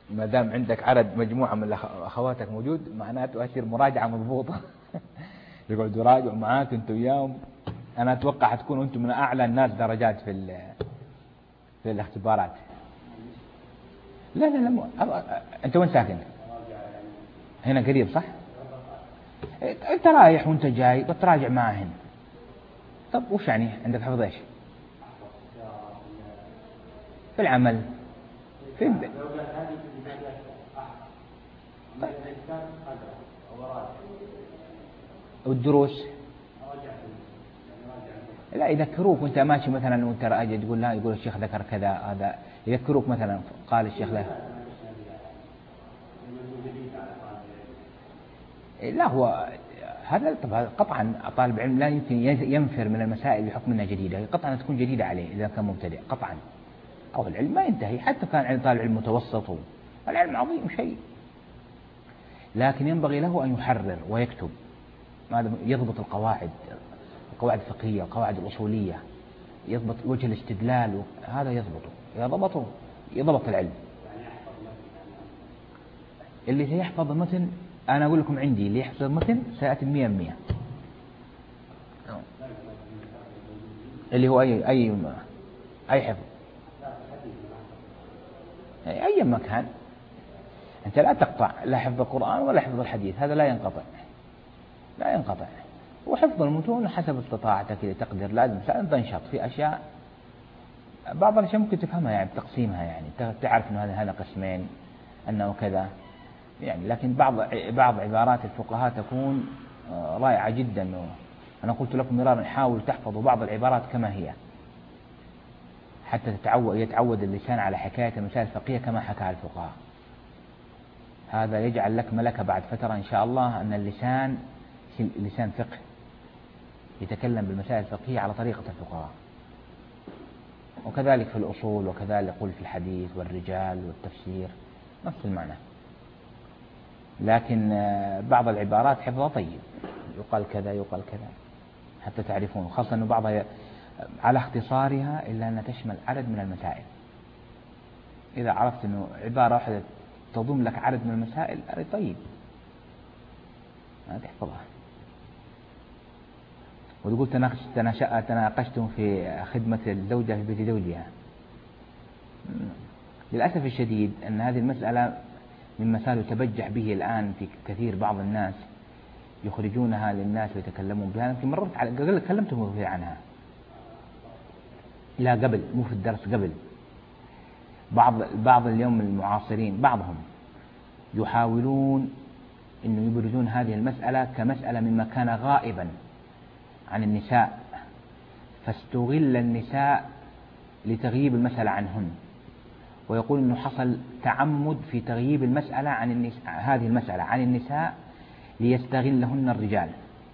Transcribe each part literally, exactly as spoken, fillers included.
ما دام عندك عدد مجموعة من أخواتك موجود معناته أصير مراجعة مضبوطة. يقعدوا يراجعوا معاك أنت وياهم. أنا أتوقع هتكونوا أنتم من أعلى الناس درجات في في الاختبارات. لا لا لا مو... أنت وين ساكن؟ هنا قريب صح؟ أنت رايح وأنت جاي بتراجع معهن. طب وش يعني عندك حفظ إيش؟ في العمل في البيت. طيب. والدروس لا يذكروك وانت ماشي مثلا وانت راجع تقول لا يقول الشيخ ذكر كذا هذا يذكروك مثلا قال الشيخ له لا هو هذا طبعا قطعا طالب علم لا يمكن ينفر من المسائل بحكم انها جديده قطعا تكون جديده عليه اذا كان مبتدئ قطعا او العلم ما ينتهي حتى كان عند طالب علم متوسط العلم عظيم شيء لكن ينبغي له ان يحرر ويكتب يضبط القواعد القواعد الفقهيه القواعد الاصوليه يضبط وجه الاستدلال هذا يضبطه إذا ضبطه يضبط العلم. اللي سيحفظ المتن أنا أقول لكم عندي اللي يحفظ المتن سيأتي مية مية اللي هو أي أي أي حفظ أي مكان أنت لا تقطع لا حفظ القرآن ولا حفظ الحديث هذا لا ينقطع لا ينقطع وحفظ المتون حسب استطاعتك إذا تقدر لازم تنشط في أشياء بعض الأشياء ممكن تفهمها يعني تقسيمها يعني تعرف أنه هذا هذا قسمين أنه كذا يعني لكن بعض بعض عبارات الفقهاء تكون رائعة جدا. أنا قلت لكم مرارا حاول تحفظوا بعض العبارات كما هي حتى تتعود يتعود اللسان على حكاية المسائل الفقهية كما حكاها الفقهاء. هذا يجعل لك ملكة بعد فترة إن شاء الله أن اللسان لسان فقه يتكلم بالمسائل الفقهية على طريقة الفقهاء. وكذلك في الأصول وكذلك قل في الحديث والرجال والتفسير نفس المعنى. لكن بعض العبارات حفظها طيب يقال كذا يقال كذا حتى تعرفون خاصة أنه بعضها على اختصارها إلا أن تشمل عدد من المسائل. إذا عرفت أنه عبارة واحدة تضم لك عدد من المسائل طيب ما تحفظها. وتقول تناقشتم في خدمة الزوجة في بيت زوجها. للأسف الشديد أن هذه المسألة مما صار يتبجح به الآن في كثير بعض الناس يخرجونها للناس ويتكلمون بها. يمكن مررت على كلمتهم فيه عنها لا قبل مو في الدرس قبل بعض بعض اليوم المعاصرين بعضهم يحاولون إنه يبرزون هذه المسألة كمسألة مما كان غائبا عن النساء فاستغل النساء لتغييب المسألة عنهن ويقول إنه حصل تعمد في تغييب المسألة عن النساء هذه المسألة عن النساء ليستغلهن الرجال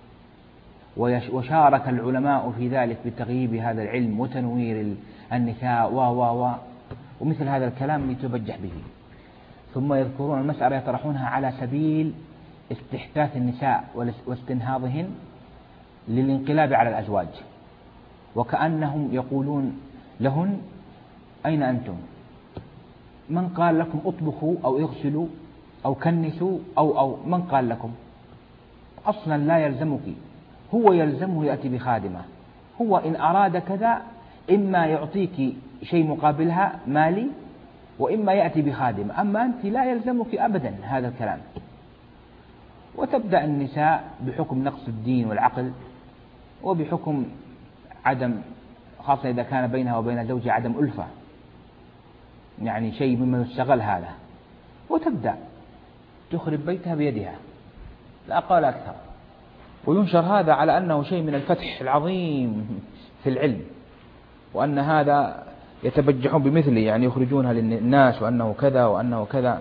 وشارك العلماء في ذلك بتغييب هذا العلم وتنوير النساء و و و ومثل هذا الكلام يتبجح به. ثم يذكرون المسألة يطرحونها على سبيل استحداث النساء واستنهاضهن للانقلاب على الأزواج وكأنهم يقولون لهن أين أنتم من قال لكم اطبخوا أو اغسلوا أو كنسوا أو أو من قال لكم أصلا لا يلزمك هو يلزمه يأتي بخادمة هو إن أراد كذا إما يعطيك شيء مقابلها مالي وإما يأتي بخادمة أما أنت لا يلزمك أبدا هذا الكلام. وتبدأ النساء بحكم نقص الدين والعقل وبحكم عدم خاصة إذا كان بينها وبين زوجها عدم ألفة يعني شيء مما يستغل هذا وتبدأ تخرب بيتها بيدها لا أقل أكثر وينشر هذا على أنه شيء من الفتح العظيم في العلم وأن هذا يتبجحون بمثله يعني يخرجونها للناس وأنه كذا وأنه كذا.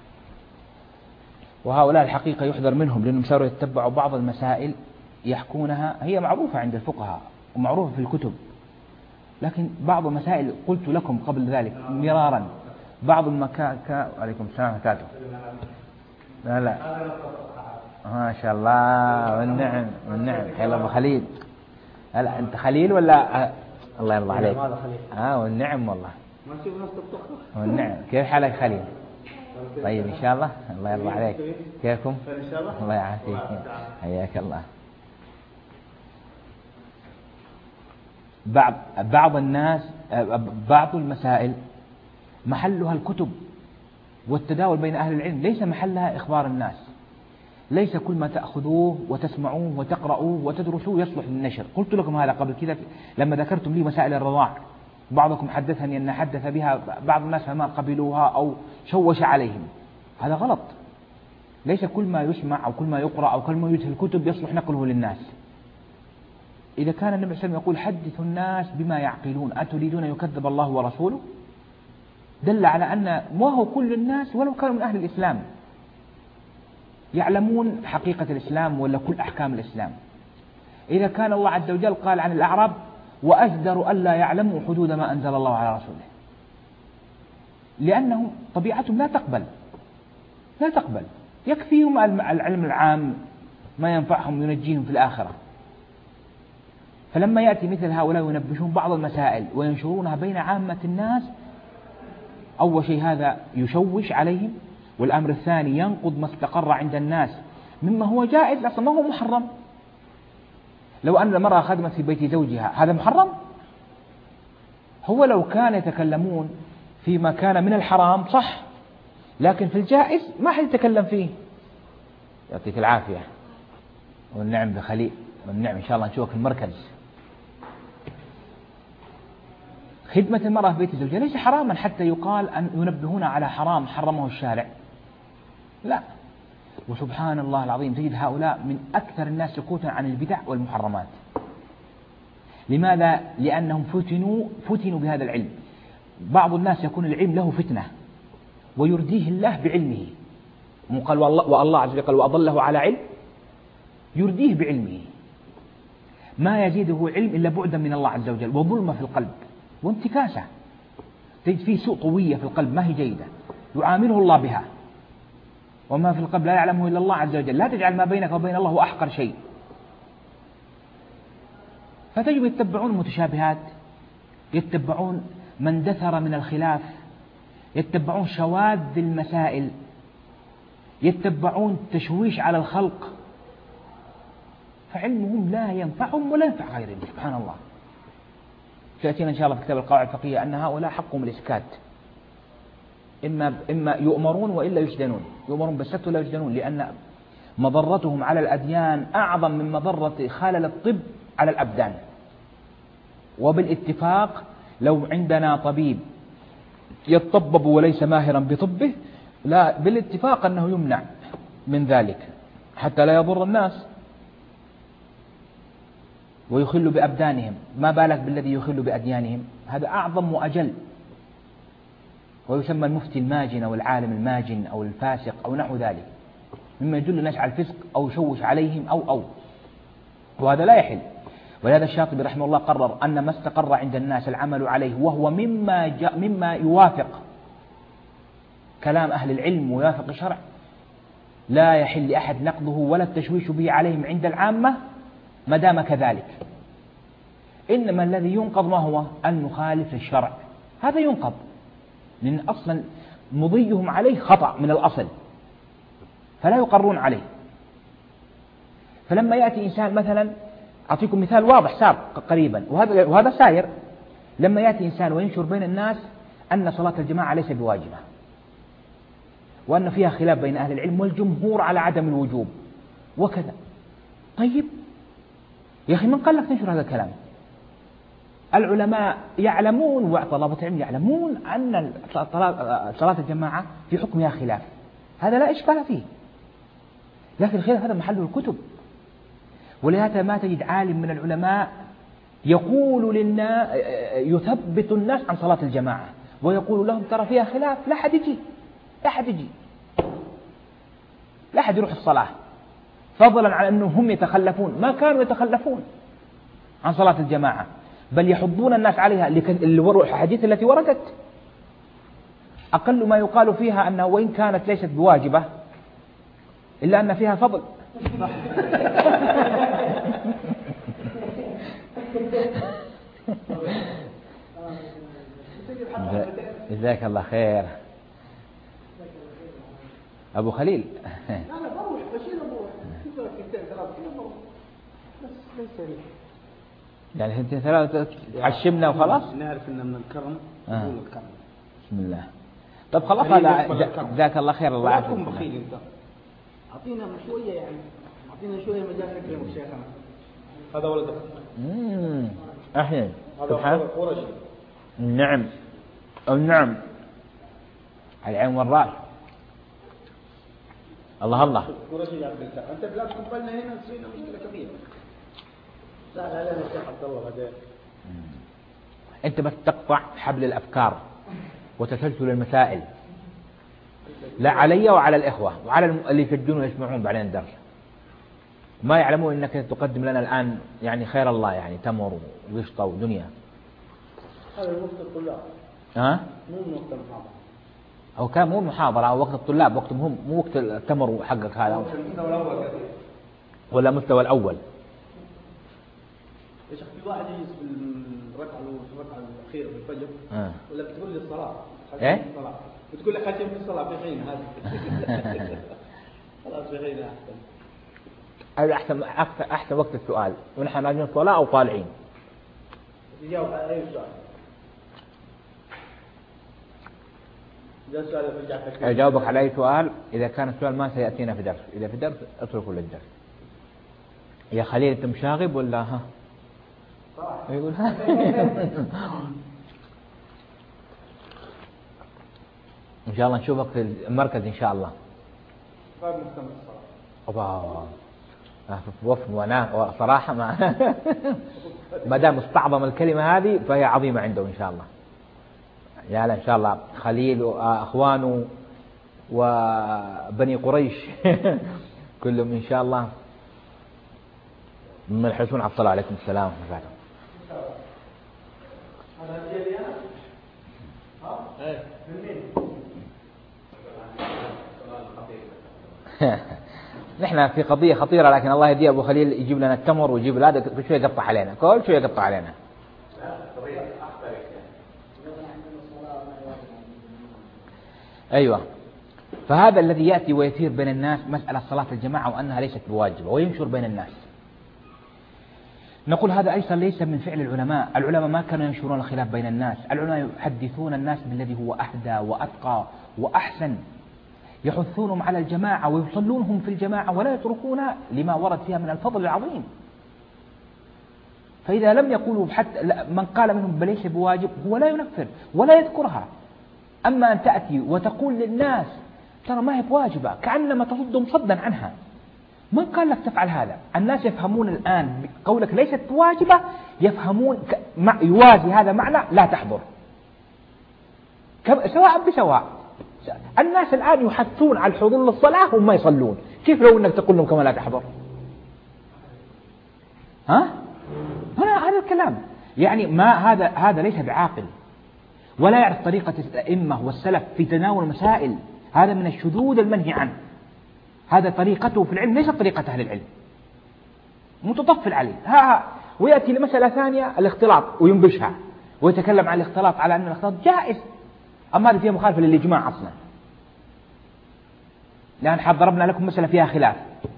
وهؤلاء الحقيقة يحذر منهم لأنهم صاروا يتبعوا بعض المسائل يحكونها هي معروفة عند الفقهاء ومعروفة في الكتب لكن بعض المسائل قلت لكم قبل ذلك مرارا بعض المكاكا عليكم السلام وبركاته لا لا ما شاء الله والنعم والنعم حيا أبو خليل هلا أنت خليل ولا أه الله يرضى عليك اه والنعم والله والنعم كيف حالك خليل طيب إن شاء الله. الله يرضى عليك. كيفكم؟ الله يعافيك. حياك الله. بعض بعض الناس بعض المسائل محلها الكتب والتداول بين أهل العلم، ليس محلها إخبار الناس. ليس كل ما تأخذوه وتسمعوه وتقرؤوه وتدرسوه يصلح للنشر. قلت لكم هذا قبل كذا لما ذكرتم لي مسائل الرضاع، بعضكم حدثني أن حدث بها بعض الناس فما قبلوها أو شوش عليهم. هذا غلط. ليس كل ما يسمع أو كل ما يقرأ أو كل ما يوجد في الكتب يصلح نقله للناس. إذا كان النبي صلى الله عليه وسلم يقول حدثوا الناس بما يعقلون أتريدون يكذب الله ورسوله، دل على أن ما هو كل الناس ولو كانوا من أهل الإسلام يعلمون حقيقة الإسلام ولا كل أحكام الإسلام. إذا كان الله عز وجل قال عن الأعراب وأجدر ألا يعلموا حدود ما أنزل الله على رسوله، لأنهم طبيعتهم لا تقبل لا تقبل يكفيهم العلم العام ما ينفعهم ينجيهم في الآخرة. فلما يأتي مثل هؤلاء ينبشون بعض المسائل وينشرونها بين عامة الناس، أول شيء هذا يشوش عليهم، والأمر الثاني ينقض ما استقر عند الناس مما هو جائز أصلا ما هو محرم. لو أن المرأة خدمت في بيت زوجها هذا محرم؟ هو لو كان يتكلمون فيما كان من الحرام صح، لكن في الجائز ما حد يتكلم فيه. يعطيك العافية والنعم بخليل والنعم إن شاء الله نشوفك في المركز. خدمة المرأة في بيت زوجها ليس حراما حتى يقال أن ينبهون على حرام حرمه الشارع، لا. وسبحان الله العظيم تجد هؤلاء من أكثر الناس سكوتا عن البدع والمحرمات. لماذا؟ لأنهم فتنوا فتنوا بهذا العلم. بعض الناس يكون العلم له فتنة ويرديه الله بعلمه، قال والله, والله عز وجل قال وأضله على علم، يرديه بعلمه. ما يزيده علم إلا بعدا من الله عز وجل وظلمة في القلب وانتكاسة. تجد فيه سوء قوية في القلب ما هي جيدة يعامله الله بها، وما في القلب لا يعلمه إلا الله عز وجل. لا تجعل ما بينك وبين الله هو أحقر شيء. فتجب يتبعون المتشابهات، يتبعون من دثر من الخلاف، يتبعون شواذ المسائل، يتبعون تشويش على الخلق، فعلمهم لا ينفعهم ولا ينفع غيرهم. سبحان الله. سيأتينا إن شاء الله في كتاب القواعد الفقهية أن هؤلاء حقهم الإسكات، إما إما يؤمرون وإلا يسجنون. يؤمرون بالسكت ولا يسجنون، لأن مضرتهم على الأديان أعظم من مضرة خلل الطب على الأبدان. وبالاتفاق لو عندنا طبيب يتطبب وليس ماهرا بطبه، لا بالاتفاق أنه يمنع من ذلك حتى لا يضر الناس ويخل بأبدانهم. ما بالك بالذي يخل بأديانهم، هذا أعظم وأجل. ويسمى المفتي الماجن أو العالم الماجن أو الفاسق أو نحو ذلك، مما يدل الناس على الفسق أو يشوش عليهم أو أو وهذا لا يحل. ولهذا الشاطبي رحمه الله قرر أن ما استقر عند الناس العمل عليه وهو مما جاء مما يوافق كلام أهل العلم ويوافق الشرع لا يحل لأحد نقضه ولا التشويش به عليهم عند العامة ما دام كذلك. إنما الذي ينقض ما هو المخالف للشرع، هذا ينقض لأن أصلا مضيهم عليه خطأ من الأصل فلا يقرون عليه. فلما يأتي إنسان مثلا، أعطيكم مثال واضح صار قريبا وهذا وهذا ساير، لما يأتي إنسان وينشر بين الناس أن صلاة الجماعة ليس بواجبة وأن فيها خلاف بين أهل العلم والجمهور على عدم الوجوب وكذا. طيب يا أخي من قال لك تنشر هذا الكلام؟ العلماء يعلمون وطلبة العلم يعلمون أن صلاة الجماعة في حكمها خلاف، هذا لا إشكال فيه، لكن الخلاف هذا محله الكتب. ولهذا ما تجد عالم من العلماء يقول للناس يثبت الناس عن صلاة الجماعة ويقول لهم ترى فيها خلاف، لا حد يجي لا حد يجي لا حد يروح الصلاة، فضلا عن أنهم هم يتخلفون، ما كانوا يتخلفون عن صلاة الجماعة بل يحضون الناس عليها الحديث التي وردت. أقل ما يقال فيها أنه وإن كانت ليست بواجبة إلا أن فيها فضل. جزاك الله خير. أبو خليل. لا لا بروح بشيل بروح شوف كلمتين ثلاث كلمات بروح بس ليس لي يعني ثنتين ثلاثة عشمنا وخلاص. نعرف إن من الكرم نقول الكرم. بسم الله. طب خلاص هذا جزاك الله خير. الله يعافيك. لا تكون بخيل أنت. أعطينا شوية يعني أعطينا شوية مجال نكلم شيخنا. هذا ولدك. امم أحيي. هذا قرشي. نعم. أو نعم. العين والرأس. الله الله. قرشي يا عبد الله. أنت لا تقبلنا هنا تصير مشكلة كبيرة. لا لا لا يا عبد الله بعدين. أنت بس تقطع حبل الأفكار وتسلسل المسائل. لا علي وعلى الإخوة وعلى اللي يسجلون ويسمعون بعدين الدرس. ما يعلمون أنك تقدم لنا الآن يعني خير الله يعني تمر وقشطة ودنيا. هذا وقت الطلاب. ها؟ مو وقت المحاضرة. أو كان مو محاضرة أو وقت الطلاب وقت مهم مو وقت التمر حقك هذا. المستوى الأول ولا مستوى الأول. يا شيخ في واحد يجلس في الركعة الركعة الأخيرة في الفجر. آه. ولا بتقول لي الصلاة. إيه؟ الصلاة. بتقول لي ختم في الصلاة في حين هذا. خلاص في حين أحسن. هذا أحسن أحسن أحسن وقت السؤال ونحن ناجين الصلاة أو طالعين. تجاوب على أي سؤال. إذا سؤال رجعت. أجاوبك على أي سؤال إذا كان السؤال ما سيأتينا في درس. إذا في درس اتركه للدرس. يا خليل أنت مشاغب ولا ها؟ يقول ها. إن شاء الله نشوفك في المركز إن شاء الله. طيب مستمر الصلاة. أبا وف وانا صراحة ما ما دام استعظم الكلمة هذه فهي عظيمة عنده إن شاء الله. يا لا إن شاء الله خليل وأخوانه وبني قريش كلهم إن شاء الله من الحسون على الصلاة. عليكم السلام ورحمة الله. نحن في قضية خطيرة لكن الله يهدي أبو خليل يجيب لنا التمر ويجيب لا كل شوية يقطع علينا كل شوية يقطع علينا. أيوة. فهذا الذي يأتي ويثير بين الناس مسألة صلاة الجماعة وأنها ليست بواجبة وينشر بين الناس. نقول هذا أيضا ليس من فعل العلماء. العلماء ما كانوا ينشرون الخلاف بين الناس. العلماء يحدثون الناس بالذي هو أهدى وأتقى وأحسن. يحثونهم على الجماعة ويصلونهم في الجماعة ولا يتركون لما ورد فيها من الفضل العظيم. فإذا لم يقولوا حتى من قال منهم بليس بواجب هو لا ينفر ولا يذكرها. أما أن تأتي وتقول للناس ترى ما هي بواجبة كأنما تصدهم صدا عنها. من قال لك تفعل هذا؟ الناس يفهمون الآن قولك ليست بواجبة يفهمون يوازي هذا معنى لا تحضر سواء بسواء. الناس الآن يحثون على الحضور للصلاة وما يصلون. كيف لو أنك تقول لهم كما لا تحضر؟ ها؟ هنا هذا الكلام يعني ما هذا هذا ليس بعاقل ولا يعرف طريقة الأئمة والسلف في تناول المسائل. هذا من الشذوذ المنهي عنه. هذا طريقته في العلم ليست طريقة أهل العلم. متطفل عليه ها ويأتي لمسألة ثانية الاختلاط وينبشها ويتكلم عن الاختلاط على أن الاختلاط جائز. أما هذه فيها مخالفة للإجماع أصلا لأن حد ضربنا لكم مسألة فيها خلاف.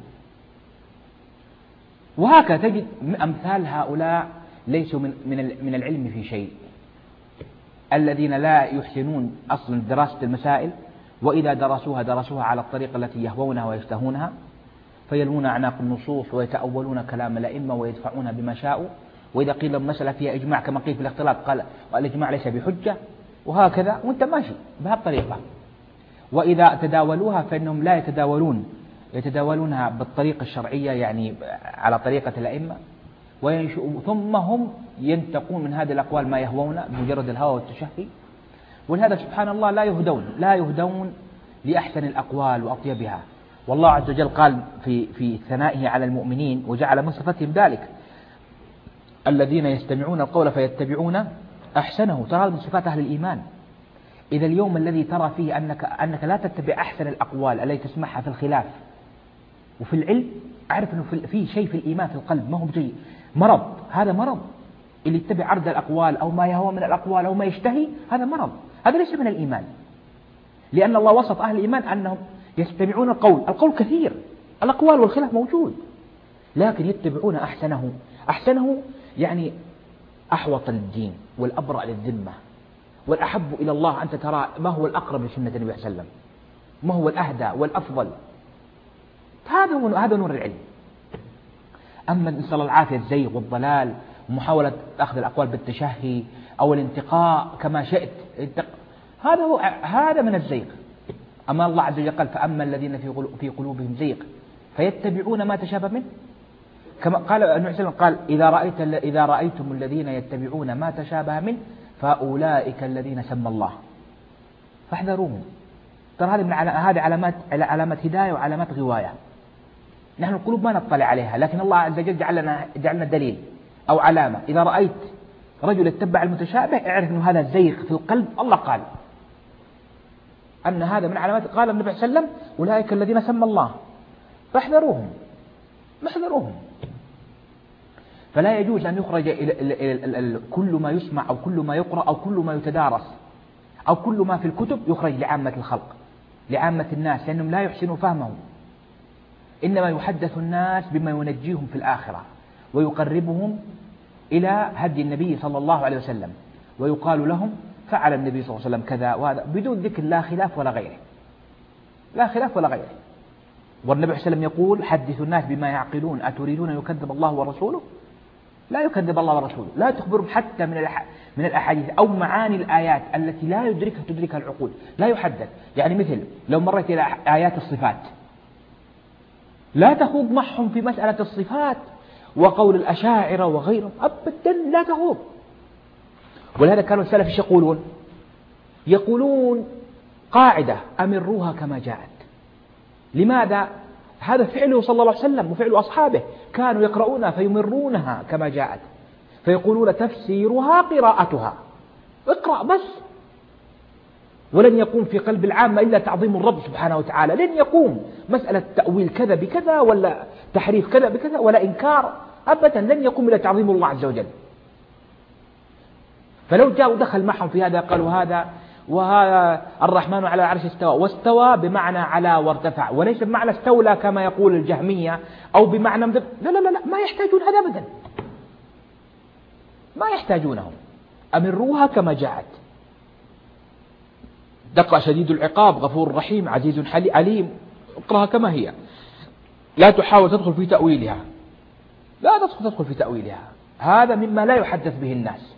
وهكذا تجد أمثال هؤلاء ليسوا من من العلم في شيء. الذين لا يحسنون أصلا دراسة المسائل وإذا درسوها درسوها على الطريقة التي يهوونها ويشتهونها فيلوون أعناق النصوص ويتأولون كلام الأئمة ويدفعونها بما شاءوا. وإذا قيل لهم مسألة فيها إجماع كما قيل في الاختلاط قال الإجماع ليس بحجة وهكذا وأنت ماشي بهذه الطريقة. وإذا تداولوها فإنهم لا يتداولون يتداولونها بالطريقة الشرعية يعني على طريقة الأئمة ثم هم ينتقون من هذه الأقوال ما يهوون بمجرد الهوى والتشهي. ولهذا سبحان الله لا يهدون لا يهدون لأحسن الأقوال وأطيبها. والله عز وجل قال في في ثنائه على المؤمنين وجعل من صفتهم ذلك الذين يستمعون القول فيتبعون أحسنه. ترى من صفات أهل الإيمان. إذا اليوم الذي ترى فيه أنك أنك لا تتبع أحسن الأقوال التي تسمعها في الخلاف وفي العلم أعرف أنه في شيء في الإيمان في القلب ما هو جيد مرض. هذا مرض. اللي يتبع عرض الأقوال أو ما يهوى من الأقوال أو ما يشتهي هذا مرض. هذا ليس من الإيمان. لأن الله وصف أهل الإيمان أنهم يستمعون القول، القول كثير، الأقوال والخلاف موجود، لكن يتبعون أحسنه. أحسنه يعني أحوط للدين والأبرأ للذمة والأحب إلى الله. أنت ترى ما هو الأقرب لسنة النبي صلى الله عليه وسلم، ما هو الأهدى والأفضل. هذا هو هذا نور العلم. أما نسأل الله العافية الزيغ والضلال ومحاولة أخذ الأقوال بالتشهي أو الانتقاء كما شئت، هذا هو هذا من الزيغ. أما الله عز وجل قال فأما الذين في قلوبهم زيغ فيتبعون ما تشابه منه، كما قال النبي صلى الله عليه وسلم قال إذا رأيت إذا رأيتم الذين يتبعون ما تشابه منه فأولئك الذين سمى الله فاحذروهم. ترى هذه من هذه علامات علامات هداية وعلامات غواية. نحن القلوب ما نطلع عليها، لكن الله عز وجل جعلنا جعلنا دليل أو علامة. إذا رأيت رجل يتبع المتشابه اعرف أن هذا زيغ في القلب. الله قال أن هذا من علامات، قال النبي صلى الله عليه وسلم أولئك الذين سمى الله فاحذروهم محذروهم. فلا يجوز أن يخرج إلى كل ما يسمع أو كل ما يقرأ أو كل ما يتدارس أو كل ما في الكتب يخرج لعامة الخلق لعامة الناس، لأنهم لا يحسنوا فهمه. إنما يحدث الناس بما ينجيهم في الآخرة ويقربهم إلى هدي النبي صلى الله عليه وسلم، ويقال لهم فعل النبي صلى الله عليه وسلم كذا وهذا بدون ذكر لا خلاف ولا غيره، لا خلاف ولا غيره. والنبي صلى الله عليه وسلم يقول حدثوا الناس بما يعقلون أتريدون أن يكذب الله ورسوله؟ لا يكذب الله ورسوله. لا تخبرهم حتى من من الأحاديث أو معاني الآيات التي لا يدركها تدركها العقول، لا يحدث. يعني مثل لو مرت إلى آيات الصفات لا تخوض معهم في مسألة الصفات وقول الأشاعرة وغيرهم أبدا، لا تخوض. ولهذا كانوا السلف يقولون يقولون قاعدة أمروها كما جاءت. لماذا؟ هذا فعله صلى الله عليه وسلم وفعل أصحابه، كانوا يقرؤونها فيمرونها كما جاءت، فيقولون تفسيرها قراءتها، اقرأ بس. ولن يقوم في قلب العامة إلا تعظيم الرب سبحانه وتعالى، لن يقوم مسألة تأويل كذا بكذا ولا تحريف كذا بكذا ولا إنكار، أبدا لن يقوم إلا تعظيم الله عز وجل. فلو جاء ودخل معهم في هذا قالوا هذا وهذا الرحمن على العرش استوى، واستوى بمعنى على وارتفع، وليس بمعنى استولى كما يقول الجهمية أو بمعنى مدب. لا لا لا لا ما يحتاجون هذا أبدا، ما يحتاجونه. أمروها كما جاءت. دق شديد العقاب غفور رحيم عزيز عليم، اقرأها كما هي، لا تحاول تدخل في تأويلها، لا تدخل تدخل في تأويلها. هذا مما لا يحدث به الناس.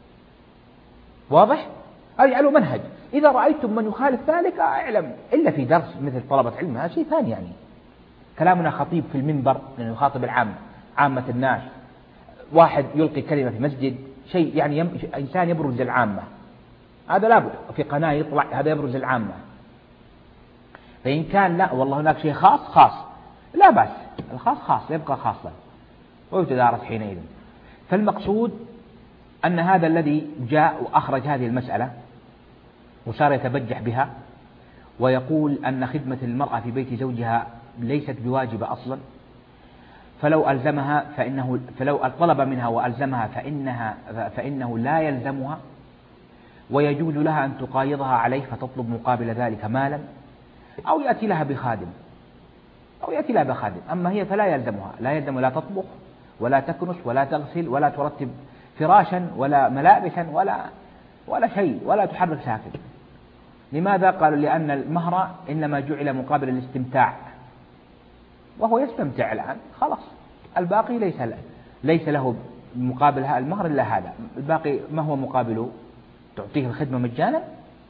واضح؟ أجعلوا منهج. إذا رأيتم من يخالف ذلك اعلم، إلا في درس مثل طلبة علم هذا شيء ثاني. يعني كلامنا خطيب في المنبر لأنه يخاطب العام عامة الناس، واحد يلقي كلمة في مسجد شيء يعني يم... إنسان يبرز العامة، هذا لا بد في قناة يطلع هذا يبرز العامة. فإن كان لا والله هناك شيء خاص خاص لا بأس، الخاص خاص يبقى خاصا ويتدارس حينئذ. فالمقصود أن هذا الذي جاء وأخرج هذه المسألة وصار يتبجح بها ويقول أن خدمة المرأة في بيت زوجها ليست بواجبة أصلا، فلو ألزمها فإنه فلو طلب منها وألزمها فإنها فإنه لا يلزمها، ويجوز لها أن تقايضها عليه فتطلب مقابل ذلك مالا أو يأتي لها بخادم أو يأتي لها بخادم. أما هي فلا يلزمها، لا يلزم لا تطبخ ولا تكنس ولا تغسل ولا ترتب فراشا ولا ملابسا ولا ولا شيء ولا تحرك ساكن. لماذا؟ قالوا لأن المهر إنما جعل مقابل الاستمتاع، وهو يستمتع الآن خلاص، الباقي ليس له ليس له مقابل المهر إلا هذا، الباقي ما هو مقابله؟ تعطيه الخدمة مجانا،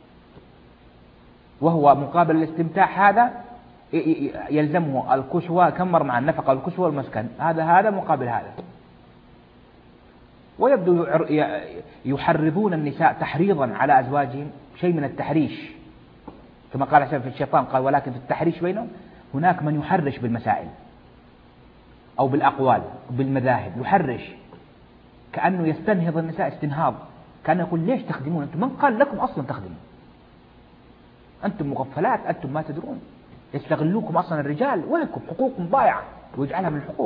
وهو مقابل الاستمتاع هذا يلزمه الكسوة، كمر مع النفقة والكسوة والمسكن، هذا هذا مقابل هذا. ويبدو يحرضون النساء تحريضا على أزواجهم، شيء من التحريش كما قال في الشيطان، قال ولكن في التحريش بينهم هناك من يحرش بالمسائل أو بالأقوال بالمذاهب، يحرش كأنه يستنهض النساء استنهاض، كأنه يقول ليش تخدمون أنتم؟ من قال لكم أصلا تخدمون؟ أنتم مغفلات، أنتم ما تدرون، يستغلوكم أصلا الرجال، ولكم حقوقكم ضائعة ويجعلها من الحقوق.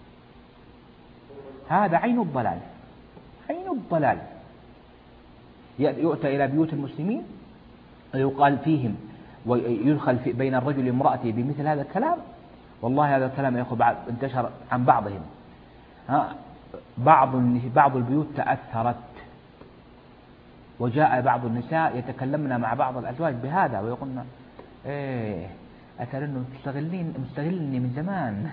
هذا عين الضلال، عين الضلال. يؤتى إلى بيوت المسلمين ويقال فيهم ويدخل في بين الرجل وامرأته بمثل هذا الكلام. والله هذا الكلام يا أخو بعد انتشر عن بعضهم. ها بعض بعض البيوت تأثرت، وجاء بعض النساء يتكلمن مع بعض الأزواج بهذا ويقولن إيه أترى إنه مستغلين مستغلني من زمان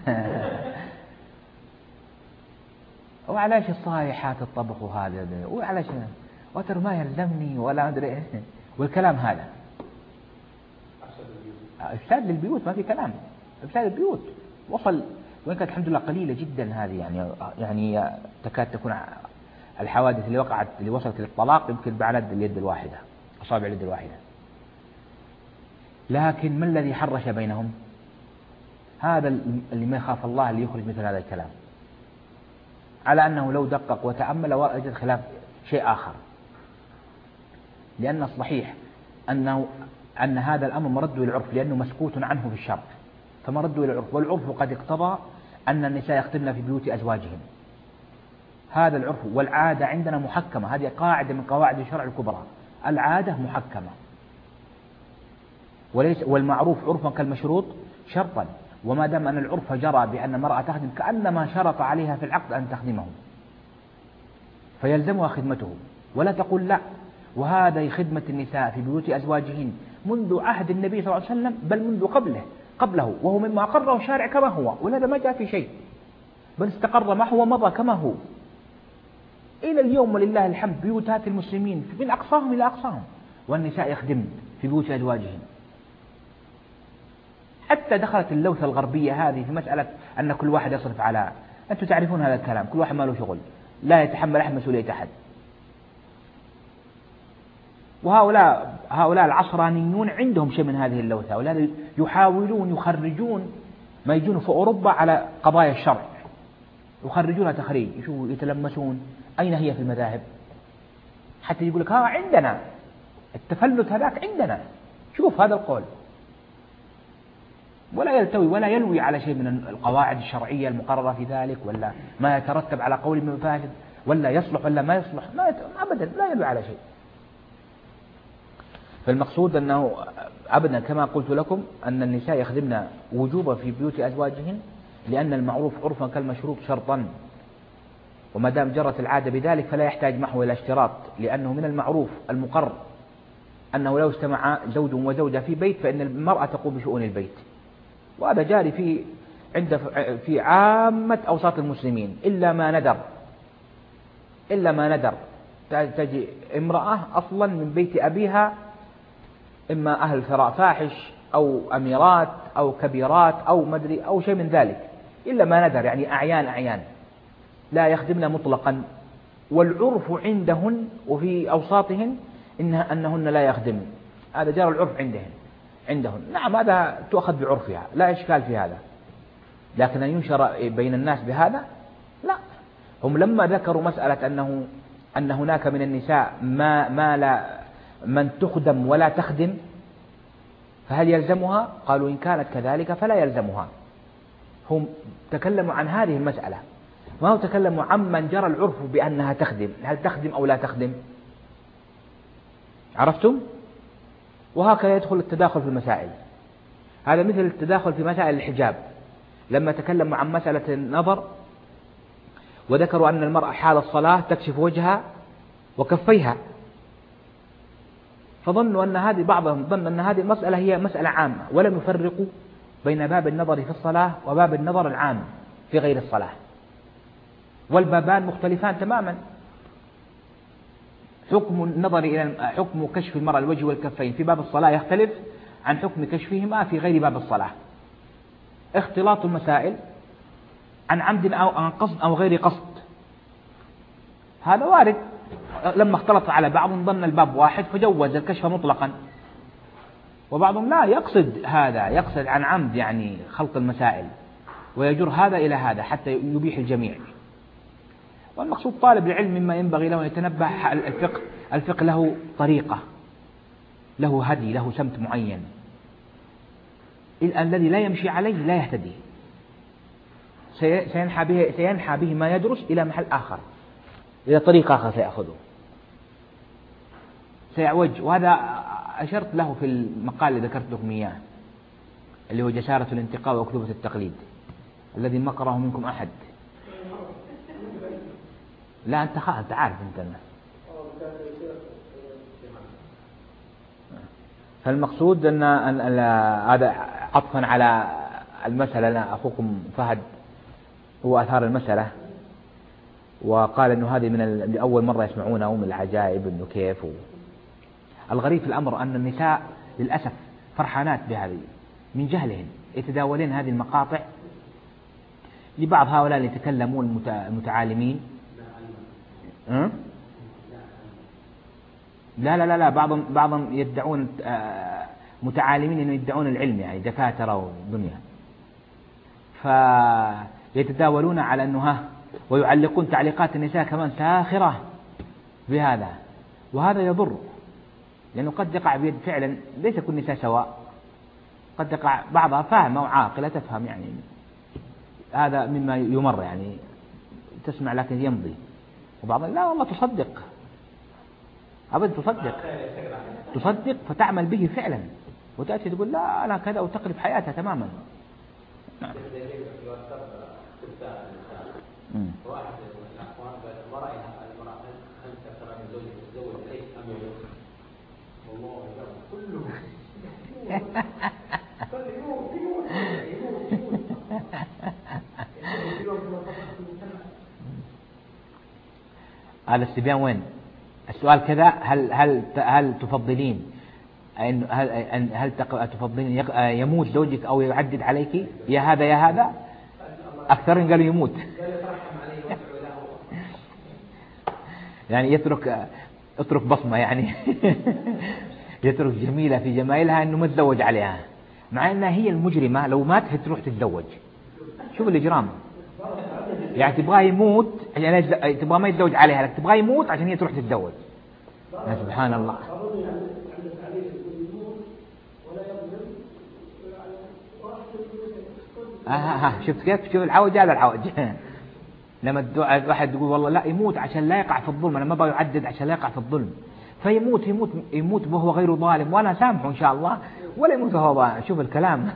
وعلاش الصايحات الطبخ وهذا وعلاش وتر ما يلزمني ولا أدري إيه والكلام هذا. إفساد للبيوت ما في كلام، إفساد البيوت وصل، وإن كانت الحمد لله قليلة جدا هذه، يعني يعني تكاد تكون الحوادث اللي وقعت اللي وصلت للطلاق يمكن بعدد اليد الواحدة، أصابع اليد الواحدة. لكن ما الذي حرش بينهم؟ هذا اللي ما يخاف الله اللي يخرج مثل هذا الكلام، على أنه لو دقق وتأمل وجد خلاف شيء آخر. لأن الصحيح أنه أن هذا الأمر مرد إلى العرف، لأنه مسكوت عنه في الشرع، فمرد إلى العرف، والعرف قد اقتضى أن النساء يخدمن في بيوت أزواجهم. هذا العرف والعادة عندنا محكمة، هذه قاعدة من قواعد الشرع الكبرى، العادة محكمة، وليس والمعروف عرفا كالمشروط شرطا. وما دام أن العرف جرى بأن المرأة تخدم كأنما شرط عليها في العقد أن تخدمه، فيلزمها خدمته، ولا تقول لا. وهذا خدمة النساء في بيوت أزواجهن منذ عهد النبي صلى الله عليه وسلم، بل منذ قبله قبله وهو مما أقره الشارع كما هو، ولهذا ما جاء في شيء، بل استقر ما هو مضى كما هو إلى اليوم ولله الحمد. بيوتات المسلمين من أقصاهم إلى أقصاهم والنساء يخدمن في بيوت أزواجهن. حتى دخلت اللوثة الغربية هذه في مسألة أن كل واحد يصرف على، أنتم تعرفون هذا الكلام، كل واحد ما له شغل، لا يتحمل أحد مسؤولية أحد. وهؤلاء هؤلاء العصرانيون عندهم شيء من هذه اللوثة، ولهذا يحاولون يخرجون ما يجون في أوروبا على قضايا الشرع، يخرجونها تخريج، يشوفوا يتلمسون أين هي في المذاهب، حتى يقول لك ها عندنا التفلت هذاك عندنا، شوف هذا القول، ولا يلتوي ولا يلوي على شيء من القواعد الشرعية المقررة في ذلك، ولا ما يترتب على قول من فاسد، ولا يصلح ولا ما يصلح، ما يت... أبدا لا يلوي على شيء. فالمقصود أنه أبدا كما قلت لكم أن النساء يخدمن وجوبا في بيوت أزواجهن، لأن المعروف عرفا كالمشروط شرطا، وما دام جرت العادة بذلك فلا يحتاج محو إلى اشتراط، لأنه من المعروف المقر أنه لو اجتمع زوج وزوجة في بيت فإن المرأة تقوم بشؤون البيت، وهذا جاري في عند في عامة أوساط المسلمين، إلا ما ندر إلا ما ندر تجي امرأة أصلا من بيت أبيها إما أهل ثراء فاحش أو أميرات أو كبيرات أو مدري أو شيء من ذلك، إلا ما ندر، يعني أعيان أعيان لا يخدمن مطلقا. والعرف عندهن وفي أوساطهن إنها أنهن لا يخدمن، هذا جرى العرف عندهن عندهن نعم هذا تؤخذ بعرفها لا إشكال في هذا، لكن أن ينشر بين الناس بهذا لا. هم لما ذكروا مسألة أنه أن هناك من النساء ما ما لا من تخدم ولا تخدم، فهل يلزمها؟ قالوا إن كانت كذلك فلا يلزمها. هم تكلموا عن هذه المسألة، ما هو تكلموا عمن جرى العرف بأنها تخدم، هل تخدم أو لا تخدم؟ عرفتم؟ وهكذا يدخل التداخل في المسائل، هذا مثل التداخل في مسائل الحجاب، لما تكلموا عن مسألة النظر وذكروا أن المرأة حال الصلاة تكشف وجهها وكفيها، فظنوا أن هذه بعضهم ظن أن هذه المسألة هي مسألة عامة، ولم يفرقوا بين باب النظر في الصلاة وباب النظر العام في غير الصلاة، والبابان مختلفان تماما. حكم النظر إلى حكم كشف المرأة الوجه والكفين في باب الصلاة يختلف عن حكم كشفهما في غير باب الصلاة. اختلاط المسائل عن عمد أو عن قصد أو غير قصد هذا وارد، لما اختلط على بعض ظن الباب واحد فجوز الكشف مطلقا، وبعضهم لا يقصد هذا، يقصد عن عمد يعني خلط المسائل ويجر هذا إلى هذا حتى يبيح الجميع. والمقصود طالب العلم مما ينبغي له أن يتنبه الفقه الفقه له طريقة، له هدي، له سمت معين، الذي لا يمشي عليه لا يهتدي، سينحى به, سينحى به ما يدرس إلى محل آخر، إلى طريق آخر سيأخذه، سيعوج. وهذا أشرت له في المقال اللي ذكرت لكم إياه، اللي هو جسارة الانتقاء وأكذوبة التقليد، الذي مكره منكم أحد. لا أنت خلاص أنت عارف أنت. فالمقصود أن هذا عطفا على المسألة. أنا أخوكم فهد هو أثار المسألة وقال أنه هذه من أول مرة يسمعونه من العجائب، أنه كيف. الغريب في الأمر أن النساء للأسف فرحانات بهذه من جهلهن، يتداولين هذه المقاطع لبعض هؤلاء اللي يتكلمون المتعالمين. أه؟ لا لا لا لا بعضهم بعضهم يدعون متعالمين انه يدعون العلم، يعني دكاتره ودنيا، فيتداولون على انه ها، ويعلقون تعليقات النساء كمان ساخره بهذا، وهذا يضر، لانه قد يقع بيد فعلا ليس كل النساء سواء، قد يقع بعضها فاهمه وعاقله تفهم، يعني هذا مما يمر، يعني تسمع لكن يمضي، وبعضها لا والله تصدق أبدا، تصدق تصدق فتعمل به فعلا، وتأتي تقول لا أنا كذا، وتقلب حياتها تماما. نعم. واحد من الأخوان قال ما رأيها المرأة أن تكثر من زوجها تتزوج عليه أم يموت؟ والله كله هذا السبيان وين؟ السؤال كذا، هل هل هل تفضلين أن هل هل تفضلين يموت زوجك أو يعدد عليك؟ يا هذا يا هذا، أكثرين قالوا يموت. يعني يترك اترك بصمة، يعني يترك جميلة في جمالها إنه ما تزوج عليها، مع أنها هي المجرمة، لو مات تروح تتزوج. شوف الإجرام، يعني تبغاه يموت، يعني تبغى ما يتزوج عليها، لكن تبغاه يموت عشان هي تروح تتزوج. يا سبحان الله. آه آه شفت كيف؟ شوف العوج، هذا العوج. لما الواحد يقول والله لا يموت عشان لا يقع في الظلم، أنا ما أبغى يعدد عشان لا يقع في الظلم، فيموت يموت يموت وهو غير ظالم، وأنا سامحه إن شاء الله، ولا يموت وهو ظالم. شوف الكلام.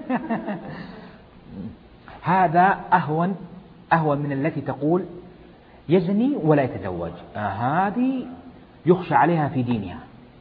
هذا أهون أهون من التي تقول يزني ولا يتزوج. آه هذه يخشى عليها في دينها،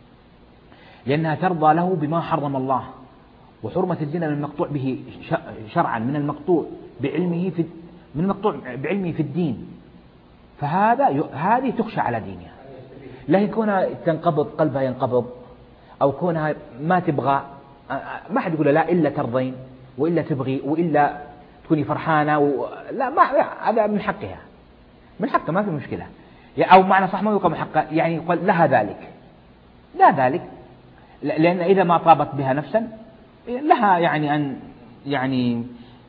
لأنها ترضى له بما حرم الله، وحرمة الزنا من المقطوع به شرعا، من المقطوع بعلمه في من المقطوع بعلمه في الدين، فهذا هذه تخشى على دينها. لا كونها تنقبض قلبها ينقبض، أو كونها ما تبغى، ما حد يقول لا إلا ترضين وإلا تبغي وإلا تكوني فرحانة و... لا ما هذا من حقها، من حقها ما في مشكلة، أو معنى صح ما يقول من حقها، يعني يقول لها ذلك، لا ذلك، لأن إذا ما طابت بها نفسا لها يعني أن يعني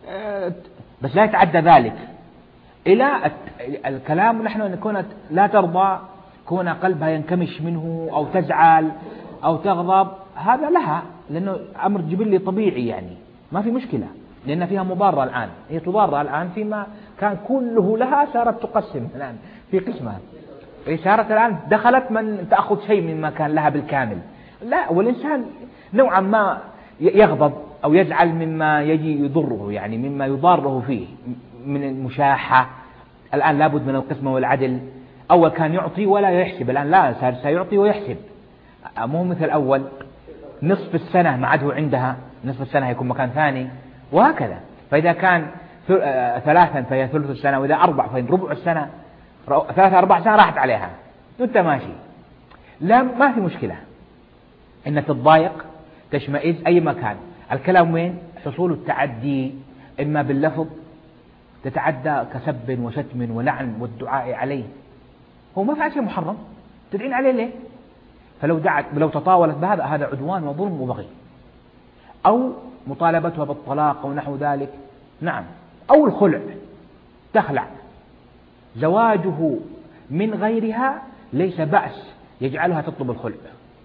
بس لا يتعدى ذلك إلى الكلام. نحن نكون لا ترضى، كون قلبها ينكمش منه أو تزعل أو تغضب، هذا لها، لأنه أمر جبلي طبيعي، يعني ما في مشكلة، لأن فيها مضارة الآن، هي تضار الآن فيما كان كله لها، صارت تقسم الآن في قسمها، صارت الآن دخلت من تأخذ شيء مما كان لها بالكامل. لا، والإنسان نوعا ما يغضب أو يزعل مما يجي يضره، يعني مما يضاره فيه من المشاحة. الآن لابد من القسمة والعدل، أول كان يعطي ولا يحسب، الآن لا، صار سيعطي ويحسب، مو مثل أول نصف السنة ما عاد هو عندها، نصف السنة يكون مكان ثاني، وهكذا. فإذا كان ثلاثا فهي ثلث السنة، وإذا أربع فهي ربع السنة، ثلاثة أربع سنة راحت عليها، أنت ماشي، لا ما في مشكلة إن تتضايق تشمئز أي مكان. الكلام وين؟ حصول التعدي، إما باللفظ تتعدى كسب وشتم ولعن والدعاء عليه، هو ما فعل شيء محرم، تدعين عليه ليه؟ فلو دعت لو تطاولت بهذا، هذا عدوان وظلم وبغي، أو مطالبتها بالطلاق أو نحو ذلك، نعم، أو الخلع، تخلع، زواجه من غيرها ليس بأس يجعلها تطلب الخلع.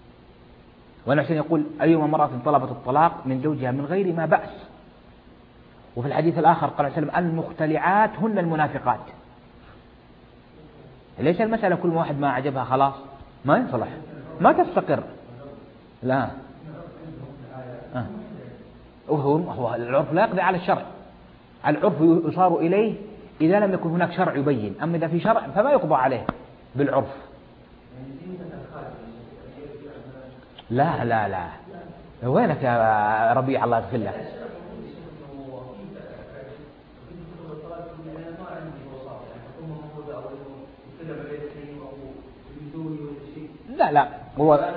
وأنا عشان يقول أيما امرأة طلبت الطلاق من زوجها من غير ما بأس. وفي الحديث الآخر قال عليه وسلم المختلعات هن المنافقات. ليس المسألة كل واحد ما عجبها خلاص ما ينصلح، ما تستقر. لا آه. وهو هو العرف لا يقضي على الشرع. العرف يصار إليه إذا لم يكن هناك شرع يبين، أما إذا في شرع فما يقضى عليه بالعرف. لا لا لا وينك يا ربيع الله يغفر لك. لا لا هو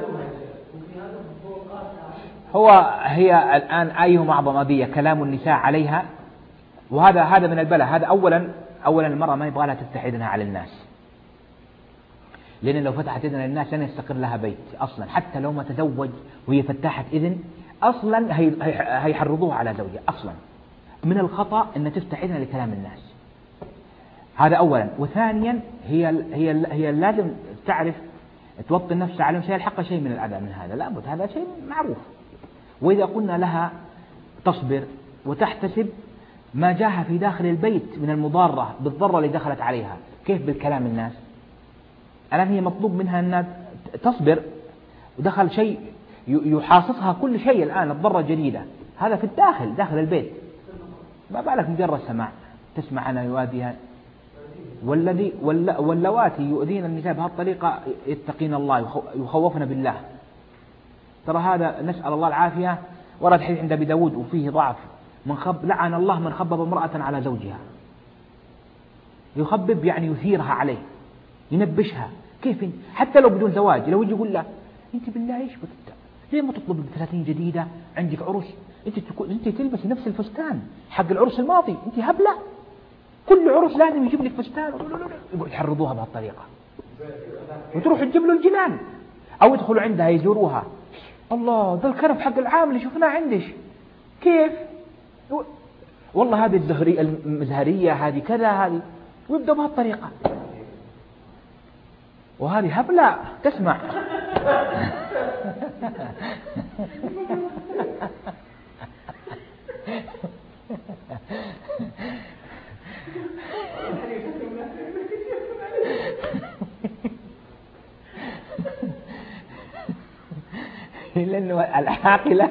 هو هي الآن أيهما أعظم أذية، كلام النساء عليها، وهذا هذا من البلاء. هذا أولا أولا المرأة ما يبغى لها تفتح إذنها على الناس، لأن لو فتحت إذنها للناس لن يستقر لها بيت أصلا، حتى لو ما تزوج وهي فتحت إذن أصلا هيحرضوها على زوجها. أصلا من الخطأ أن تفتح إذنها لكلام الناس، هذا أولا. وثانيا هي هي هي لازم تعرف توطي النفس على شيء الحق شيء من الأذى من هذا، لابد، هذا شيء معروف. وإذا قلنا لها تصبر وتحتسب ما جاءها في داخل البيت من المضارة بالضرة اللي دخلت عليها، كيف بالكلام الناس؟ الآن هي مطلوب منها أن تصبر، ودخل شيء يحاصصها كل شيء الآن، الضرة جديدة، هذا في الداخل داخل البيت، ما بالك مجرد سماع، تسمع أنا يؤذيها. والذي واللواتي يؤذين النساء بهذه الطريقة يتقين الله يخوفن بالله. ترى هذا نسأل الله العافية. ورد حديث عند أبي داود وفيه ضعف، من خب لعن الله من خبب امرأة على زوجها. يخبب يعني يثيرها عليه، ينبشها. كيف حتى لو بدون زواج، لو يجي يقول له أنت بالله إيش بتت... ليه ما تطلب بفساتين جديدة؟ عندك عرس، أنت تكون أنت تلبس نفس الفستان حق العرس الماضي، أنت هبلة، كل عرس لازم يجيب لك فستان. يقعد يحرضوها بهالطريقة، وتروح تجيب له الجنان، أو يدخلوا عندها يزوروها. الله ذا الكرف حق العام اللي شفناه عندش، كيف؟ والله هذه الزهرية المزهرية، هذه كذا، هذه، ويبدأ بهالطريقة. وهذه هبلة تسمع. لأنه العاقلة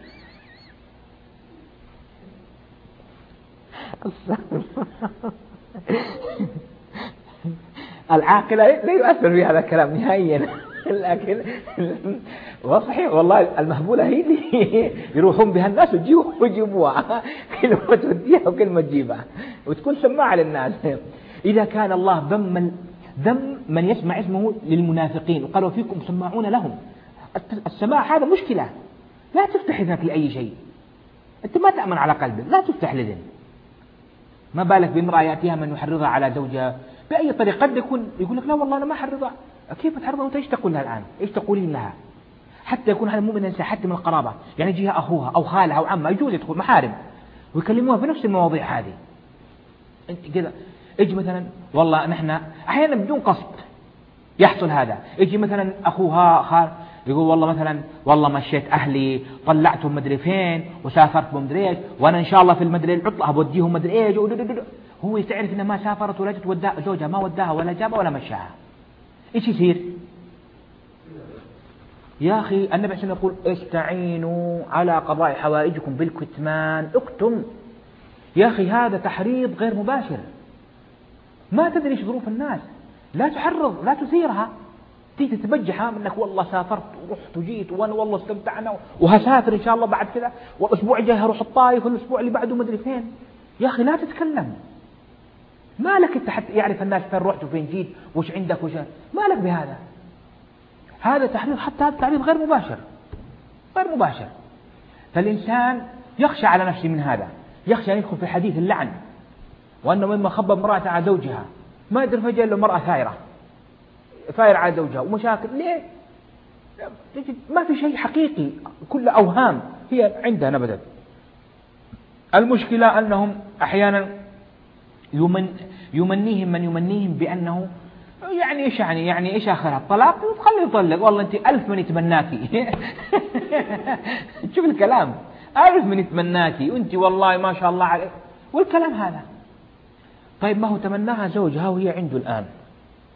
العاقلة لا يؤثر في هذا الكلام نهائيا. لكن وصحيح والله المهبولة هي اللي يروحون بها الناس ويجيبوها، كلمة توديها وكلمة تجيبها وتكون سماعة للناس. إذا كان الله ذم ذم من يسمع اسمه للمنافقين وقالوا فيكم سماعون لهم، السماع هذا مشكلة، لا تفتح إذنك لأي شيء، أنت ما تأمن على قلبك، لا تفتح الإذن. ما بالك بامرأة يأتيها من يحرضها على زوجها بأي طريقة، قد يكون يقول لك لا والله أنا ما أحرضها. كيف تحرضها وأنت إيش تقول لها الآن؟ إيش تقولين لها؟ حتى يكون هذا مو من النساء، حتى من القرابة، يعني يجيها أخوها أو خالها أو عمها، يجوز يدخل محارم ويكلموها في نفس المواضيع هذه. أنت كذا اجي مثلا، والله نحن أحيانا بدون قصد يحصل هذا، يجي مثلا أخوها خال يقول والله مثلا والله مشيت أهلي طلعتهم مدري فين وسافرت مدري إيش، وأنا إن شاء الله في المدري العطلة بوديهم مدري إيش. هو يستعرف إنها ما سافرت ولا جت وداها زوجها، ما وداها ولا جابها ولا مشاها. إيش يصير؟ يا أخي النبي صلى الله عليه وسلم يقول استعينوا على قضاء حوائجكم بالكتمان، اكتم. يا أخي هذا تحريض غير مباشر، ما تدري إيش ظروف الناس، لا تحرض، لا تثيرها، تيجي تتبجحها منك والله سافرت ورحت وجيت وانا والله استمتعنا وهسافر ان شاء الله بعد كذا، والاسبوع الجاي هروح الطائف والاسبوع اللي بعده مدري فين. يا اخي لا تتكلم، ما لك انت حتى يعرف الناس فين رحت وفين جيت وش عندك وش، ما لك بهذا. هذا تحريض، حتى هذا تعريض غير مباشر، غير مباشر. فالانسان يخشى على نفسه من هذا، يخشى ان يدخل في حديث اللعن، وانه مما خبب امرأة على زوجها ما يدري فجأة الا امرأة ثائرة ثائرة على زوجها ومشاكل. ليه؟ ما في شيء حقيقي، كل أوهام هي عندها أبدا. المشكلة أنهم أحيانا يمن يمنيهم من يمنيهم بأنه يعني إيش يعني يعني إيش آخرها الطلاق، خليه يطلق، والله أنت ألف من يتمناكي. شوف الكلام، ألف من يتمناكي وأنت والله ما شاء الله عليك، والكلام هذا. طيب ما هو تمناها زوجها وهي عنده الآن،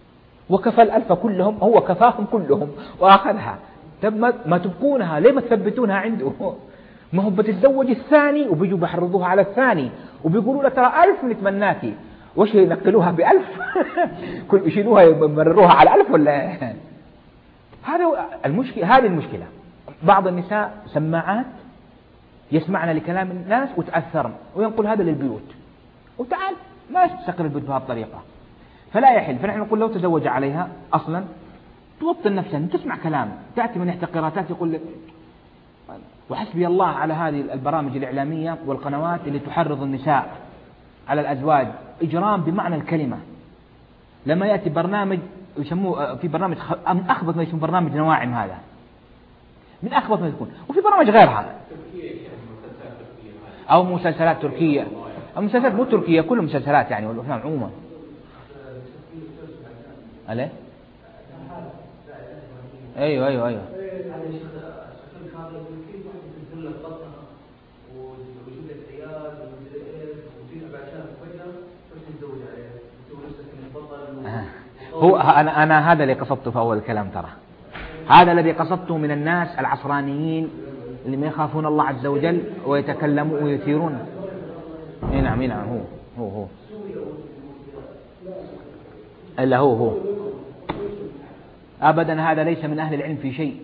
وكفى الألف كلهم، هو كفاهم كلهم وأخذها. طب ما تبقونها ليه؟ ما تثبتونها عنده؟ ما هو بتتزوج الثاني وبيجوا بحرضوها على الثاني وبيقولوا له ترى ألف نتمناكي، وش ينقلوها بألف؟ كل يشيلوها يمرروها على ألف ولا؟ هذا المشكلة. هذه المشكلة. بعض النساء سماعات يسمعن لكلام الناس وتأثرن وينقل هذا للبيوت، وتعال ما تسكر البيوت بهذه الطريقة، فلا يحل. فنحن نقول لو تزوج عليها أصلا توطن نفسها، تسمع كلام، تأتي من احتقاراتات يقول لك. وحسبي الله على هذه البرامج الإعلامية والقنوات اللي تحرض النساء على الأزواج، إجرام بمعنى الكلمة. لما يأتي برنامج يسموه في برنامج من أخبث ما يسمى برنامج نواعم، هذا من أخبث ما يكون، وفي برامج غيرها أو مسلسلات تركية، المسلسلات مو تركية، كل مسلسلات يعني والأفلام عموما. أليه؟ أيوه أيوه أيوه. هو أنا أنا هذا اللي قصدته في أول الكلام، ترى هذا الذي قصدته من الناس العصرانيين اللي ما يخافون الله عز وجل ويتكلمون ويثيرون. إيه نعم إيه نعم، هو هو هو إلا هو هو أبدا. هذا ليس من أهل العلم في شيء.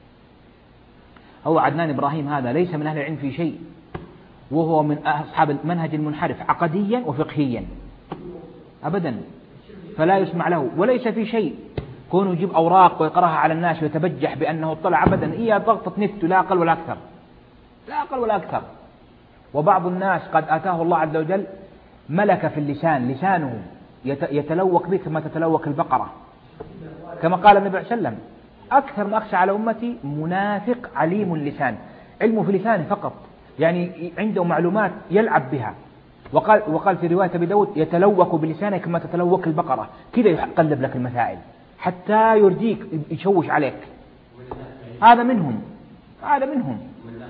هو عدنان إبراهيم هذا ليس من أهل العلم في شيء، وهو من أصحاب المنهج المنحرف عقديا وفقهيا أبدا، فلا يسمع له. وليس في شيء كونه يجيب أوراق ويقرأها على الناس ويتبجح بأنه اطلع أبدا، إياه ضغطة نفت، لا أقل ولا أكثر، لا أقل ولا أكثر. وبعض الناس قد آتاه الله عز وجل ملك في اللسان، لسانه يتلوك به كما تتلوك البقرة، كما قال النبي صلى الله عليه وسلم: أكثر ما أخشى على أمتي منافق عليم اللسان، علمه في لسانه فقط، يعني عنده معلومات يلعب بها. وقال, وقال في رواية أبي داود: يتلوك بلسانه كما تتلوك البقرة، كذا يقلب لك المسائل حتى يرجيك، يشوش عليك. هذا منهم، هذا منهم،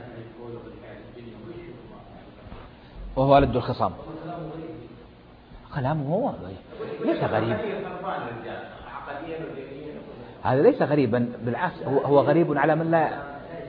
وهو لد الخصام. كلامه هو ليس غريب، هذا ليس غريبا، بالعكس هو غريب على من لا.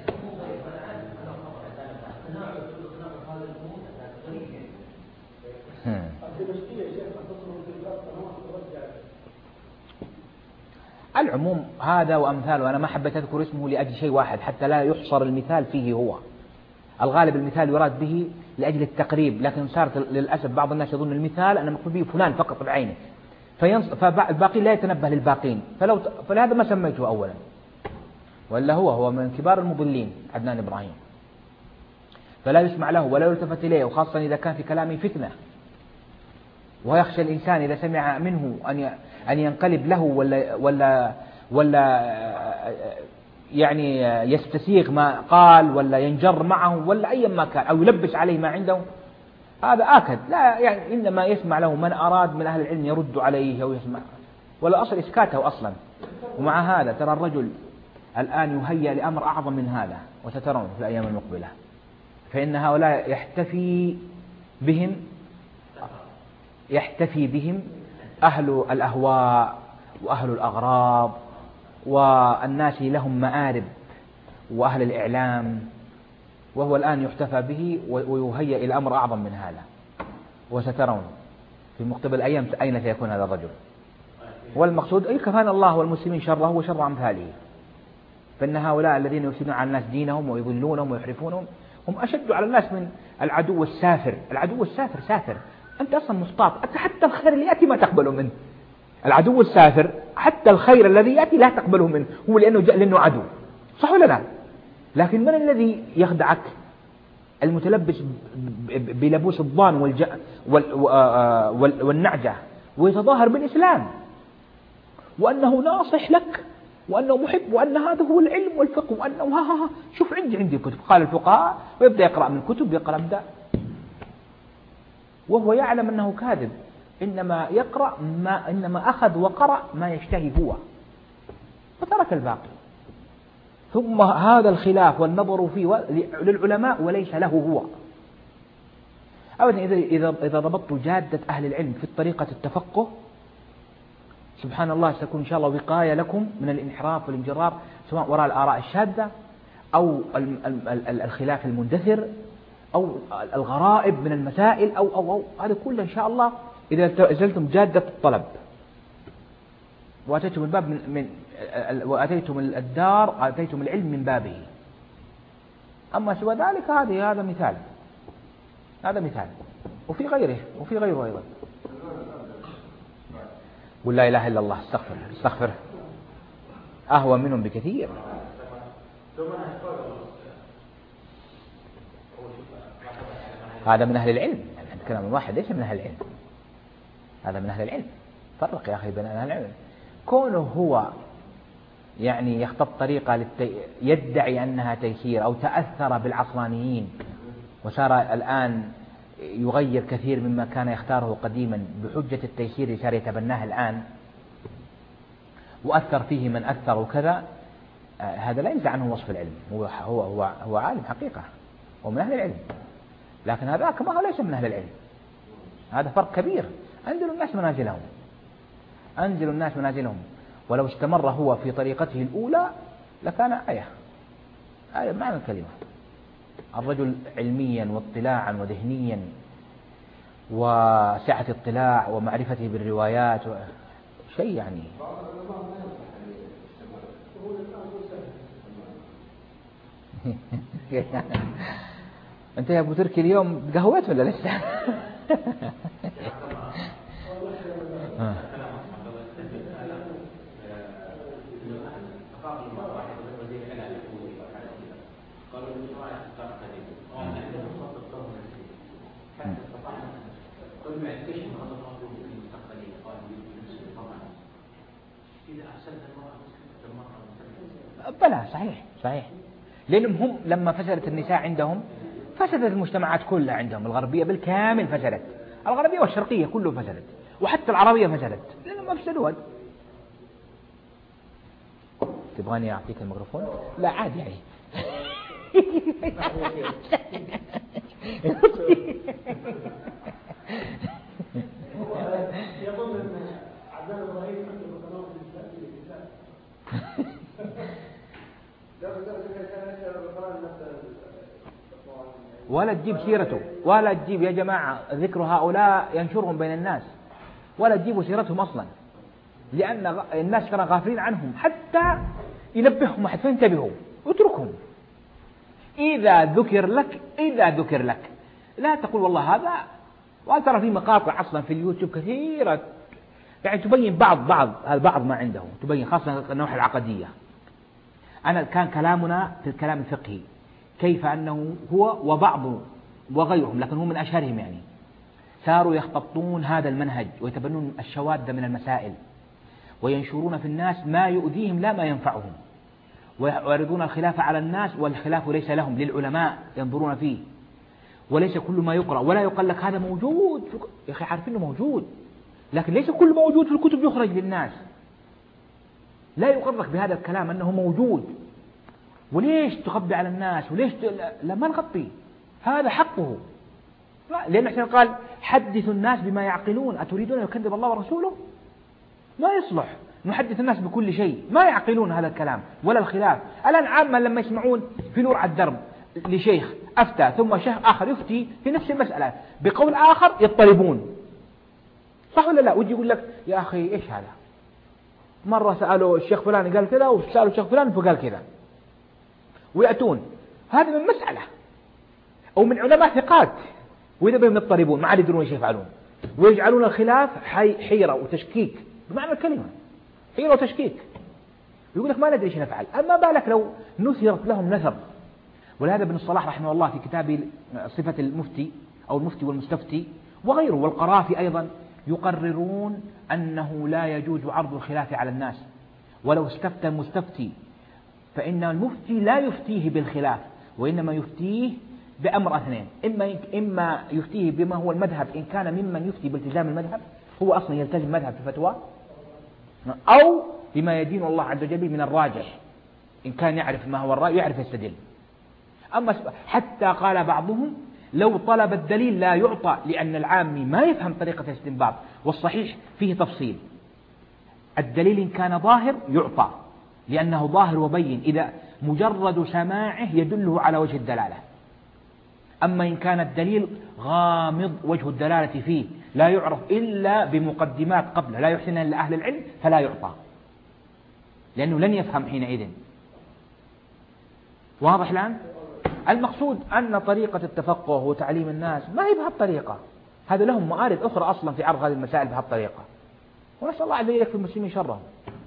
العموم هذا وأمثاله، أنا ما حبيت أذكر اسمه لأجل شيء واحد حتى لا يحصر المثال فيه. هو الغالب المثال يراد به لأجل التقريب، لكن صارت للأسف بعض الناس يظن المثال أن مقصود به فلان فقط بعينه، فالباقي لا يتنبه للباقين، فلو فلهذا ما سميته أولا. ولا هو هو من كبار المضلين عدنان إبراهيم، فلا يسمع له ولا يلتفت إليه، وخاصة إذا كان في كلامه فتنة، ويخشى الإنسان إذا سمع منه أن أن ينقلب له ولا ولا ولا يعني يستسيغ ما قال ولا ينجر معه ولا أي ما كان، أو يلبس عليه ما عنده. هذا آكد، لا يعني إنما يسمع له من أراد من أهل العلم يرد عليه أو يسمع، ولا أصل إسكاته أصلا. ومع هذا ترى الرجل الآن يهيأ لأمر أعظم من هذا، وسترون في الأيام المقبلة، فإن هؤلاء يحتفي بهم يحتفي بهم أهل الأهواء وأهل الأغراض والناس لهم مآرب وأهل الإعلام، وهو الآن يحتفى به ويهيأ إلى أمر أعظم من هذا. وسترون في مقتبل الأيام أين سيكون هذا الرجل. والمقصود أي كفانا الله والمسلمين شره وشر أمثاله، فإن هؤلاء الذين يفسدون على الناس دينهم ويضلونهم ويحرفونهم هم أشد على الناس من العدو السافر. العدو السافر سافر، أنت أصلا مصطاد، أنت حتى الخير اللي يأتي ما تقبله منه. العدو السافر حتى الخير الذي يأتي لا تقبله منه، هو لأنه جاء لأنه عدو، صح ولا لا؟ لكن من الذي يخدعك؟ المتلبس بلبوس الضان والج... وال... وال... والنعجة، ويتظاهر بالإسلام وأنه ناصح لك وأنه محب وأن هذا هو العلم والفقه وأنه ها ها ها شوف عندي عندي كتب قال الفقهاء، ويبدأ يقرأ من كتب يقرأ من ده، وهو يعلم أنه كاذب، إنما يقرأ ما إنما أخذ وقرأ ما يشتهي هو وترك الباقي. ثم هذا الخلاف والنظر فيه للعلماء وليس له هو أبدا. إذا إذا إذا ضبطت جادة أهل العلم في طريقة التفقه سبحان الله ستكون إن شاء الله وقاية لكم من الانحراف والانجرار سواء وراء الآراء الشاذة أو الخلاف المندثر أو الغرائب من المسائل أو أو أو هذا كله إن شاء الله إذا أزلتم جادة الطلب وأتيتم الباب من من وأتيتم الدار أتيتم العلم من بابه. أما سوى ذلك هذه هذا مثال هذا مثال وفي غيره وفي غيره أيضا. قل لا إله إلا الله استغفر استغفر أهوى منهم بكثير. هذا من أهل العلم يعني كلام واحد ليس من أهل العلم هذا من أهل العلم. فرق يا أخي بين أهل العلم. كونه هو يعني يخطب طريقة للتي... يدعي أنها تيسير أو تأثر بالعصرانيين وصار الآن يغير كثير مما كان يختاره قديما بحجة التيسير صار يتبناه الآن وأثر فيه من أثر وكذا. هذا لا ينزع عنه وصف العلم. هو هو هو, هو عالم حقيقة ومن أهل العلم لكن هذاك ما هو ليس من أهل العلم. هذا فرق كبير. أنزلوا الناس منازلهم أنزلوا الناس منازلهم. ولو استمر هو في طريقته الأولى لكان آية آية بمعنى الكلمة. الرجل علميا واطلاعا وذهنيا وسعة اطلاع ومعرفته بالروايات و... شيء يعني أنت يا أبو تركي اليوم قهوت ولا لسه؟ بلى صحيح صحيح. لأنهم هم لما فسدت النساء عندهم فسدت المجتمعات كلها عندهم. الغربية بالكامل فسدت. الغربية والشرقية كله فسدت وحتى العربية فسدت لأنهم ما فسدوا. تبغاني أعطيك الميكروفون؟ لا عادي يعني. ولا تجيب سيرته ولا تجيب يا جماعة ذكر هؤلاء ينشرهم بين الناس ولا تجيبوا سيرتهم أصلا لأن الناس كانوا غافلين عنهم حتى ينبههم أحد فانتبهوا اتركهم. إذا ذكر لك إذا ذكر لك لا تقول والله هذا. وأنت ترى في مقاطع أصلا في اليوتيوب كثيرة يعني تبين بعض بعض البعض ما عنده تبين خاصة النواحي العقدية. أنا كان كلامنا في الكلام الفقهي كيف أنه هو وبعض وغيرهم لكن هم من أشهرهم يعني صاروا يخططون هذا المنهج ويتبنون الشواذ من المسائل وينشرون في الناس ما يؤذيهم لا ما ينفعهم ويعرضون الخلاف على الناس والخلاف ليس لهم للعلماء ينظرون فيه وليس كل ما يقرأ ولا يقال لك هذا موجود يا أخي عارفين إنه موجود لكن ليس كل موجود في الكتب يخرج للناس. لا يقرك بهذا الكلام أنه موجود وليش تخبي على الناس وليش ت... لا ما نغطي هذا حقه. لا لأن عشان قال حدثوا الناس بما يعقلون أتريدون يكذب الله ورسوله. ما يصلح نحدث الناس بكل شيء ما يعقلون هذا الكلام ولا الخلاف. الآن عامة لما يسمعون في نور على الدرب لشيخ أفتى ثم شيخ آخر يفتي في نفس المسألة بقول آخر يضطربون صح ولا لا؟ ويجي يقول لك يا أخي إيش هذا مرة سألوا الشيخ فلان قال كذا وسألوا الشيخ فلان فقال كذا ويأتون هذا من مسألة أو من علماء ثقات وإذا بهم يضطربون ما عاد يدرون ايش يفعلون ويجعلون الخلاف حيرة وتشكيك بمعنى الكلمة حيرة وتشكيك. يقول لك ما ندري ايش نفعل. أما بالك لو نثرت لهم نثر. ولهذا ابن الصلاح رحمه الله في كتاب صفة المفتي أو المفتي والمستفتي وغيره والقرافي أيضا يقررون أنه لا يجوز عرض الخلاف على الناس ولو استفتى المستفتي فإن المفتي لا يفتيه بالخلاف وإنما يفتيه بأمر اثنين إما إما يفتيه بما هو المذهب إن كان ممن يفتي بالتزام المذهب هو أصلا يلتزم مذهب في الفتوى أو بما يدين الله عز وجل من الراجح إن كان يعرف ما هو الرأي يعرف يستدل. أما حتى قال بعضهم لو طلب الدليل لا يعطى لأن العامي ما يفهم طريقة الاستنباط والصحيح فيه تفصيل. الدليل إن كان ظاهر يعطى لأنه ظاهر وبين، إذا مجرد سماعه يدله على وجه الدلالة. أما إن كان الدليل غامض وجه الدلالة فيه لا يعرف إلا بمقدمات قبله لا يحسنها إلا أهل العلم فلا يعطى، لأنه لن يفهم حينئذ. واضح الآن؟ المقصود أن طريقة التفقه وتعليم الناس ما هي بهالطريقة، هذا لهم موارد أخرى أصلا في عرض هذه المسائل بهالطريقة، ونسأل الله عز وجل يكفي المسلمين شرهم.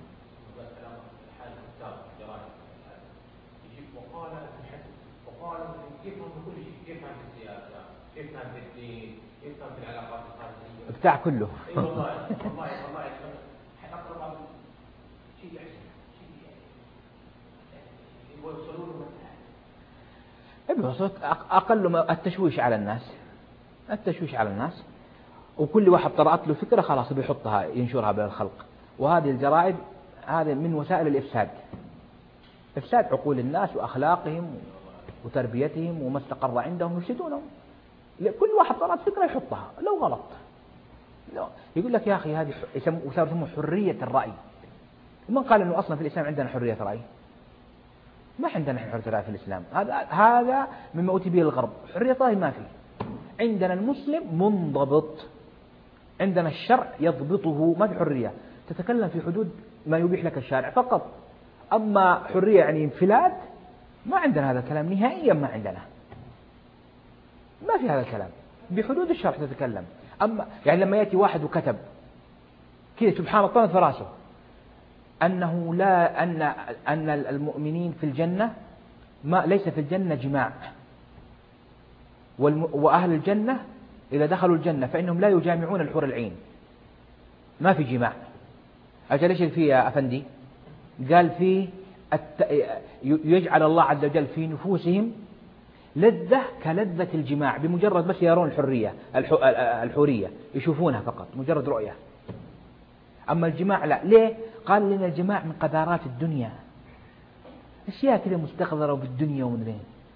بتاع كله. اي والله والله والله اقرب شيء يوصلون أقل التشويش على الناس، التشويش على الناس، وكل واحد طرأت له فكرة خلاص بيحطها ينشرها بين الخلق. وهذه الجرائد هذه من وسائل الإفساد، إفساد عقول الناس وأخلاقهم وتربيتهم وما استقر عندهم يفسدونهم. كل واحد طرأت فكرة يحطها لو غلط. لو يقول لك يا أخي هذه يسموه حرية الرأي. من قال إنه أصلا في الإسلام عندنا حرية رأي؟ ما عندنا حرية رأي في الإسلام، هذا هذا مما أتي به الغرب. حرية رأي ما في عندنا. المسلم منضبط، عندنا الشرع يضبطه، ما في حرية تتكلم في حدود ما يبيح لك الشارع فقط. أما حرية يعني انفلات ما عندنا هذا الكلام نهائيا، ما عندنا، ما في هذا الكلام، بحدود الشرع تتكلم. أما يعني لما يأتي واحد وكتب كذا سبحان الله في راسه أنه لا أن أن المؤمنين في الجنة ما ليس في الجنة جماع، وأهل الجنة إذا دخلوا الجنة فإنهم لا يجامعون الحور العين، ما في جماع. أجل إيش فيه يا أفندي؟ قال فيه الت... يجعل الله عز وجل في نفوسهم لذة كلذة الجماع، بمجرد بس يرون الحرية الح... الحورية يشوفونها فقط مجرد رؤية. أما الجماع لا. ليه؟ قال لنا الجماع من قذارات الدنيا، أشياء كذا مستقذرة بالدنيا ومدرين.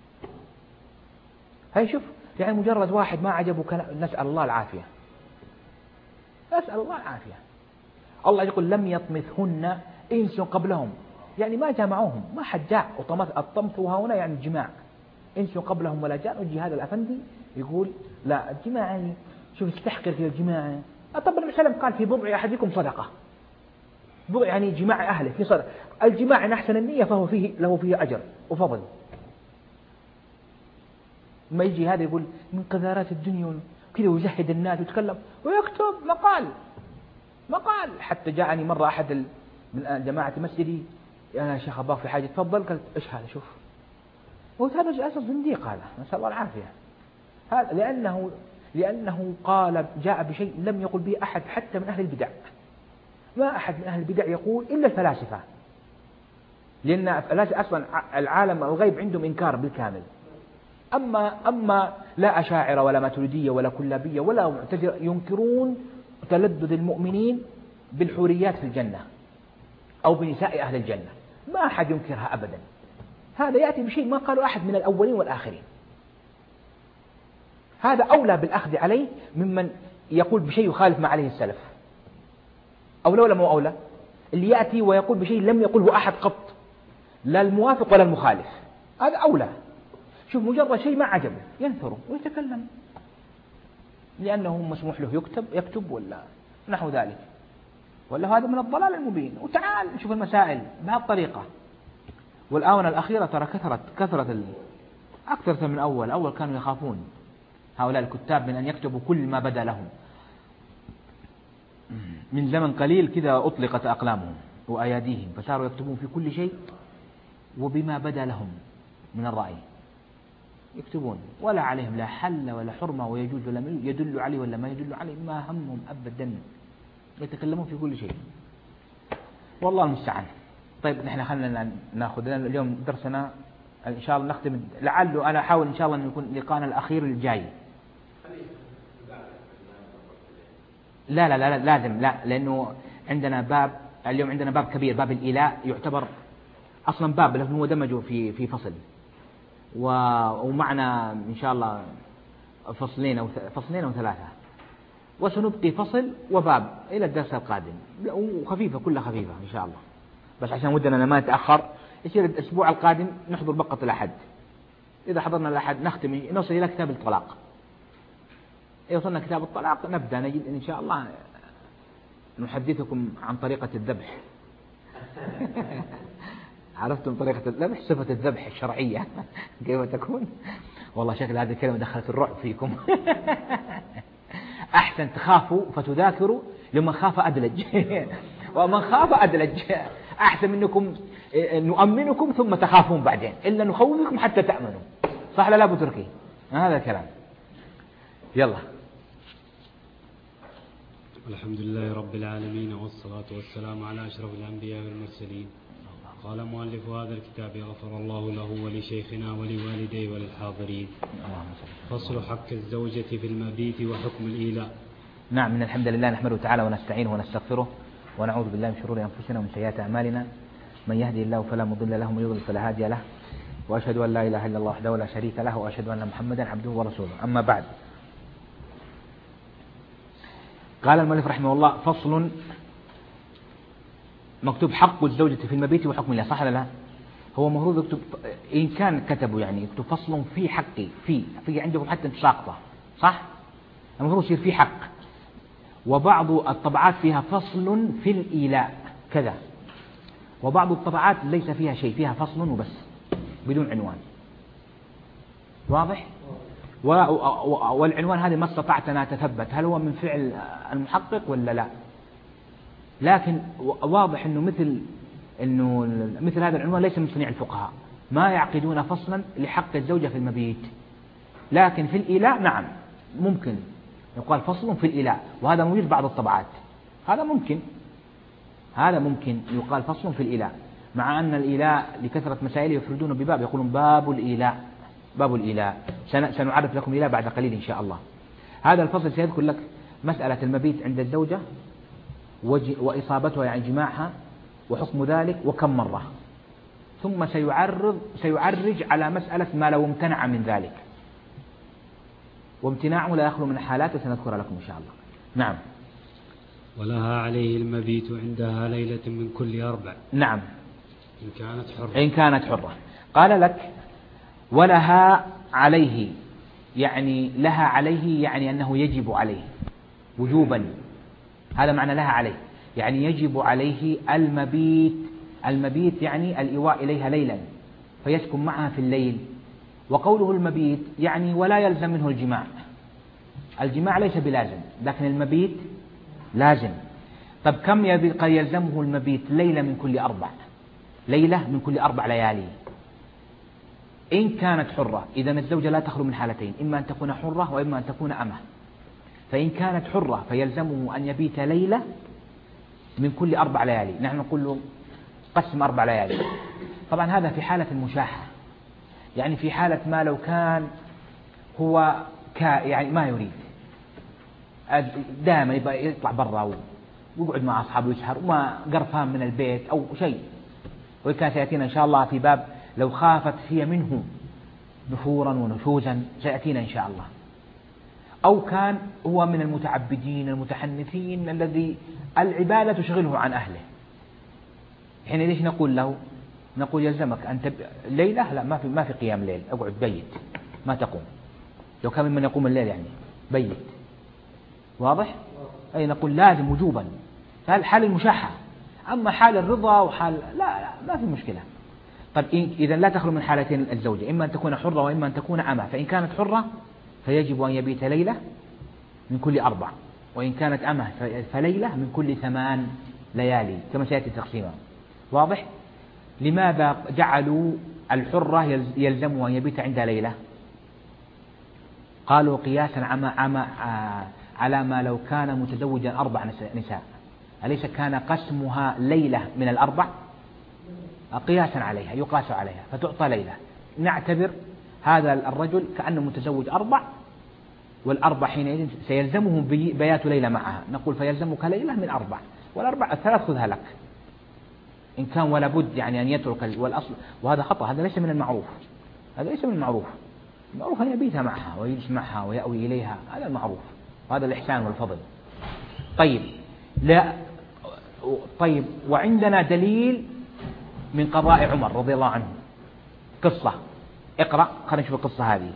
هاي شوف يعني مجرد واحد ما عجبه كلام، نسأل الله العافية، نسأل الله العافية. الله يقول لم يطمثهن إنس قبلهم، يعني ما جامعوهم، ما حد جاء وطمث. الطمث هنا يعني الجماع، إنس قبلهم ولا جاء. ويجي هذا الأفندي يقول لا الجماع يعني شوف استحقر في الجماع. طب النبي صلى الله عليه وسلم قال في بضع أحدكم صدقة، بضع يعني جماع أهله في صدقة. الجماع إن أحسن النية فهو فيه له فيه أجر وفضل. ما يجي هذا يقول من قذارات الدنيا كذا ويزهد الناس ويتكلم ويكتب مقال مقال. حتى جاءني مرة أحد من جماعة مسجدي، يا شيخ أباك في حاجة تفضل. قلت إيش هذا؟ شوف قلت هذا أساس زنديق، هذا نسأل الله العافية. هذا لأنه لأنه قال جاء بشيء لم يقل به أحد حتى من أهل البدع. ما أحد من أهل البدع يقول إلا الفلاسفة، لأن الفلاسفة أصلا العالم الغيب عندهم إنكار بالكامل. أما أما لا أشاعرة ولا ماتريدية ولا كلابية ولا معتزلة ينكرون تلذذ المؤمنين بالحوريات في الجنة أو بنساء أهل الجنة، ما أحد ينكرها أبدا. هذا يأتي بشيء ما قالوا أحد من الأولين والآخرين. هذا أولى بالأخذ عليه ممن يقول بشيء يخالف ما عليه السلف. أولى ولا مو أولى؟ اللي يأتي ويقول بشيء لم يقله أحد قط، لا الموافق ولا المخالف، هذا أولى. شوف مجرد شيء ما عجبه ينثره ويتكلم لأنه مسموح له يكتب يكتب ولا نحو ذلك، ولا هذا من الضلال المبين. وتعال شوف المسائل بهالطريقة. والآونة الأخيرة ترى كثرت كثرت ال... أكثر من أول. أول كانوا يخافون هؤلاء الكتاب من أن يكتبوا كل ما بدا لهم. من زمن قليل كذا أطلقت أقلامهم وأياديهم فصاروا يكتبون في كل شيء وبما بدا لهم من الرأي يكتبون، ولا عليهم لا حل ولا حرمة ويجوز ولا يدل عليه ولا ما يدل عليه، ما همهم أبدا، يتكلمون في كل شيء. والله المستعان. طيب نحن خلنا ناخذ لنا اليوم درسنا إن شاء الله نختم. لعله أنا أحاول إن شاء الله أن يكون لقاءنا الأخير الجاي. لا لا لا لازم لا، لأنه عندنا باب اليوم، عندنا باب كبير، باب الإيلاء يعتبر أصلا باب لكن هو دمجه في في فصل، ومعنا إن شاء الله فصلين أو فصلين أو ثلاثة. وسنبقي فصل وباب إلى الدرس القادم، وخفيفة كلها خفيفة إن شاء الله، بس عشان ودنا ما نتأخر يصير الأسبوع القادم نحضر بقة الأحد. إذا حضرنا الأحد نختم نوصل إلى كتاب الطلاق. إذا وصلنا كتاب الطلاق نبدأ نجد إن شاء الله نحدثكم عن طريقة الذبح. عرفتم طريقة الذبح؟ صفة الذبح الشرعية كيف تكون؟ والله شكل هذه الكلمة دخلت الرعب فيكم. أحسن تخافوا فتذاكروا لمن خاف أدلج. ومن خاف أدلج أحسن منكم نؤمنكم ثم تخافون بعدين، إلا نخوفكم حتى تأمنوا. صح لا أبو تركي؟ هذا الكلام. يلا. الحمد لله رب العالمين، والصلاة والسلام على أشرف الأنبياء والمرسلين. قال مؤلف هذا الكتاب غفر الله له ولشيخنا ولوالديه وللحاضرين. فصل حق الزوجة في المبيت وحكم الإيلاء. نعم، من الحمد لله نحمده تعالى ونستعينه ونستغفره ونعوذ بالله من شرور أنفسنا ومن سيئات أعمالنا، من يهدي الله فلا مضل له ومن يضلل فلا هادي له، وأشهد أن لا إله إلا الله وحده لا شريك له، وأشهد أن محمدا عبده ورسوله. أما بعد، قال المؤلف رحمه الله: فصل مكتوب حق الزوجة في المبيت وحكم الله، صح ولا لا؟ هو المفروض يكتب إن كان كتبوا يعني يكتب فصل في حقي في في عندكم حتى انت ساقطة، صح؟ المفروض يصير في حق. وبعض الطبعات فيها فصل في الإيلاء كذا، وبعض الطبعات ليس فيها شيء، فيها فصل وبس بدون عنوان. واضح؟ والعنوان هذه ما استطعت أن أتثبت هل هو من فعل المحقق ولا لا، لكن واضح أنه مثل أنه مثل هذا العنوان ليس من صنيع الفقهاء، ما يعقدون فصلا لحق الزوجة في المبيت. لكن في الإيلاء نعم ممكن يقال فصل في الإيلاء، وهذا موجود بعض الطبعات، هذا ممكن هذا ممكن يقال فصل في الإيلاء، مع أن الإيلاء لكثرة مسائله يفردون بباب، يقولون باب الإيلاء باب الإيلاء. سنعرف لكم الإيلاء بعد قليل إن شاء الله. هذا الفصل سيذكر لك مسألة المبيت عند الزوجة وإصابتها يعني جماعها وحكم ذلك وكم مرة، ثم سيعرض سيعرج على مسألة ما لو امتنع من ذلك، وامتناعه لا يخلو من حالات سنذكر لكم إن شاء الله. نعم. ولها عليه المبيت عندها ليلة من كل أربع. نعم، إن كانت حرة. إن كانت حرة. قال لك ولها عليه، يعني لها عليه يعني أنه يجب عليه وجوبا، هذا معنى لها عليه، يعني يجب عليه المبيت. المبيت يعني الإيواء إليها ليلا فيسكن معها في الليل. وقوله المبيت يعني ولا يلزم منه الجماع، الجماع ليس بلازم لكن المبيت لازم. طب كم يبقى يلزمه المبيت؟ ليلة من كل أربع، ليلة من كل أربع ليالي إن كانت حرة. إذا الزوجة لا تخلو من حالتين، إما أن تكون حرة وإما أن تكون أمة. فإن كانت حرة فيلزمه أن يبيت ليلة من كل أربع ليالي. نحن نقول له قسم أربع ليالي. طبعا هذا في حالة المشاحة، يعني في حالة ما لو كان هو كا يعني ما يريد دائما يبقى يطلع برا ويقعد مع أصحابه ويسهر وما قرفان من البيت أو شيء، وكان سيأتينا إن شاء الله في باب لو خافت هي منه نفورا ونشوزا، سيأتينا إن شاء الله. أو كان هو من المتعبدين المتحنثين الذي العبادة تشغله عن أهله، حين ليش نقول له؟ نقول يلزمك أن تب... ليلة لا ما في ما في قيام ليل، أقعد بيت ما تقوم. لو كان ممن يقوم الليل يعني بيت. واضح؟ أي نقول لازم وجوبا. هذا حال المشاحة. أما حال الرضا وحال لا, لا ما في مشكلة. طب إذا لا تخلو من حالتين الزوجة، إما أن تكون حرة وإما أن تكون أمة. فإن كانت حرة فيجب أن يبيت ليلة من كل أربع، وإن كانت أمة فليلة من كل ثمان ليالي كما سيأتي تقسيمها. واضح؟ لماذا جعلوا الحرة يلزمها أن يبيت عندها ليلة؟ قالوا قياسا على ما لو كان متزوجا أربع نساء، أليس كان قسمها ليلة من الأربع؟ قياسا عليها يقاس عليها فتعطى ليلة. نعتبر هذا الرجل كأنه متزوج أربع، والأربع حينئذ سيلزمه بيات ليلة معها، نقول فيلزمك ليلة من أربع، والأربع الثلاث خذها لك إن كان ولا بد يعني أن يترك والأصل. وهذا خطأ، هذا ليس من المعروف، هذا ليس من المعروف. المعروف أن يبيتها معها ويجلس معها ويأوي إليها، هذا المعروف. وهذا الإحسان والفضل. طيب لا طيب وعندنا دليل من قضاء عمر رضي الله عنه، قصة اقرأ خلينا نشوف القصة هذه.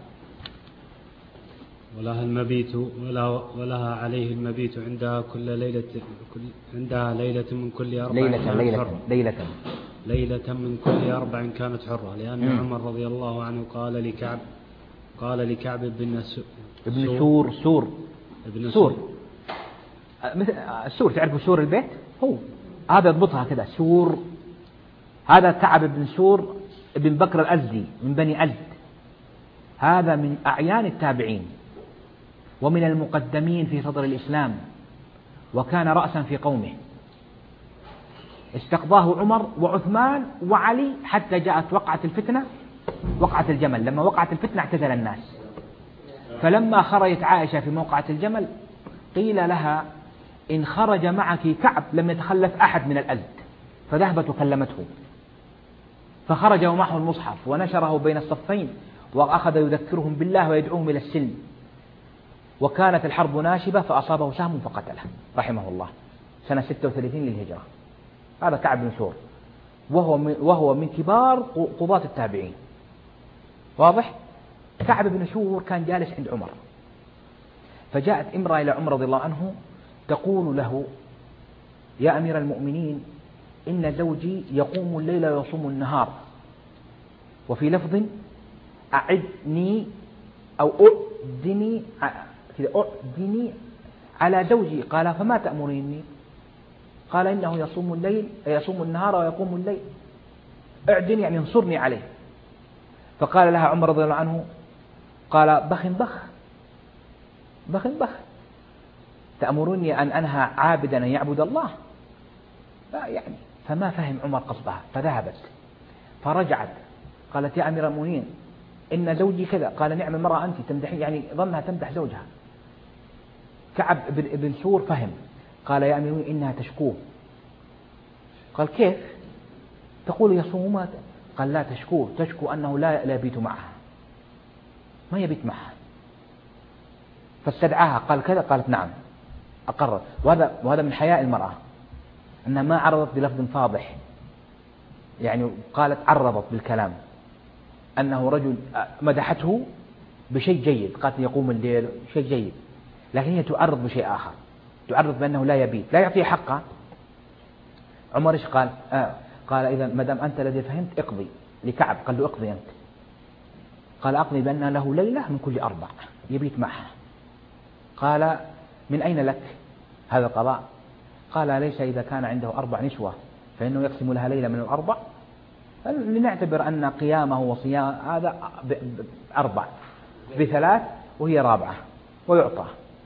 ولها المبيت ولا ولها عليه المبيت عندها كل ليلة كل عندها ليلة من كل أربع ليلة ليلة ليلة ليلة من كل أربع كانت حرة، لأن م. عمر رضي الله عنه قال لكعب قال لكعب بن ابن سور سور ابن سور مثل السور، تعرفوا سور البيت؟ هو هذا يضبطها كذا سور. هذا كعب بن سور ابن بكر الأزدي من بني أزد، هذا من أعيان التابعين ومن المقدمين في صدر الإسلام، وكان رأسا في قومه. استقضاه عمر وعثمان وعلي حتى جاءت وقعة الفتنة، وقعة الجمل. لما وقعت الفتنة اعتزل الناس، فلما خرجت عائشة في موقعة الجمل قيل لها إن خرج معك كعب لم يتخلف أحد من الأزد، فذهبت وكلمته، فخرج ومعه المصحف ونشره بين الصفين وأخذ يذكرهم بالله ويدعوهم إلى السلم، وكانت الحرب ناشبة فأصابه سهم فقتله رحمه الله سنة ستة وثلاثين للهجرة. هذا كعب بن سور، وهو من, وهو من كبار قضاة التابعين. واضح؟ كعب بن سور كان جالس عند عمر، فجاءت امرأة إلى عمر رضي الله عنه تقول له يا أمير المؤمنين إن زوجي يقوم الليل ويصوم النهار، وفي لفظ أعدني أو أعدني أعدني على زوجي. قال فما تأمريني؟ قال إنه يصوم الليل يصوم النهار ويقوم الليل، أعدني يعني انصرني عليه. فقال لها عمر رضي الله عنه قال بخ بخ بخ بخ تأمرني أن أنهى عابدا أن يعبد الله؟ لا يعني. فما فهم عمر قصدها فذهبت، فرجعت قالت يا أمير المؤمنين إن زوجي كذا. قال نعم المرأة أنت تمدحين، يعني ظنها تمدح زوجها. كعب بن سور فهم، قال يا أمير المؤمنين إنها تشكوه. قال كيف تقول يصوم مات؟ قال لا تشكوه، تشكو أنه لا لا يبيت معها، ما يبيت معها. فاستدعاها قال كذا، قالت نعم أقرت. وهذا وهذا من حياء المرأة أنها ما عرضت بلفظ فاضح، يعني قالت عرضت بالكلام أنه رجل مدحته بشيء جيد، قالت يقوم الليل شيء جيد، لكن هي تعرض بشيء آخر، تعرض بأنه لا يبيت، لا يعطيه حقه. عمر إيش قال؟ آه قال إذا ما دام أنت الذي فهمت اقضي لكعب. قال له اقضي أنت. قال أقضي بأن له ليلة من كل أربع يبيت معها. قال من أين لك هذا القضاء؟ قال ليس إذا كان عنده أربع نسوة فإنه يقسم لها ليلة من الأربع، لنعتبر أن قيامه وصيام هذا أربع بثلاث وهي رابعة ويعطى.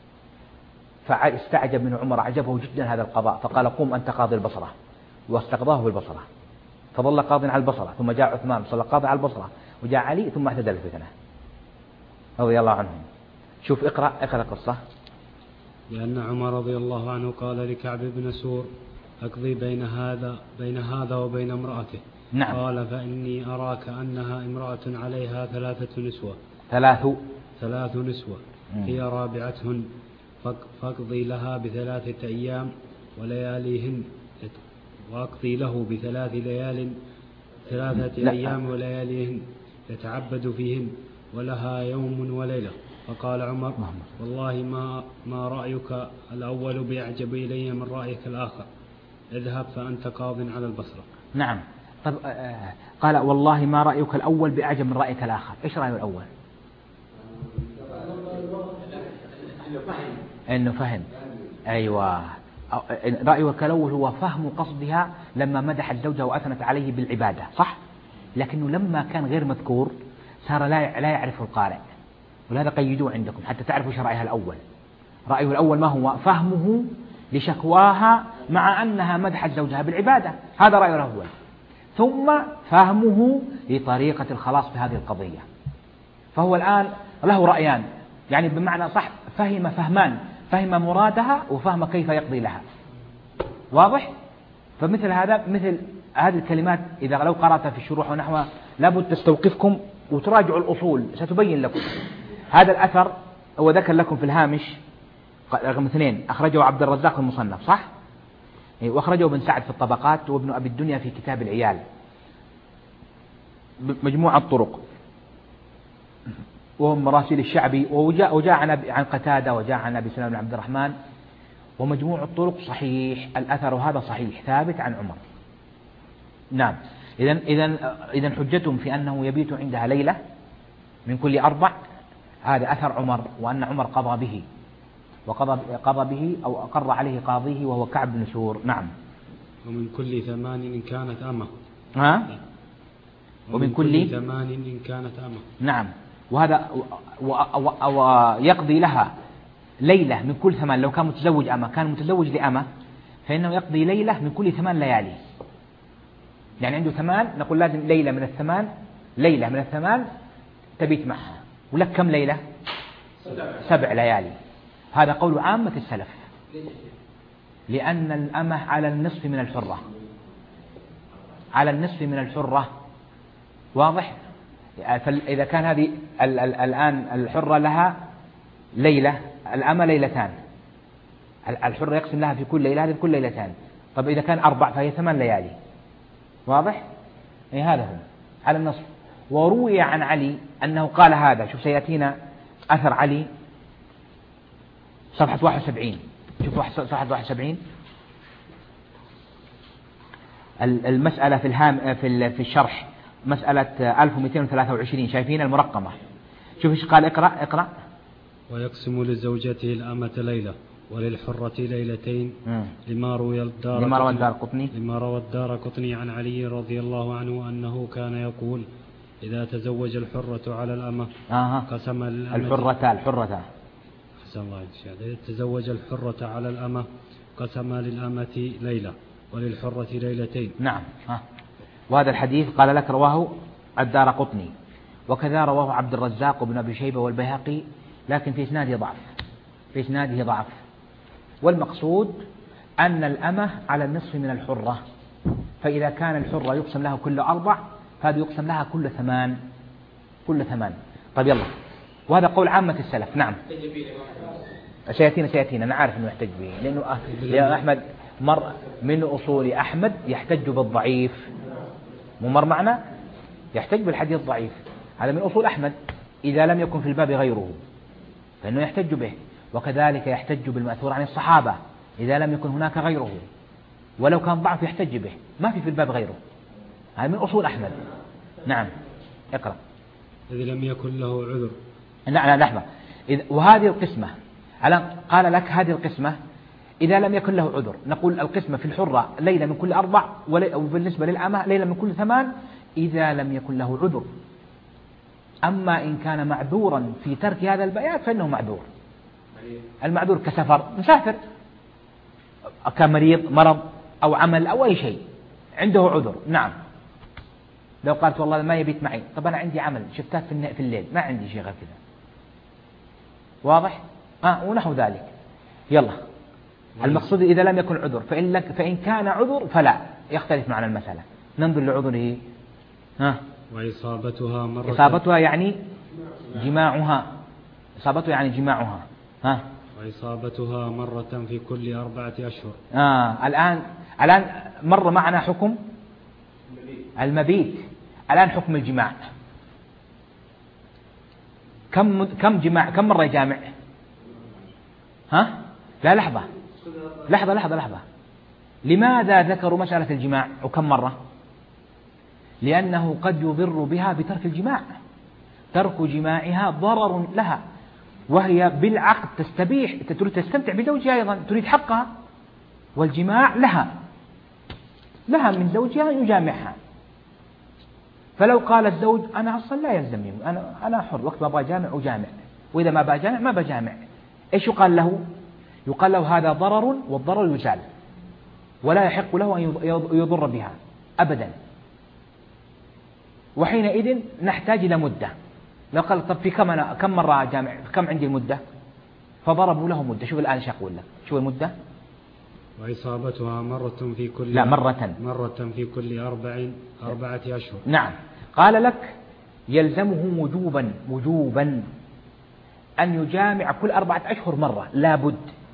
فاستعجب من عمر، عجبه جدا هذا القضاء، فقال قم أنت قاضي البصرة، واستقضاه بالبصرة. فظل قاضي على البصرة، ثم جاء عثمان صلى قاضي على البصرة، وجاء علي، ثم اعتدل الفتنة رضي الله عنهم. شوف اقرأ اقرأ القصة. لأن عمر رضي الله عنه قال لكعب بن سور أقضي بين هذا بين هذا وبين امرأته. نعم. قال فإني أراك أنها امرأة عليها ثلاثة نسوة ثلاث ثلاث نسوة هي رابعتهن، فاقضي لها بثلاثة أيام ولياليهن، وأقضي له بثلاث ليال ثلاثة لا. أيام ولياليهن يتعبد فيهن، ولها يوم وليلة. فقال عمر والله ما ما رأيك الأول بأعجب إلي من رأيك الآخر، اذهب فأنت قاض على البصرة. نعم. طب آه قال والله ما رأيك الأول بأعجب من رأيك الآخر. إيش رأيه الأول؟ إنه فهم. أيوة. رأيك الأول هو فهم قصدها لما مدحت زوجها وأثنت عليه بالعبادة، صح؟ لكنه لما كان غير مذكور صار لا لا يعرف القارئ، ولهذا قيدوه عندكم حتى تعرفوا ايش رأيها الأول. رأيه الأول ما هو؟ فهمه لشكواها مع أنها مدحت زوجها بالعبادة، هذا رأيه الأول. ثم فهمه لطريقة الخلاص في هذه القضية. فهو الآن له رأيان، يعني بمعنى صح فهم فهمان، فهم مرادها وفهم كيف يقضي لها. واضح؟ فمثل هذا مثل هذه الكلمات إذا لو قرأتها في الشروح ونحوها لابد تستوقفكم وتراجعوا الأصول ستبين لكم. هذا الأثر هو ذكر لكم في الهامش رقم اثنين أخرجه عبد الرزاق في المصنف صح؟ وأخرجه ابن سعد في الطبقات وابن أبي الدنيا في كتاب العيال مجموعة طرق، وهم مراسيل الشعبي، وجاء, وجاء عن قتادة، وجاء عن أبي سلمة بن عبد الرحمن، ومجموع الطرق صحيح، الأثر هذا صحيح ثابت عن عمر. نعم. إذن إذن إذن حجتهم في أنه يبيت عندها ليلة من كل أربع، هذا أثر عمر، وأن عمر قضى به، وقضى قضى به أو أقر عليه قاضيه وهو كعب بن سور. نعم. ومن كل ثمان إن كانت أمة. ها؟ ومن كل ثمان إن كانت أمة. نعم. وهذا ويقضي لها ليلة من كل ثمان، لو كان متزوج أمة، كان متزوج لأمة فإنه يقضي ليلة من كل ثمان ليالي، يعني عنده ثمان، نقول لازم ليلة من الثمان، ليلة من الثمان تبيت معها، ولك كم ليلة؟ سبع ليالي. هذا قول عامة السلف، لأن الأمة على النصف من الحرة، على النصف من الحرة، واضح؟ فإذا كان هذه الآن الحرة لها ليلة، الأمة ليلتان، الحرة يقسم لها في كل ليلة، هذه كل ليلتان. طب إذا كان أربع فهي ثمان ليالي، واضح؟ إيه هذا هو على النصف. وروي عن علي أنه قال هذا، شوف سيأتينا أثر علي صفحة واحد وسبعين، شوف صفحة واحد وسبعين المسألة في الهام في في الشرح، مسألة ألف ومئتين وثلاثة وعشرين، شايفين المرقمة؟ شوف ايش قال، اقرأ اقرأ. ويقسم لزوجته الأمة ليلة وللحرة ليلتين، لما روي الدار لما روى الدار قطني لما روى الدار قطني عن علي رضي الله عنه أنه كان يقول إذا تزوج الحرة على الأمة آه. قسم للأمة الحرة الحرة حسن الله إذا تزوج الحرة على الأمة قسم للأمة ليلة وللحرة ليلتين. نعم. ها. وهذا الحديث قال لك رواه الدار قطني، وكذا رواه عبد الرزاق وابن أبي شيبة والبيهقي، لكن في إسناده ضعف، في إسناده ضعف. والمقصود أن الأمة على النصف من الحرة، فإذا كان الحرة يقسم لها كل أربع، فهذا يقسم لها كل ثمان، كل ثمان. طيب يلا، وهذا قول عامة السلف. نعم. سيأتينا سيأتينا أنا عارف أنه يحتج به، لأنه يا أحمد مر من أصول أحمد يحتج بالضعيف، ممر معنا يحتج بالحديث الضعيف، هذا من أصول أحمد إذا لم يكن في الباب غيره فإنه يحتج به، وكذلك يحتج بالمأثور عن الصحابة إذا لم يكن هناك غيره، ولو كان ضعف يحتج به، ما في في الباب غيره، هذا من أصول أحمد. نعم اقرأ. إذا لم يكن له عذر. لا لا لحظة، وهذه القسمة قال لك هذه القسمة إذا لم يكن له عذر، نقول القسمة في الحرة ليلة من كل أربع، وبالنسبة للأمة ليلة من كل ثمان إذا لم يكن له عذر. أما إن كان معذورا في ترك هذا البيات فإنه معذور. المعذور كسفر، مسافر، كمريض، مرض أو عمل أو أي شيء عنده عذر. نعم. لو قالت والله ما يبيت معي، طب أنا عندي عمل شفتات في الليل، ما عندي شيء غير كذا، واضح؟ آه ونحو ذلك. يلا، المقصود إذا لم يكن عذر، فإن, لك فإن كان عذر فلا، يختلف معنا المسألة، ننظر لعذره. ها. وإصابتها مرة، إصابتها يعني جماعها، إصابتها يعني جماعها. ها. وإصابتها مرة في كل أربعة أشهر. آه الآن الآن مر معنا حكم المبيت، الآن حكم الجماع. كم كم جماع كم مرة يجامع؟ ها؟ لا لحظة لحظة لحظة لحظة لماذا ذكروا مسألة الجماع وكم مرة؟ لأنه قد يضر بها بترك الجماع، ترك جماعها ضرر لها، وهي بالعقد تستبيح، تريد تستمتع بزوجها أيضا، تريد حقها، والجماع لها لها من زوجها يجامعها. فلو قال الزوج أنا أصلا لا يلزمني، أنا أنا حر، وقت ما أبغى جامع وجامع، وإذا ما أبغى جامع ما بجامع، إيش يقال له؟ يقال له هذا ضرر، والضرر يزال، ولا يحق له أن يضر بها أبدا. وحينئذ نحتاج إلى مدة. لو قال طب في كم أنا كم مرة جامع، كم عندي المدة؟ فضربوا له مدة. شوف الآن ايش أقول لك، شوف المدة. وإصابتها مرة في كل لا مرة مرة في كل أربع أربعة أشهر. نعم. قال لك يلزمه وجوبا وجوبا أن يجامع كل أربعة أشهر مرة، لا بد،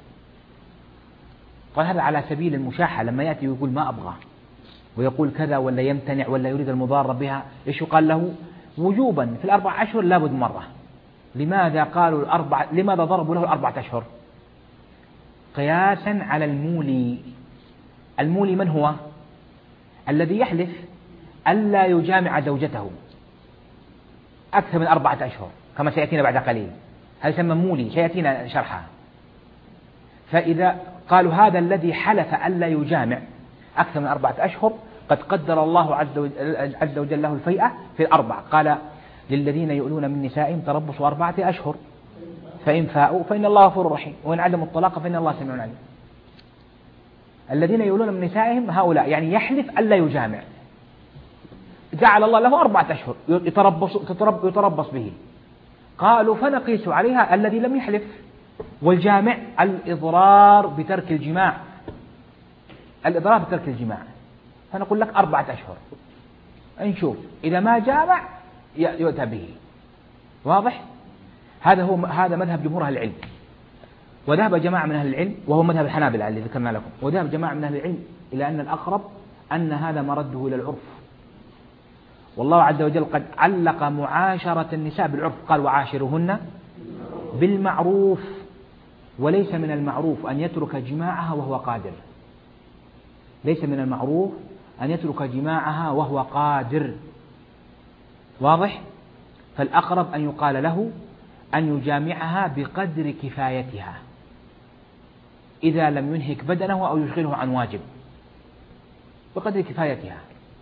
قال هذا على سبيل المشاحة، لما يأتي ويقول ما أبغى ويقول كذا ولا يمتنع ولا يريد المضارة بها، إيش يقال له؟ وجوبا في الأربع أشهر لابد مرة. لماذا قالوا الأربع؟ لماذا ضربوا له الأربعة أشهر؟ قياسا على المولي. المولي من هو؟ الذي يحلف ألا يجامع زوجته أكثر من أربعة أشهر كما سيأتينا بعد قليل، هذا يسمى مولي، سيأتينا شرحها. فإذا قالوا هذا الذي حلف ألا يجامع أكثر من أربعة أشهر قد قدر الله عز وجل له الفيئة في الأربع. قال للذين يؤلون من نسائهم تربصوا أربعة أشهر فإن فاءوا فإن الله غفور رحيم وإن عدموا الطلاق فإن الله سميع عليم. الذين يؤلون من نسائهم هؤلاء يعني يحلف ألا يجامع، جعل الله له أربعة أشهر يتربص, يتربص به. قالوا فنقيس عليها الذي لم يحلف. والجامع الإضرار بترك الجماع، الإضرار بترك الجماع، فنقول لك أربعة أشهر، نشوف إذا ما جامع يؤتى به. واضح؟ هذا هو هذا مذهب جمهور أهل العلم. وذهب جماعة من أهل العلم وهو مذهب الحنابلة الذي ذكرنا لكم، وذهب جماعة من أهل العلم إلى أن الأقرب أن هذا مرده إلى العرف. والله عز وجل قد علق معاشرة النساء بالعرف، قال وعاشرهن بالمعروف، وليس من المعروف أن يترك جماعها وهو قادر. ليس من المعروف أن يترك جماعها وهو قادر. واضح؟ فالأقرب أن يقال له أن يجامعها بقدر كفايتها إذا لم ينهك بدنه أو يشغله عن واجب، بقدر كفايتها.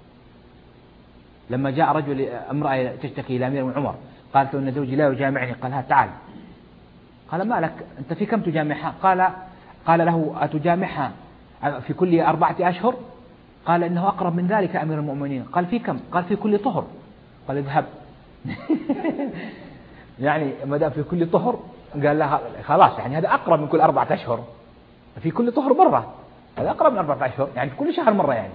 لما جاء رجل امرأة تشتكي إلى أمير عمر قالت له إن زوجي لا يجامعني، قال ها تعال، قال ما لك أنت في كم تجامعها؟ قال قال له أتجامعها في كل أربعة أشهر؟ قال إنه أقرب من ذلك أمير المؤمنين. قال في كم؟ قال في كل طهر. قال اذهب. يعني ما دام في كل طهر قال لها خلاص، يعني هذا أقرب من كل أربعة أشهر. في كل طهر مرة، هذا أقرب من أربعة أشهر، يعني في كل شهر مرة يعني.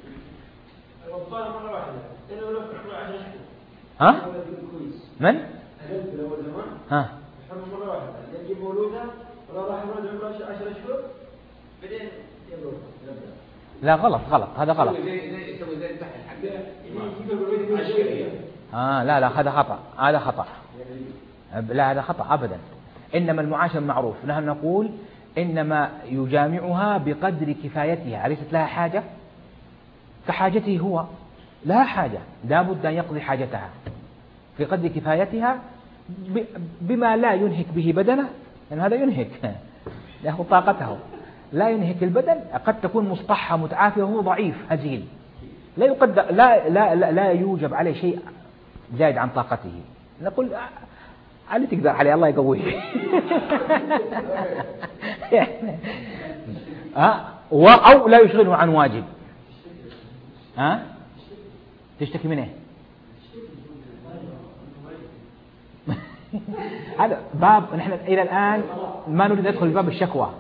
ها؟ من؟ ها؟ لا غلط غلط هذا غلط. آه لا لا هذا خطأ، هذا خطأ. لا هذا خطأ أبدا. إنما المعاشر معروف، نحن نقول إنما يجامعها بقدر كفايتها. أليست لها حاجة؟ كحاجته هو، لها حاجة لا بد أن يقضي حاجتها في قدر كفايتها بما لا ينهك به بدنه، لأن هذا ينهك يأخذ طاقته، لا ينهك البدن. قد تكون مصطحة متعافية وهو ضعيف هزيل، لا يقدر لا لا لا, لا يوجب عليه شيء زائد عن طاقته. نقول علي تقدر عليه الله يقويه. أو لا يشغله عن واجب. ها؟ تشتكي من ايه؟ هذا باب نحن إلى الآن ما نريد ندخل في باب الشكوى.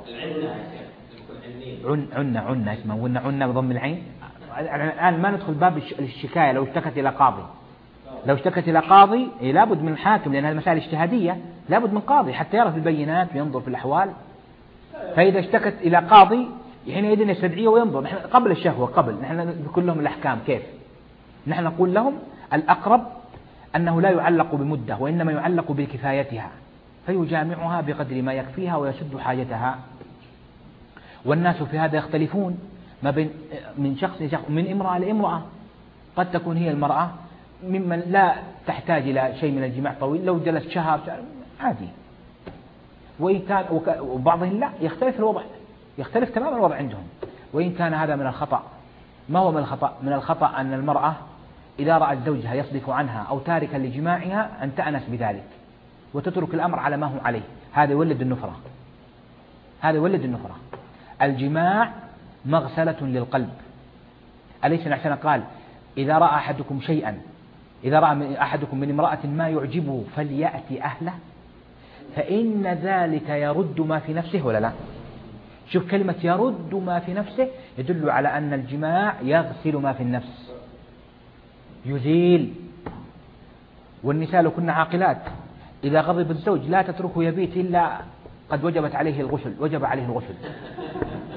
عن عنا عنا اسمه عنا عنا بضم العين. الآن ما ندخل باب الشكاية. لو اشتكت إلى قاضي، لو اشتكت إلى قاضي إيه لابد من الحاكم، لأن هذه المسائل اجتهادية، لابد من قاضي حتى يرى في البينات وينظر في الأحوال. فإذا اشتكت إلى قاضي حينئذ يستدعيه وينظر. نحن قبل الشهوة قبل نحن نقول لهم الأحكام كيف. نحن نقول لهم الأقرب أنه لا يعلق بمدة وإنما يعلق بكفايتها، فيجامعها بقدر ما يكفيها ويسد حاجتها. والناس في هذا يختلفون ما بين من شخص لشخص، من امرأة لامرأة. قد تكون هي المرأة ممن لا تحتاج إلى شيء من الجماع طويل، لو جلس شهر عادي. وإن كان وبعضهم لا، يختلف الوضع، يختلف تماما الوضع عندهم. وإن كان هذا من الخطأ. ما هو من الخطأ؟ من الخطأ أن المرأة إذا رأت زوجها يصدف عنها أو تاركا لجماعها أن تأنس بذلك وتترك الأمر على ما هو عليه. هذا يولد النفرة، هذا يولد النفرة. الجماع مغسلة للقلب. أليس نحسن قال إذا رأى أحدكم شيئا، إذا رأى أحدكم من امرأة ما يعجبه فليأتي أهله فإن ذلك يرد ما في نفسه، ولا لا؟ شوف كلمة يرد ما في نفسه يدل على أن الجماع يغسل ما في النفس، يزيل. والنساء لو كنا عاقلات إذا غضب الزوج لا تتركه يبيت إلا قد وجبت عليه الغسل، وجب عليه الغسل.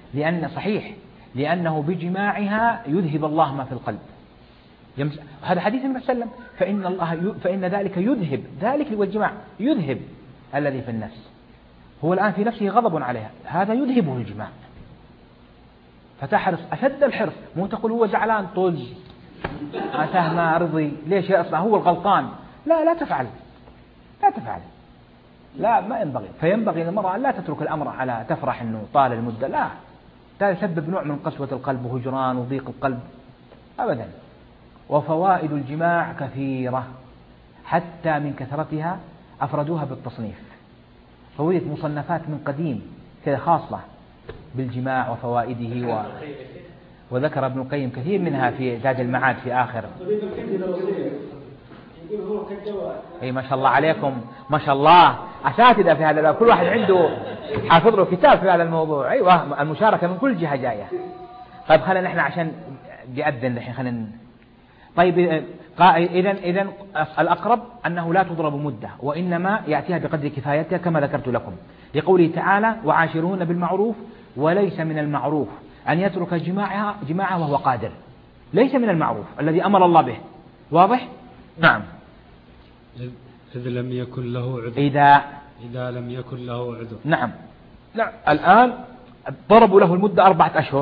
لأن صحيح لأنه بجماعها يذهب الله ما في القلب. هذا حديث النبي صلى الله عليه وسلم، فإن الله ي... فإن ذلك يذهب، ذلك والجماع يذهب الذي في النفس. هو الآن في نفسه غضب عليها، هذا يذهبه الجماع، فتحرص أشد الحرص. مو تقول هو زعلان طز أتاه ما رضي ليش أصلا هو الغلطان، لا لا تفعل، لا تفعل، لا ما ينبغي. فينبغي للمرأة لا تترك الأمر على تفرح أنه طال المدة، لا، هذا يسبب نوع من قسوة القلب وهجران وضيق القلب أبدا. وفوائد الجماع كثيرة حتى من كثرتها أفردوها بالتصنيف، فوجدت مصنفات من قديم كذا خاصة بالجماع وفوائده و... وذكر ابن القيم كثير منها في زاد المعاد في آخر. أي ما شاء الله عليكم، ما شاء الله أساتذة في هذا، كل واحد عنده حافظ له كتاب في هذا الموضوع. أيوة المشاركة من كل جهة جاية. طيب خلينا نحن عشان بيأذن الحين خلينا. طيب إذن إذن الأقرب أنه لا تضرب مدة، وإنما يأتيها بقدر كفايتها كما ذكرت لكم، لقوله تعالى وعاشرون بالمعروف، وليس من المعروف أن يترك جماعها جماعها وهو قادر، ليس من المعروف الذي أمر الله به. واضح؟ نعم. إذا لم يكن له عذر. إذا إذا لم يكن له عذر. نعم. نعم. الآن ضربوا له المدة أربعة أشهر،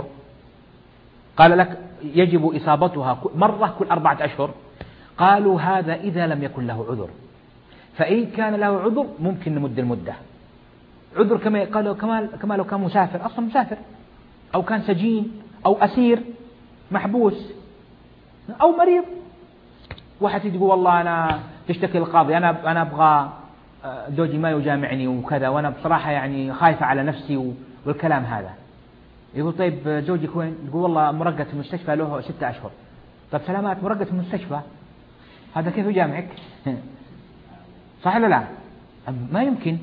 قال لك يجب إصابتها مرة كل أربعة أشهر. قالوا هذا إذا لم يكن له عذر، فإن كان له عذر ممكن نمد المدة. عذر كما قالوا كما كما لو كان مسافر، أصلا مسافر، أو كان سجين أو أسير محبوس أو مريض. واحد يقول والله أنا تشتكي القاضي، أنا أنا أبغى زوجي ما يجامعني وكذا، وأنا بصراحة يعني خايفة على نفسي والكلام هذا. يقول طيب زوجك وين؟ يقول والله مرقد في المستشفى له ستة أشهر. طيب سلامات، مرقد في المستشفى، هذا كيف يجامعك؟ صح ولا لا؟ ما يمكن.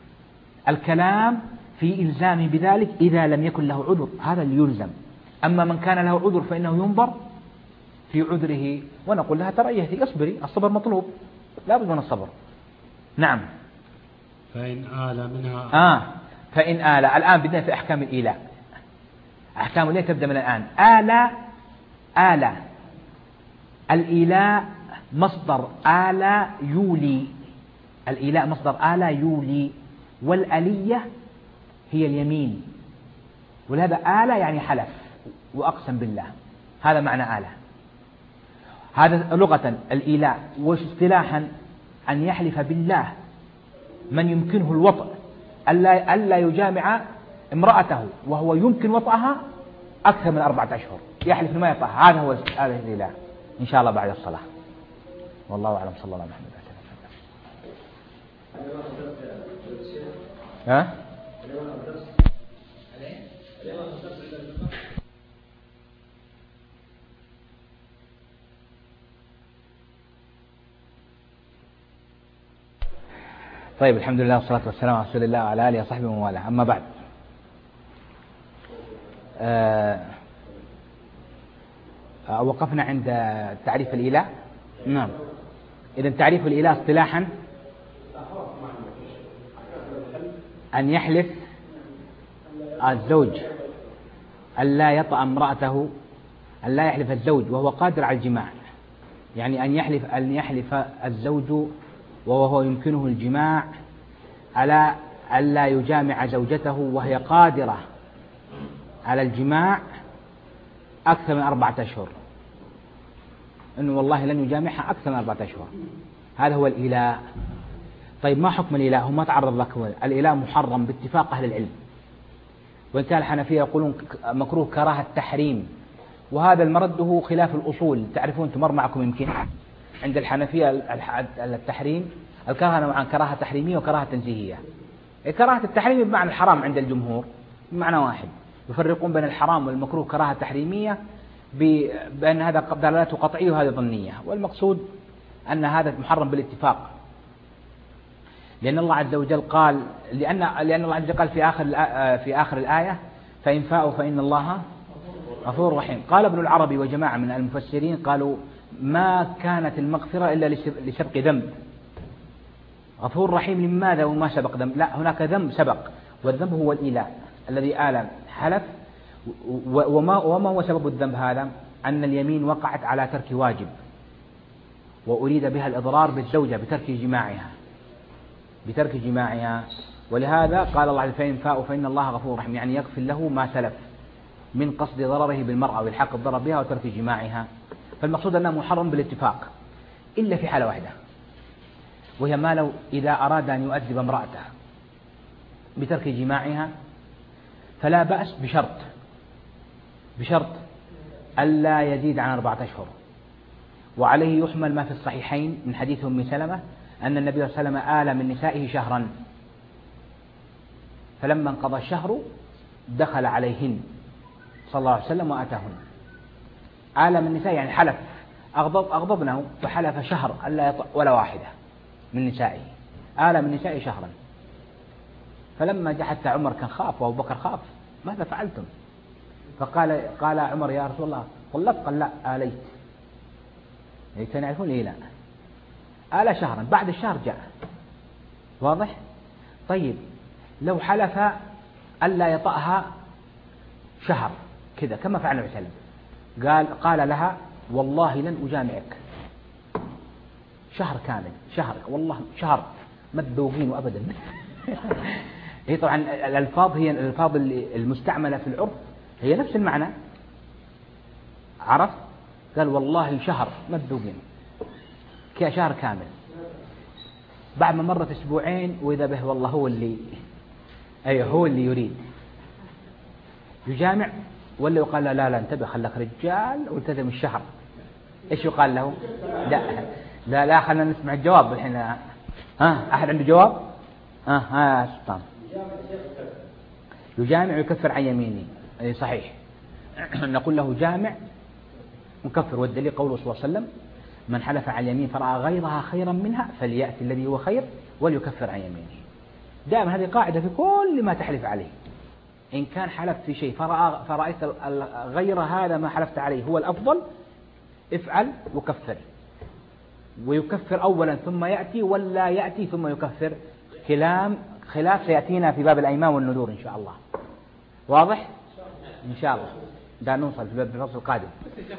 الكلام في إلزامه بذلك إذا لم يكن له عذر، هذا اللي يلزم. أما من كان له عذر فإنه ينظر في عذره، ونقول لها ترى يهدي اصبري، الصبر مطلوب، لا بد من الصبر. نعم. فإن آل منها آه فإن آل. الآن بدنا في أحكام الإيلاء. أحكام الإيلاء تبدأ من الآن. آل آل الإيلاء مصدر آل يولي، الإيلاء مصدر آل يولي، والألية هي اليمين، ولهذا آل يعني حلف وأقسم بالله، هذا معنى آل. هذا لغة الإيلاء. واصطلاحا أن يحلف بالله من يمكنه الوطء ألا ألا يجامع امرأته وهو يمكن وطئها أكثر من أربعة أشهر، يحلف ما يطأها. هذا هو هذا الإيلاء. إن شاء الله بعد الصلاة. والله أعلم. صلى الله عليه وسلم. ها؟ طيب الحمد لله والصلاة والسلام على رسول الله وعلى آله وصحبه ومن والاه. أما بعد، آه وقفنا عند تعريف الإله. نعم. إذن تعريف الإله اصطلاحا أن يحلف الزوج ألا يطأ امرأته، ألا يحلف الزوج وهو قادر على الجماع، يعني أن يحلف أن يحلف الزوج وهو يمكنه الجماع على ألا يجامع زوجته وهي قادرة على الجماع أكثر من أربعة أشهر، إنه والله لن يجامعها أكثر من أربعة أشهر. هذا هو الإيلاء. طيب ما حكم الإيلاء؟ هم ما تعرض لك. الإيلاء محرم باتفاق أهل العلم، وإن كان الحنفية يقولون مكروه كراهة تحريم، وهذا المرد هو خلاف الأصول. تعرفون تمر معكم يمكن عند الحنفية التحريم الكراهة نوعان، كراهة تحريمية وكراهة تنزيهية. كراهة التحريم بمعنى الحرام عند الجمهور بمعنى واحد، يفرقون بين الحرام والمكروه كراهة تحريمية بأن هذا دلالته قطعية وهذا ظنية، والمقصود أن هذا محرم بالاتفاق، لأن الله عز وجل قال لأن لأن الله عز وجل قال في آخر في آخر الآية فإن فاءوا فإن الله غفور رحيم. قال ابن العربي وجماعة من المفسرين قالوا ما كانت المغفرة إلا لسبق ذنب، غفور رحيم لماذا وما سبق ذنب؟ لا، هناك ذنب سبق، والذنب هو الإيلاء الذي آل حلف وما, وما هو سبب الذنب هذا؟ أن اليمين وقعت على ترك واجب، وأريد بها الإضرار بالزوجة بترك جماعها بترك جماعها ولهذا قال الله فإن فاء فإن الله غفور رحيم، يعني يغفر له ما سلف من قصد ضرره بالمرأة والحق الضرر بها وترك جماعها. فالمقصود أنه محرم بالاتفاق إلا في حالة واحدة، وهي ما لو إذا أراد أن يؤدب امرأته بترك جماعها فلا بأس بشرط بشرط ألا يزيد عن أربعة أشهر. وعليه يحمل ما في الصحيحين من حديث أم سلمة أن النبي صلى الله عليه وسلم آل من نسائه شهرا، فلما انقضى الشهر دخل عليهن صلى الله عليه وسلم وأتاهن. آل من نسائه يعني حلف، أغضب أغضبنه فحلف شهر ألا يطأ ولا واحدة من نسائه، آل من نسائه شهرا. فلما جاء حتى عمر كان خاف وأبو بكر خاف، ماذا فعلتم؟ فقال قال عمر يا رسول الله طلقت؟ قال لا آليت. كانوا يعرفون إيه؟ لا آل شهرا، بعد الشهر جاء. واضح؟ طيب لو حلف ألا يطأها شهر كذا كما فعل النبي صلى الله عليه وسلم، قال قال لها والله لن أجامعك شهر كامل، شهر والله شهر ما تذوقين أبدا. هي طبعا الألفاظ هي الألفاظ المستعملة في العرف هي نفس المعنى، عرفت؟ قال والله شهر ما تذوقين كشهر كامل. بعد ما مرت أسبوعين وإذا به والله هو اللي أيوه هو اللي يريد يجامع، ولا يقال لا لا, لا انتبه خلك رجال والتزم الشهر. إيش يقال له؟ لا لا لا خلنا نسمع الجواب الحين. ها أحد عنده جواب؟ ها ها سلطان. يجامع ويكفر عن يمينه. أي صحيح. نقول له جامع مكفر، والدليل قوله صلى الله عليه وسلم من حلف على اليمين فرأى غيرها خيرا منها فليأتي الذي هو خير وليكفر عن يمينه. دائما هذه قاعدة في كل ما تحلف عليه، إن كان حلفت في شيء فرأى فرأيت غير هذا ما حلفت عليه هو الأفضل افعل وكفر، ويكفر أولا ثم يأتي ولا يأتي ثم يكفر. كلام خلاف سيأتينا في باب الأيمان والنذور إن شاء الله. واضح؟ إن شاء الله دا نوصل في باب الفصل القادم.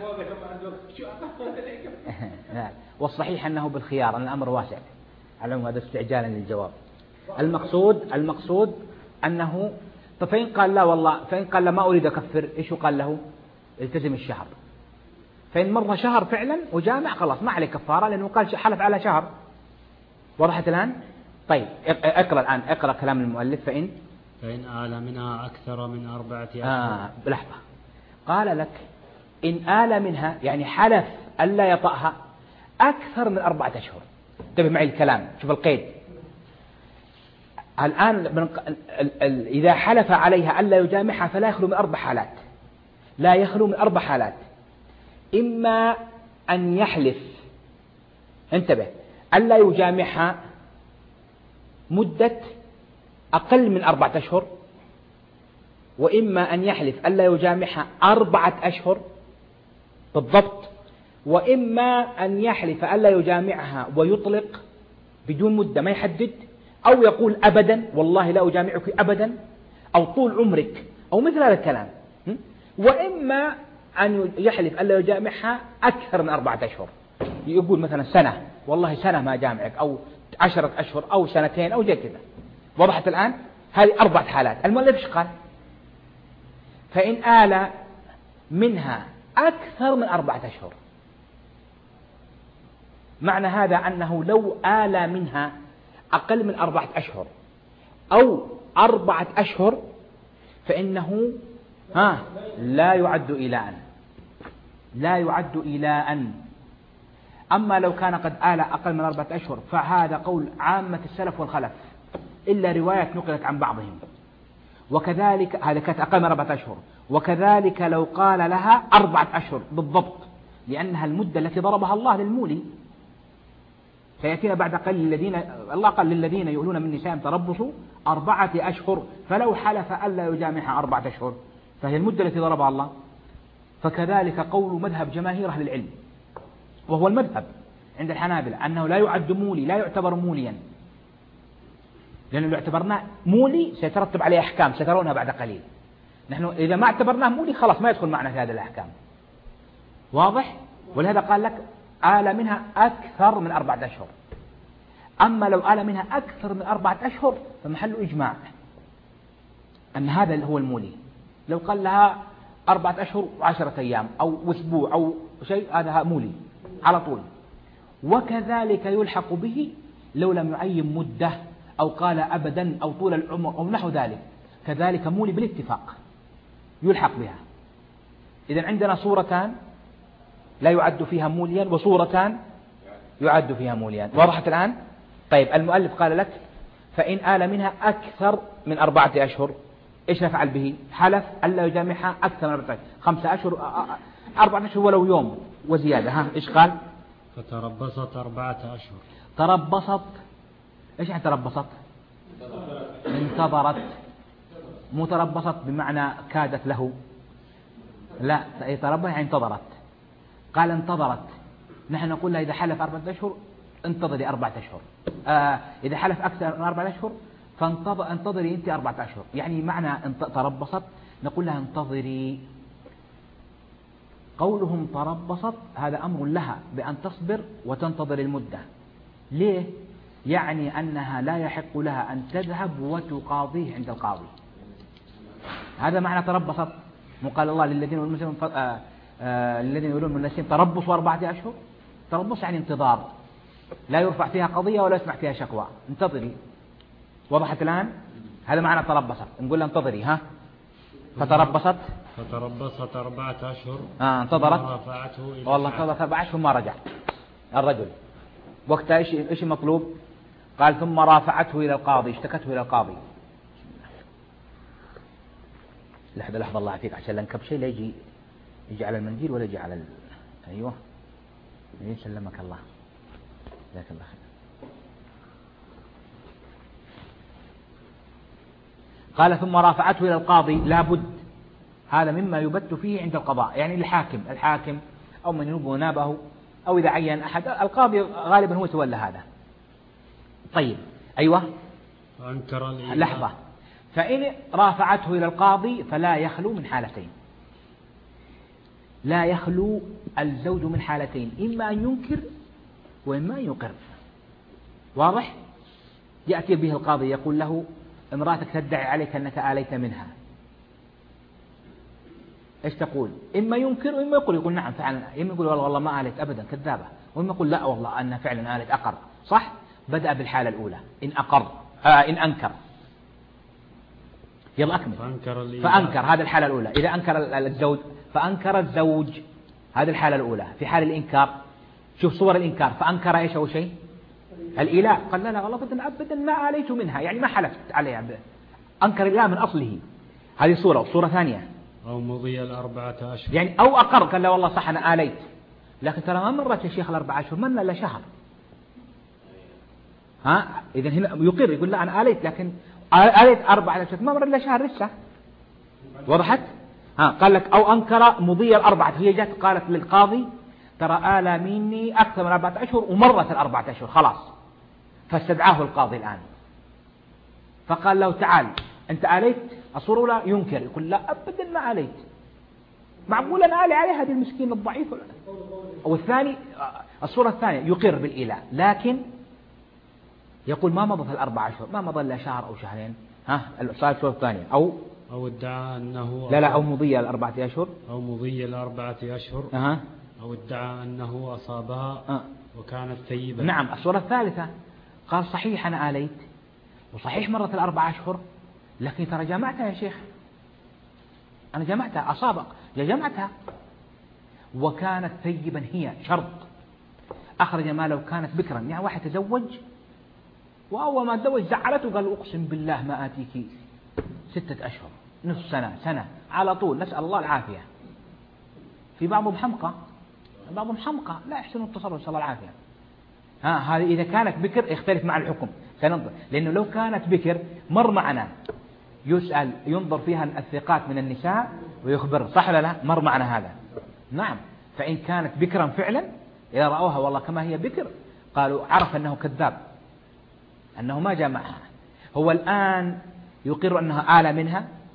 والصحيح أنه بالخيار، أن الأمر واسع على هذا استعجالا للجواب. المقصود المقصود أنه فإن قال لا والله فإن قال لا ما أريد أكفر إيش قال له؟ التزم الشهر. فإن مر شهر فعلا وجامع خلاص ما عليه كفارة لأنه قال حلف على شهر. وضحت الآن؟ طيب اقرأ الآن اقرأ كلام المؤلف. فإن فإن آل منها أكثر من أربعة أشهر. آه بلحظة قال لك إن آل منها يعني حلف ألا يطأها أكثر من أربعة أشهر. انتبه معي الكلام، شوف القيد الآن. إذا حلف عليها ألا يجامعها فلا يخلو من أربع حالات، لا يخلو من أربع حالات. إما أن يحلف انتبه ألا يجامعها مدة أقل من أربعة أشهر، وإما أن يحلف ألا يجامعها أربعة أشهر بالضبط، وإما أن يحلف ألا يجامعها ويطلق بدون مدة ما يحدد، أو يقول أبدا والله لا أجامعك أبدا، أو طول عمرك، أو مثل هذا الكلام. وإما أن يحلف ألا يجامعها أكثر من أربعة أشهر، يقول مثلا سنة والله سنة ما جامعك، أو عشرة أشهر، أو سنتين، أو زي كذا. وضحت الآن؟ هذه أربعة حالات. المؤلف إيش قال؟ فإن آل منها أكثر من أربعة أشهر، معنى هذا أنه لو آل منها أقل من أربعة أشهر أو أربعة أشهر فإنه ها لا يعد إيلاء، لا يعد إيلاء. أما لو كان قد آل أقل من أربعة أشهر فهذا قول عامة السلف والخلف إلا رواية نقلت عن بعضهم. وكذلك هذا كانت أقل من أربعة أشهر، وكذلك لو قال لها أربعة أشهر بالضبط، لأنها المدة التي ضربها الله للمولي. سيأتينا بعد قليل الذين الله قال للذين يؤلون من نسائهم تربصوا أربعة أشهر، فلو حلف ألا يجامعها أربعة أشهر فهي المدة التي ضربها الله. فكذلك قول مذهب جماهير أهل العلم، وهو المذهب عند الحنابلة، أنه لا يعد مولي، لا يعتبر موليا، لأنه لو اعتبرناه مولي سيترتب عليه أحكام سترونها بعد قليل. نحن إذا ما اعتبرناه مولي خلاص ما يدخل معنا في هذه الأحكام. واضح؟ ولهذا قال لك آل منها أكثر من أربعة أشهر. أما لو آل منها أكثر من أربعة أشهر فمحله إجماع أن هذا هو المولي. لو قال لها أربعة أشهر وعشرة أيام أو أسبوع أو شيء هذا مولي على طول. وكذلك يلحق به لو لم يعين مدة أو قال أبدا أو طول العمر أو نحو ذلك، كذلك مولي بالاتفاق يلحق بها. إذن عندنا صورتان لا يعد فيها موليا وصورتان يعد فيها موليا. واضحت الآن؟ طيب المؤلف قال لك فإن آل منها أكثر من أربعة أشهر إيش نفعل به؟ حلف ألا يجامعها أكثر من أربعة أشهر، خمسة أشهر، أربعة أشهر ولو يوم وزيادة. ها إيش قال؟ فتربصت أربعة أشهر. تربصت إيش يعني تربصت؟ انتظرت. مو تربصت بمعنى كادت له، لا، تربصت يعني انتظرت. قال انتظرت، نحن نقول لها إذا حلف أربعة أشهر انتظري أربعة أشهر. آه إذا حلف أكثر من أربعة أشهر فانتظري أنت أربعة أشهر. يعني معنى تربصت نقول لها انتظري. قولهم تربصت هذا أمر لها بأن تصبر وتنتظر المدة. ليه؟ يعني أنها لا يحق لها أن تذهب وتقاضيه عند القاضي. هذا معنى تربصت. وقال الله للذين يولون آه آه الذين يولون من النسيم تربصوا أربعة أشهر. تربص يعني انتظار، لا يرفع فيها قضية ولا يسمع فيها شكوى، انتظري. وضحت الآن؟ هذا معنى تربصت. نقول لها انتظري. ها فتربصت فتربصت أربعة أشهر. آه انتظرت. والله انتظرت أربعة أشهر ما رجع الرجل. وقتها إيش إيش المطلوب؟ قال ثم رافعته إلى القاضي، اشتكته إلى القاضي. لحظة لحظة الله يعافيك عشان لا نكب شيء لا يجي يجي على المنديل ولا يجي على ال... أيوه يسلمك الله، جزاك الله خير. قال ثم رافعته إلى القاضي، لابد هذا مما يبت فيه عند القضاء، يعني الحاكم الحاكم أو من ينوب نابه أو إذا عين أحد، القاضي غالبا هو يتولى هذا. طيب أيوة فأنكر لحظة. فإن رافعته إلى القاضي فلا يخلو من حالتين، لا يخلو الزوج من حالتين، إما أن ينكر وإما أن يقر. واضح؟ يأتي به القاضي يقول له امرأتك تدعي عليك أنك آليت منها، إيش تقول؟ إما ينكر وإما يقول يقول نعم فعلا، إما يقول والله ما آليت أبدا كذابة، وإما يقول لا والله أنها فعلا آليت أقر. صح؟ بدأ بالحالة الأولى إن أقر آه إن أنكر. يلا أكمل. فأنكر, فأنكر هذا الحالة الأولى. إذا أنكر الزوج فأنكر الزوج، هذه الحالة الأولى. في حال الإنكار شوف صور الإنكار، فأنكر إيش أول شيء؟ الإيلاء. قال لا لا والله أبدا أبدا ما آليت منها، يعني ما حلفت عليها، أنكر الإيلاء من أصله. هذه صورة. صورة ثانية أو مضي الأربعة أشهر، يعني أو أقر قال لا والله صح أنا آليت، لكن ترى ما مرت يا شيخ الأربعة أشهر، من إلا شهر. ها إذا هنا يقر يقول لا أنا آليت، لكن آليت أربعة أشهر ما مر إلا شهر لسه. وضحت؟ ها قال لك أو أنكر مضي الأربعة، هي جت قالت للقاضي ترى آل مني أكثر من أربعة أشهر ومرت الأربعة أشهر خلاص، فاستدعاه القاضي الآن فقال له تعال أنت آليت. الصورة الأولى ينكر يقول لا أبدا ما آليت، معقول أنا آلي عليها هذه المسكين الضعيف. أو الثاني الصورة الثانية يقر بالإيلاء، لكن يقول ما مضت الأربع أشهر، ما مضى إلا شهر أو شهرين. ها الصورة الثانية أو أو ادعى أنه لا لا أو مضي الأربعة أشهر أو مضي الأربعة أشهر أه. أو ادعى أنه أصابها أه. وكانت ثيبة. نعم. الصورة الثالثة قال صحيح أنا آليت وصحيح مرت الأربعة أشهر، لكن ترى جمعتها يا شيخ، أنا جمعتها أصابق يا جمعتها وكانت ثيبا، هي شرط أخرج ما لو كانت بكرا. يعني واحد تزوج وأول ما تزوج زعلته قال أقسم بالله ما آتيك ستة أشهر نصف سنة سنة على طول، نسأل الله العافية. في بعضهم حمقى، بعضهم حمقى لا يحسنون التصرف، نسأل الله العافية. ها هذه إذا كانت بكر يختلف مع الحكم، سننظر، لأنه لو كانت بكر مر معنا يسأل ينظر فيها الثقات من النساء ويخبر، صح ولا لا؟ مر معنا هذا. نعم. فإن كانت بكرا فعلا إذا رأوها والله كما هي بكر قالوا عرف أنه كذاب، أنه ما جاء معها. هو الآن يقر أنها آل منها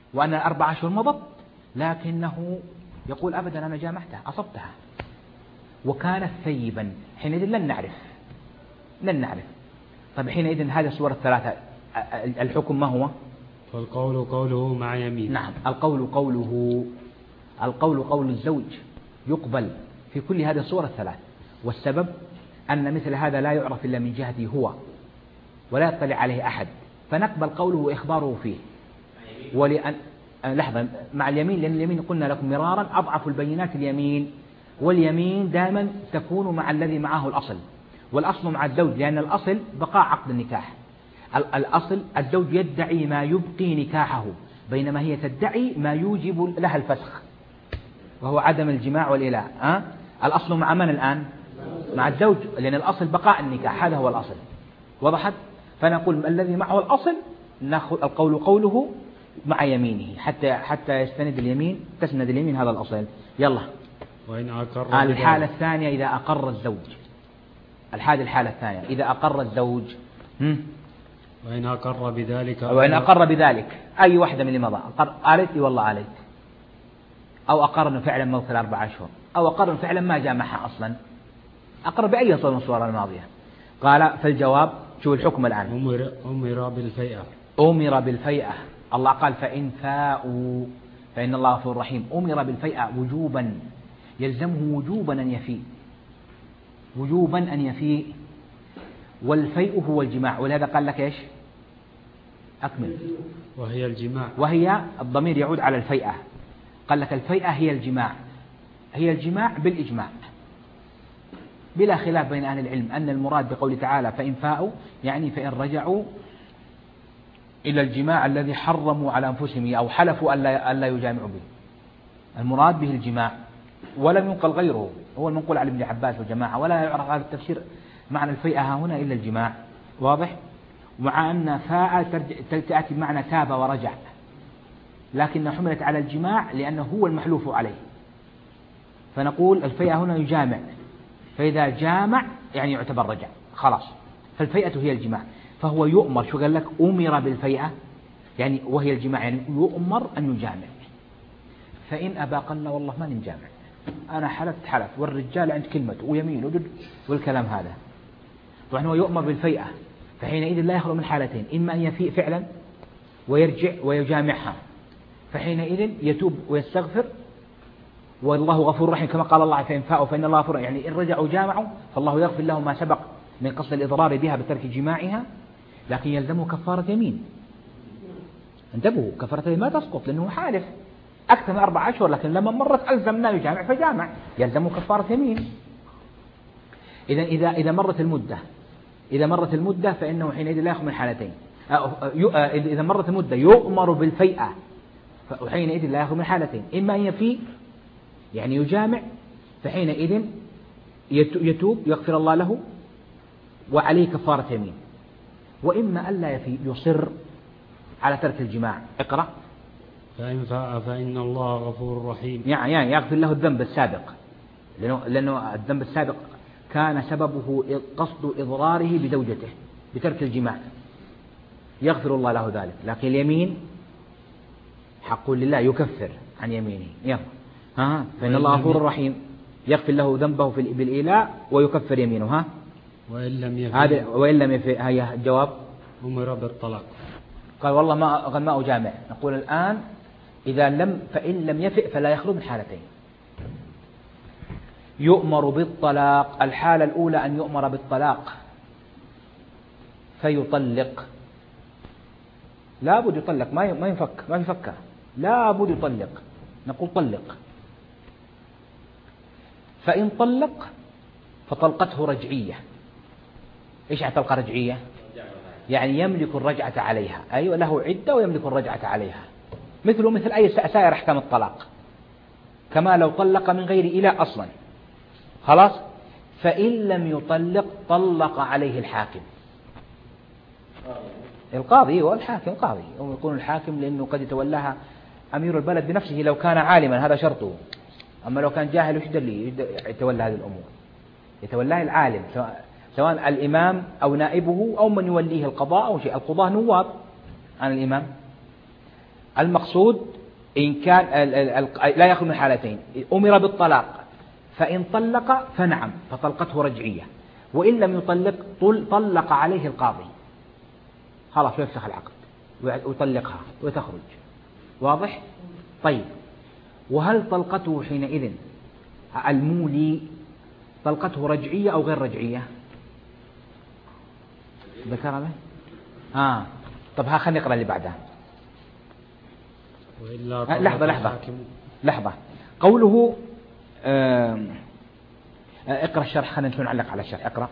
وأن الأربع أشهر مضت، لكنه يقول أبدا أنا جامعتها أصبتها وكانت ثيبا، حينئذ لن نعرف لن نعرف طيب حينئذ هذه الصور الثلاثة الحكم ما هو؟ فالقول قوله مع يمين. نعم، القول قوله القول قول الزوج يقبل في كل هذه الصور الثلاث، والسبب أن مثل هذا لا يعرف إلا من جهته هو ولا يطلع عليه أحد، فنقبل قوله وإخباره فيه. ولأن لحظة مع اليمين، لأن اليمين قلنا لكم مرارا أضعف البينات اليمين، واليمين دائما تكون مع الذي معه الأصل، والأصل مع الزوج، لأن الأصل بقاء عقد النكاح. الأصل الزوج يدعي ما يبقي نكاحه، بينما هي تدعي ما يوجب لها الفسخ وهو عدم الجماع والإله. أه؟ الأصل مع من الآن؟ مع الزوج، لأن الأصل بقاء النكاح، هذا هو الأصل. وضحت؟ فنقول الذي معه الأصل نأخذ القول قوله مع يمينه حتى حتى يستند اليمين تسند اليمين هذا الأصل. يلا. وإن أقر الحالة الثانية إذا أقر الزوج. الحالة الحالة الثانية إذا أقر الزوج. هم؟ وإن أقر بذلك وإن أقر بذلك أي واحدة من اللي مضى، أقر آلت والله آلت، أو أقر أنه فعلا مضت الأربع أشهر، أو أقر أنه فعلا ما جامعها أصلا، أقر بأي صورة من الصور الماضية. قال فالجواب شو الحكم الآن؟ أمر أمر بالفيئة. أمر بالفيئة. الله قال فإن فاءوا فإن الله غفور رحيم. أمر بالفيئة وجوبا، يلزمه وجوبا أن يفيء، وجوبا أن يفيء. والفيء هو الجماع، ولهذا قال لك إيش؟ أكمل. وهي الجماع. وهي الضمير يعود على الفيئة، قال لك الفيئة هي الجماع، هي الجماع بالإجماع بلا خلاف بين أهل العلم أن المراد بقوله تعالى فإن فاءوا يعني فإن رجعوا إلى الجماع الذي حرموا على أنفسهم أو حلفوا ألا ألا يجامعوا به، المراد به الجماع، ولم ينقل غيره، هو المنقول على ابن عباس وجماعة، ولا يعرف هذا التفسير معنى الفيئة هنا إلا الجماع. واضح؟ ومع أن فاء تأتي بمعنى تاب ورجع، لكن حملت على الجماع لأنه هو المحلوف عليه، فنقول الفيئة هنا يجامع، فإذا جامع يعني يعتبر رجع خلاص، فالفيئة هي الجماع. فهو يؤمر، شو قال لك؟ أمر بالفيئة يعني وهي الجماع، يعني يؤمر أن يجامع. فإن أبى قلنا والله ما نجامع، أنا حلفت حلف والرجال عند كلمته ويمين ودد والكلام هذا. طبعا هو يؤمر بالفيئة، فحينئذ لا يخلو من حالتين، إما أن يفيء فعلا ويرجع ويجامعها، فحينئذ يتوب ويستغفر والله غفور رحيم، كما قال الله فإن فاءوا فإن الله غفور رحيم، يعني إن رجعوا جامعوا فالله يغفر لهم ما سبق من قصد الإضرار بها بترك جماعها، لكن يلزمه كفارة يمين. انتبهوا، كفارة اليمين ما تسقط لأنه حالف أكثر من أربع أشهر، لكن لما مرت ألزمنا يجامع فجامع، يلزمه كفارة يمين. إذا إذا إذا مرت المدة إذا مرت المدة فإنه حينئذ لا يخرج من حالتين. إذا مرت المدة يؤمر بالفيئة، وحينئذ لا يخرج من حالتين، إما أن يفيء يعني يجامع، فحينئذ يتوب يغفر الله له وعليه كفارة يمين، وإما ألا يفيء يصر على ترك الجماع. اقرأ. فإن فاء فإن الله غفور رحيم، يعني يعني يغفر له الذنب السابق، لأنه, لأنه الذنب السابق كان سببه قصد إضراره بزوجته بترك الجماع، يغفر الله له ذلك، لكن اليمين حق لله يكفر عن يمينه. يلا ها فإن الله غفور رحيم يغفر له ذنبه بالإيلاء ويكفر يمينه. ها وإن لم يفي هذا وإن لم يفي هي الجواب أمر بالطلاق. قال والله ما قال ما أجامع، نقول الآن إذا لم فإن لم يفئ فلا يخلو من حالتين، يؤمر بالطلاق. الحالة الأولى أن يؤمر بالطلاق فيطلق، لا بد يطلق، ما ما ينفك ما يفك، لا بد يطلق، نقول طلق. فإن طلق فطلقته رجعية. إيش يعني طلقة رجعية؟ يعني يملك الرجعة عليها، أيوة له عدة ويملك الرجعة عليها، مثله مثل أي سائر أحكام الطلاق، كما لو طلق من غير إله أصلا. خلاص. فإن لم يطلق طلق عليه الحاكم، القاضي والحاكم، القاضي يكون الحاكم لأنه قد يتولاها أمير البلد بنفسه لو كان عالما، هذا شرطه، أما لو كان جاهل وش اللي يتولى هذه الأمور؟ يتولاها العالم، سواء الإمام أو نائبه أو من يوليه القضاء أو شيء، القضاة نواب عن الإمام. المقصود إن كان لا يخلو من حالتين: أمر بالطلاق فإن طلق فنعم فطلقته رجعية، وإن لم يطلق طلق عليه القاضي، خلاص يفسخ العقد ويطلقها وتخرج. واضح؟ طيب، وهل طلقته حينئذ المولي طلقته رجعية أو غير رجعية؟ ذكر له؟ آه طب ها خلينا نقرأ اللي بعدها. آه لحظة لحظة لحظة قوله آه آه اقرأ الشرح، خلينا نعلق على الشرح. اقرأ.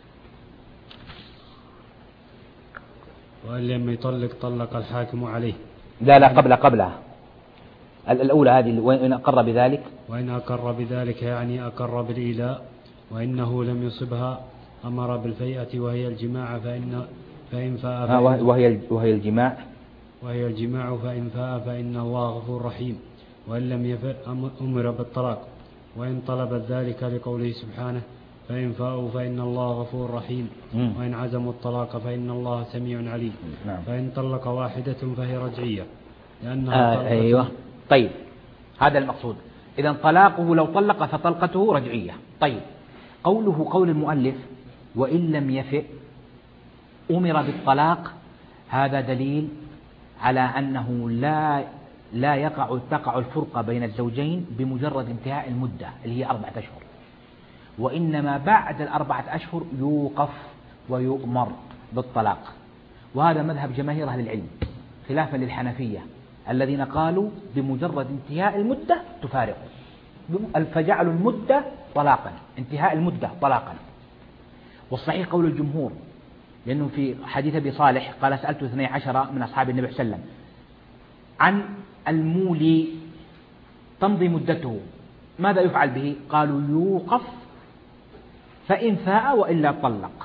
وإن لم يطلق طلق الحاكم عليه. لا لا قبلها قبلها الأولى هذه، وإن أقر بذلك. وإن أقر بذلك يعني أقر بالإيلاء، وإنه لم يصبها أمر بالفيئة وهي الجماع فإن فإن فاء فإن وهي وهي الجماع وهي الجماع فإن فاء فإن الله غفور رحيم. وإن لم يفأ أمر بالطلاق، وإن طلبت ذلك لقوله سبحانه: فإن فاءوا فإن الله غفور رحيم. م. وإن عزموا الطلاق فإن الله سميع عليم. نعم. فإن طلق واحدة فهي رجعية لأنها آه أيوة. طيب هذا المقصود. إذا طلاقه لو طلق فطلقته رجعية. طيب قوله قول المؤلف وإن لم يفئ أمر بالطلاق، هذا دليل على أنه لا لا يقع تقع الفرقة بين الزوجين بمجرد انتهاء المدة اللي هي أربعة أشهر، وإنما بعد الأربعة أشهر يوقف ويؤمر بالطلاق. وهذا مذهب جماهير أهل العلم خلافا للحنفية الذين قالوا بمجرد انتهاء المدة تفارق، فجعلوا المدة طلاقا، انتهاء المدة طلاقا. والصحيح قول الجمهور، لأنه في حديث أبي صالح قال: سألت اثني عشر من أصحاب النبي صلى الله عليه وسلم عن المولي تمضي مدته ماذا يفعل به؟ قالوا: يوقف فإن فاء وإلا طلق.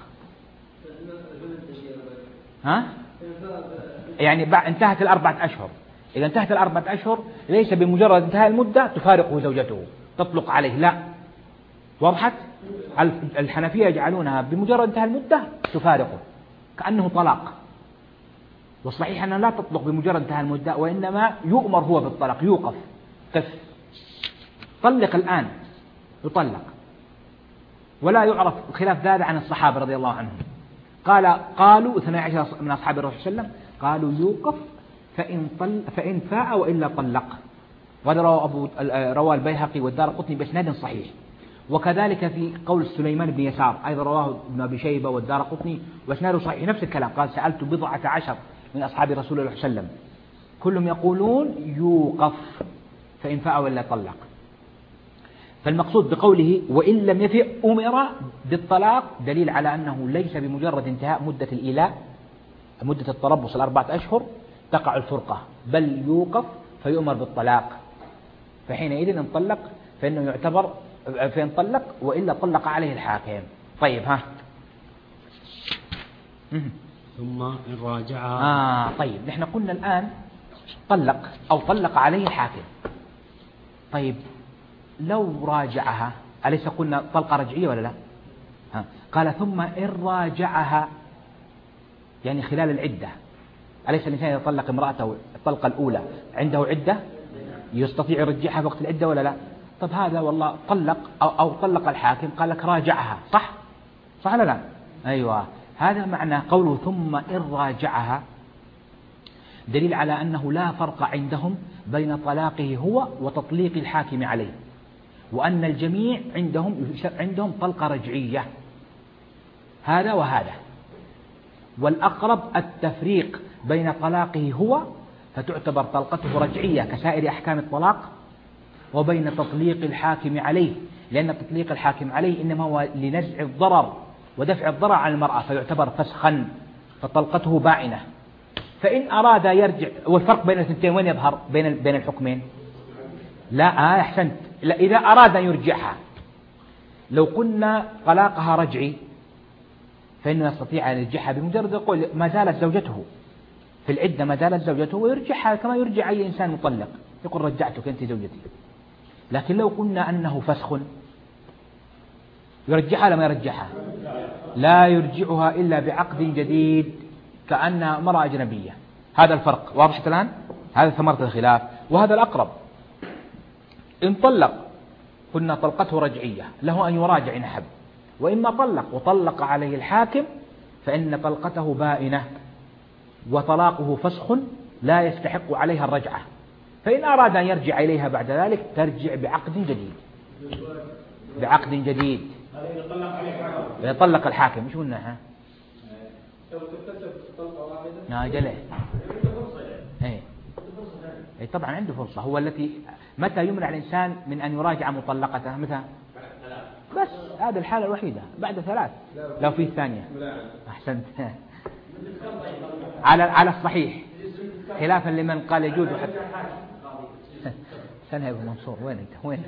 ها؟ يعني انتهت الأربعة أشهر. إذا انتهت الأربعة أشهر ليس بمجرد انتهاء المدة تفارقه زوجته تطلق عليه، لا. وضحت؟ الحنفية يجعلونها بمجرد انتهاء المدة تفارقه كأنه طلاق. والصحيح أنها لا تطلق بمجرد انتهاء المدة، وإنما يؤمر هو بالطلاق، يوقف قف طلق الآن يطلق. ولا يعرف خلاف ذلك عن الصحابة رضي الله عنهم. قال قالوا اثني عشر من أصحاب الرسول صلى الله عليه وسلم قالوا: يوقف فإن, طل فإن فاء وإلا طلق. وهذا رواه أبو رواه البيهقي والدارقطني بإسناد صحيح. وكذلك في قول سليمان بن يسار أيضا رواه ابن أبي شيبة والدارقطني وإسناده صحيح، نفس الكلام. قال: سألت بضعة عشر من أصحاب رسول الله صلى الله عليه وسلم كلهم يقولون يوقف فإن فاء وإلا طلق. فالمقصود بقوله وإن لم يفئ أمر بالطلاق دليل على أنه ليس بمجرد انتهاء مدة الإيلاء مدة التربص الأربعة أشهر تقع الفرقة، بل يوقف فيؤمر بالطلاق. فحينئذ إن طلق فإنه يعتبر فإن طلق وإلا طلق عليه الحاكم. طيب ها ثم إن راجعها. آه طيب نحن قلنا الآن طلق أو طلق عليه الحاكم. طيب لو راجعها أليس قلنا طلقة رجعية ولا لا؟ ها. قال ثم إن راجعها يعني خلال العدة. أليس الإنسان إذا طلق امرأته الطلقة الأولى عنده عدة يستطيع يرجعها في وقت العدة ولا لا؟ طب هذا والله طلق أو, أو طلق الحاكم قال لك راجعها، صح؟ صح ولا لا؟ أيوة. هذا معنى قوله ثم إن راجعها دليل على أنه لا فرق عندهم بين طلاقه هو وتطليق الحاكم عليه، وأن الجميع عندهم عندهم طلقة رجعية، هذا وهذا. والأقرب التفريق بين طلاقه هو فتعتبر طلقته رجعية كسائر أحكام الطلاق، وبين تطليق الحاكم عليه، لأن تطليق الحاكم عليه إنما هو لنزع الضرر ودفع الضرر عن المرأة فيعتبر فسخا، فطلقته باعنة. فإن أراد يرجع، والفرق بين الاثنتين وين يظهر بين بين الحكمين؟ لا آه أحسنت، لا إذا أراد أن يرجعها لو قلنا طلاقها رجعي فإنه يستطيع أن يرجعها بمجرد يقول ما زالت زوجته في العدة، ما زالت زوجته، ويرجعها كما يرجع أي إنسان مطلق، يقول رجعتك أنت زوجتي. لكن لو قلنا أنه فسخ يرجعها لما يرجعها لا يرجعها إلا بعقد جديد كأنها امرأة أجنبية. هذا الفرق، واضح الآن؟ هذا ثمرة الخلاف، وهذا الأقرب. إن طلق قلنا طلقته رجعية، له أن يراجع إن أحب، وإما طلق وطلق عليه الحاكم فإن طلقته بائنة وطلاقه فسخ لا يستحق عليها الرجعة، فإن أراد أن يرجع إليها بعد ذلك ترجع بعقد جديد. بعقد جديد يطلق الحاكم. مش قلنا ها؟ لا جله. إيه. إيه طبعا عنده فرصة. هو التي متى يمنع الإنسان من أن يراجع مطلقته؟ متى؟ بس هذه الحالة الوحيدة بعد ثلاث، لو في الثانية. أحسنت. على على الصحيح، خلافا لمن قال يجوز حتى. سنة أبو منصور وين أنت؟ وين؟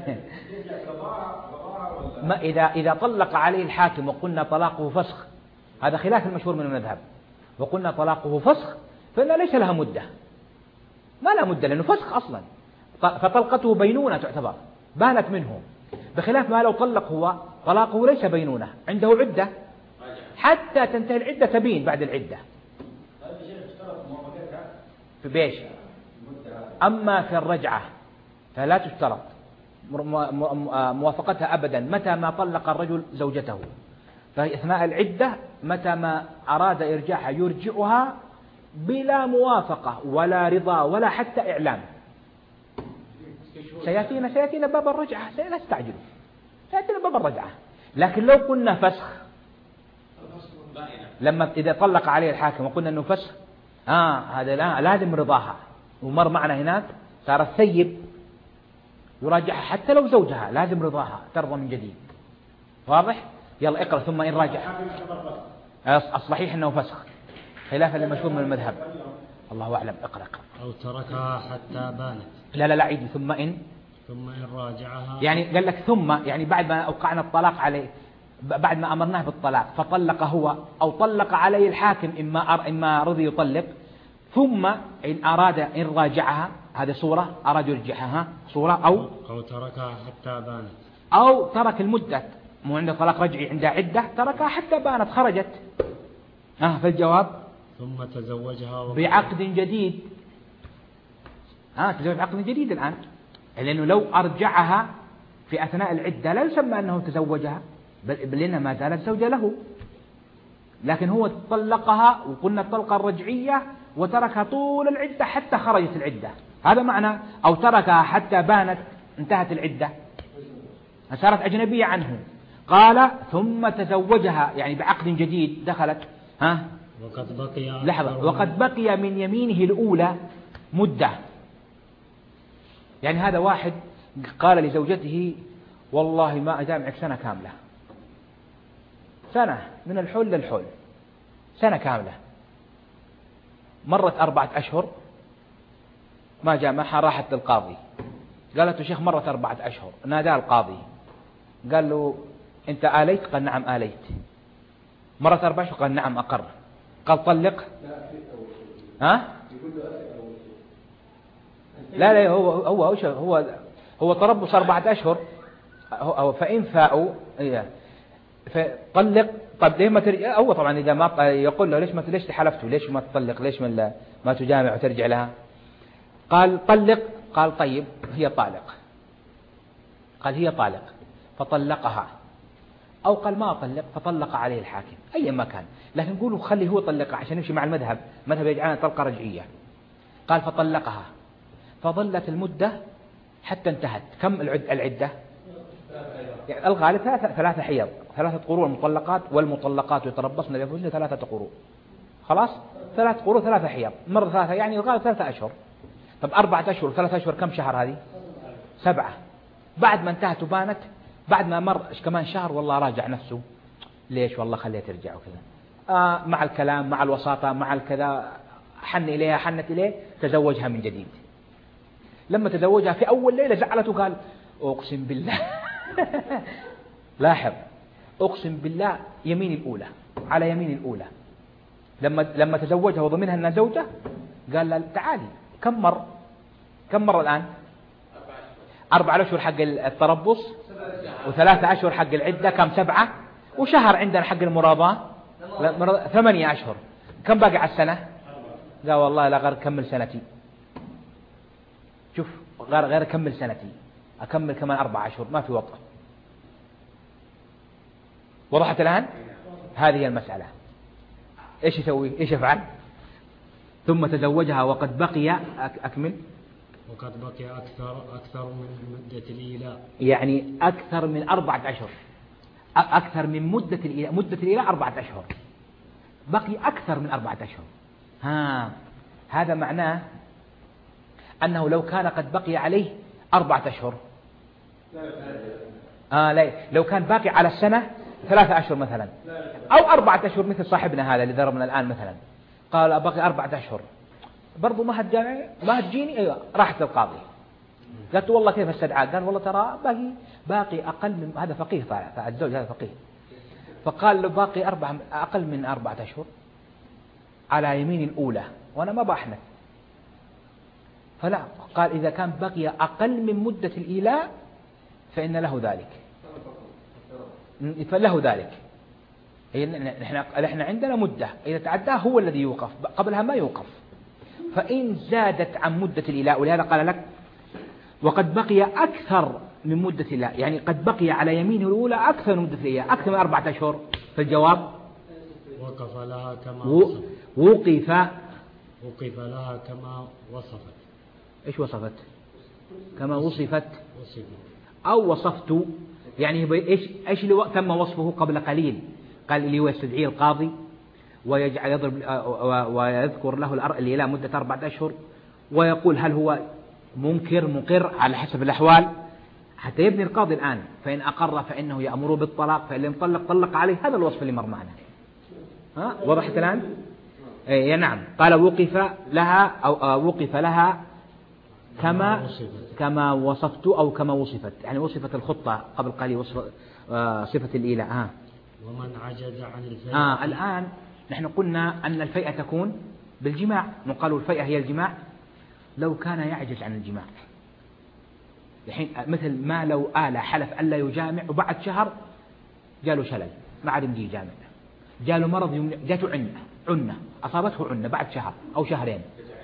ما إذا إذا طلق عليه الحاكم وقلنا طلاقه فسخ، هذا خلاف المشهور من المذهب، وقلنا طلاقه فسخ فإن ليس لها مدة، ما لها مدة لأنه فسخ أصلا، فطلقته بينونة تعتبر، بانت منه، بخلاف ما لو طلق هو طلاقه ليس بينونة، عنده عدة حتى تنتهي العدة تبين بعد العدة. في بيش. أما في الرجعة فلا تشترط موافقتها أبدا متى ما طلق الرجل زوجته، فهي أثناء العدة متى ما أراد إرجاعها يرجعها بلا موافقة ولا رضا ولا حتى إعلام. سيأتينا سيأتينا باب الرجعة، لا تستعجلوا، سيأتينا باب الرجعة. لكن لو قلنا فسخ، لما إذا طلق عليه الحاكم وقلنا أنه فسخ، آه هذا لا لازم رضاها، ومر معنا هناك صار الثيب يراجعها حتى لو زوجها لازم رضاها، ترضى من جديد. واضح؟ يلا اقرأ ثم إن راجع. الصحيح أنه فسخ خلافا للمشهور من المذهب، الله أعلم. اقرأ اقرأ. أو تركها حتى بانت. لا لا لا عيد. ثم إن ثم إن راجعها، يعني قال لك ثم، يعني بعد ما أوقعنا الطلاق عليه، بعد ما أمرناه بالطلاق فطلق هو أو طلق عليه الحاكم إما أر إما رضي يطلق، ثم إن أراد إن راجعها، هذه صورة أراد يرجعها صورة، أو أو تركها حتى بانت، أو ترك المدة، مو عنده طلاق رجعي عنده عدة تركها حتى بانت خرجت. ها فالجواب ثم تزوجها بعقد جديد. ها تزوج بعقد جديد الآن، لأنه لو أرجعها في أثناء العدة لا يسمى أنه تزوجها، بل إنها ما زالت زوجة له، لكن هو طلقها وقلنا الطلقة الرجعية وتركها طول العدة حتى خرجت العدة، هذا معنى. أو تركها حتى بانت انتهت العدة صارت أجنبية عنه. قال ثم تزوجها يعني بعقد جديد دخلت. ها وقد بقي لحظة، وقد بقي من يمينه الأولى مدة، يعني هذا واحد قال لزوجته والله ما أجامعك سنة كاملة، سنة من الحول للحول، سنة كاملة، مرت أربعة أشهر ما جامعها، راحت للقاضي قالت له شيخ مرت أربعة أشهر، نادى القاضي قال له أنت آليت؟ قال نعم آليت. مرت أربعة أشهر؟ قال نعم أقر. قال طلق. ها لا لا هو هو هو هو, هو تربص أربعة أشهر، هو فإن فاءوا فطلق. طب ليه ما ترجع؟ هو طبعا إذا ما يقول له ليش ما ليش حلفته، ليش ما تطلق، ليش ما ما تجامع وترجع لها؟ قال طلق. قال طيب هي طالق. قال هي طالق فطلقها، أو قال ما طلق فطلق عليه الحاكم، أي ما كان، لكن نقولوا خلي هو طلقها عشان نمشي مع المذهب، مذهب يجعلها طلقة رجعية. قال فطلقها فظلت المدة حتى انتهت. كم العدة؟ يعني الغالب ثلاثة ثلاثة حيض، ثلاثة قروء المطلقات، والمطلقات يتربصن بأنفسهن ثلاثة قروء. خلاص ثلاث قروء ثلاثة حيض، مرة ثلاثة يعني الغالب ثلاثة أشهر. طب أربعة أشهر ثلاثة أشهر كم شهر هذه؟ سبعة. بعد ما انتهت وبانت، بعد ما مر كمان شهر والله راجع نفسه، ليش والله خليها ترجع وكذا، آه مع الكلام مع الوساطة مع الكذا، حن إليها حنت إليه، تزوجها من جديد. لما تزوجها في أول ليلة زعلته قال أقسم بالله لاحظ أقسم بالله يمين الأولى على يمين الأولى. لما لما تزوجها وضمنها أنها زوجة قال لا تعالي. كم مر كم مرة الآن؟ أربعة أشهر حق التربص، وثلاثة أشهر حق العدة، كم؟ سبعة، وشهر عندنا حق المراضاة، ثمانية أشهر. كم باقي على السنة؟ قال والله لا غير كمل سنتي. شوف غير غير أكمل سنتي، أكمل كمان أربع أشهر ما في وطأ. وضحت الآن؟ هذه هي المسألة. إيش يسوي؟ إيش يفعل؟ ثم تزوجها وقد بقي أكمل وقد بقي أكثر أكثر من مدة الإيلاء، يعني أكثر من أربعة أشهر، أكثر من مدة الإيلاء. مدة الإيلاء أربعة أشهر، بقي أكثر من أربعة أشهر. ها هذا معناه أنه لو كان قد بقي عليه أربعة أشهر آه لا لو كان باقي على السنة ثلاثة أشهر مثلا أو أربعة أشهر مثل صاحبنا هذا اللي ضربنا الآن مثلا، قال بقي أربعة أشهر برضو ما هتجاني ما هتجيني. أيوة راحت للقاضي قالت والله كيف استدعاء؟ قال والله ترى باقي باقي أقل من هذا فقيه، فالزوج هذا فقيه، فقال له باقي أربع أقل من أربعة أشهر على يمين الأولى وأنا ما بأحنث. فلا قال إذا كان بقي أقل من مدة الإيلاء فإن له ذلك، فله ذلك. نحن نحن عندنا مدة إذا تعداه هو الذي يوقف، قبلها ما يوقف. فإن زادت عن مدة الإيلاء، ولهذا قال لك وقد بقي أكثر من مدة الإيلاء، يعني قد بقي على يمينه الأولى أكثر من مدة الإيلاء، أكثر من أربعة أشهر. فالجواب وقف لها كما وصفت. وقف وقف لها كما وصفت. إيش وصفت؟ كما وصفت وصفت أو وصفت، يعني إيش إيش اللي تم وصفه قبل قليل؟ قال اللي هو يستدعيه القاضي ويجعل يضرب ويذكر له الإيلاء مدة أربعة أشهر، ويقول هل هو منكر مقر على حسب الأحوال حتى يبني القاضي الآن. فإن أقر فإنه يأمر بالطلاق، فإن لم يطلق طلق عليه. هذا الوصف اللي مر معنا. ها وضحت الآن؟ إيه نعم. قال وقف لها أو وقف لها كما كما وصفت أو كما وصفت، يعني وصفت الخطة قبل قليل وصف صفة الإيلاء. ها ومن عجز عن الفيئة. آه الآن نحن قلنا أن الفيئة تكون بالجماع، نقال الفيئة هي الجماع. لو كان يعجز عن الجماع الحين مثل ما لو آل حلف ألا يجامع وبعد شهر جاله شلل ما عاد يمدي يجامع، جاله مرض جاته عنة عنة أصابته عنة بعد شهر أو شهرين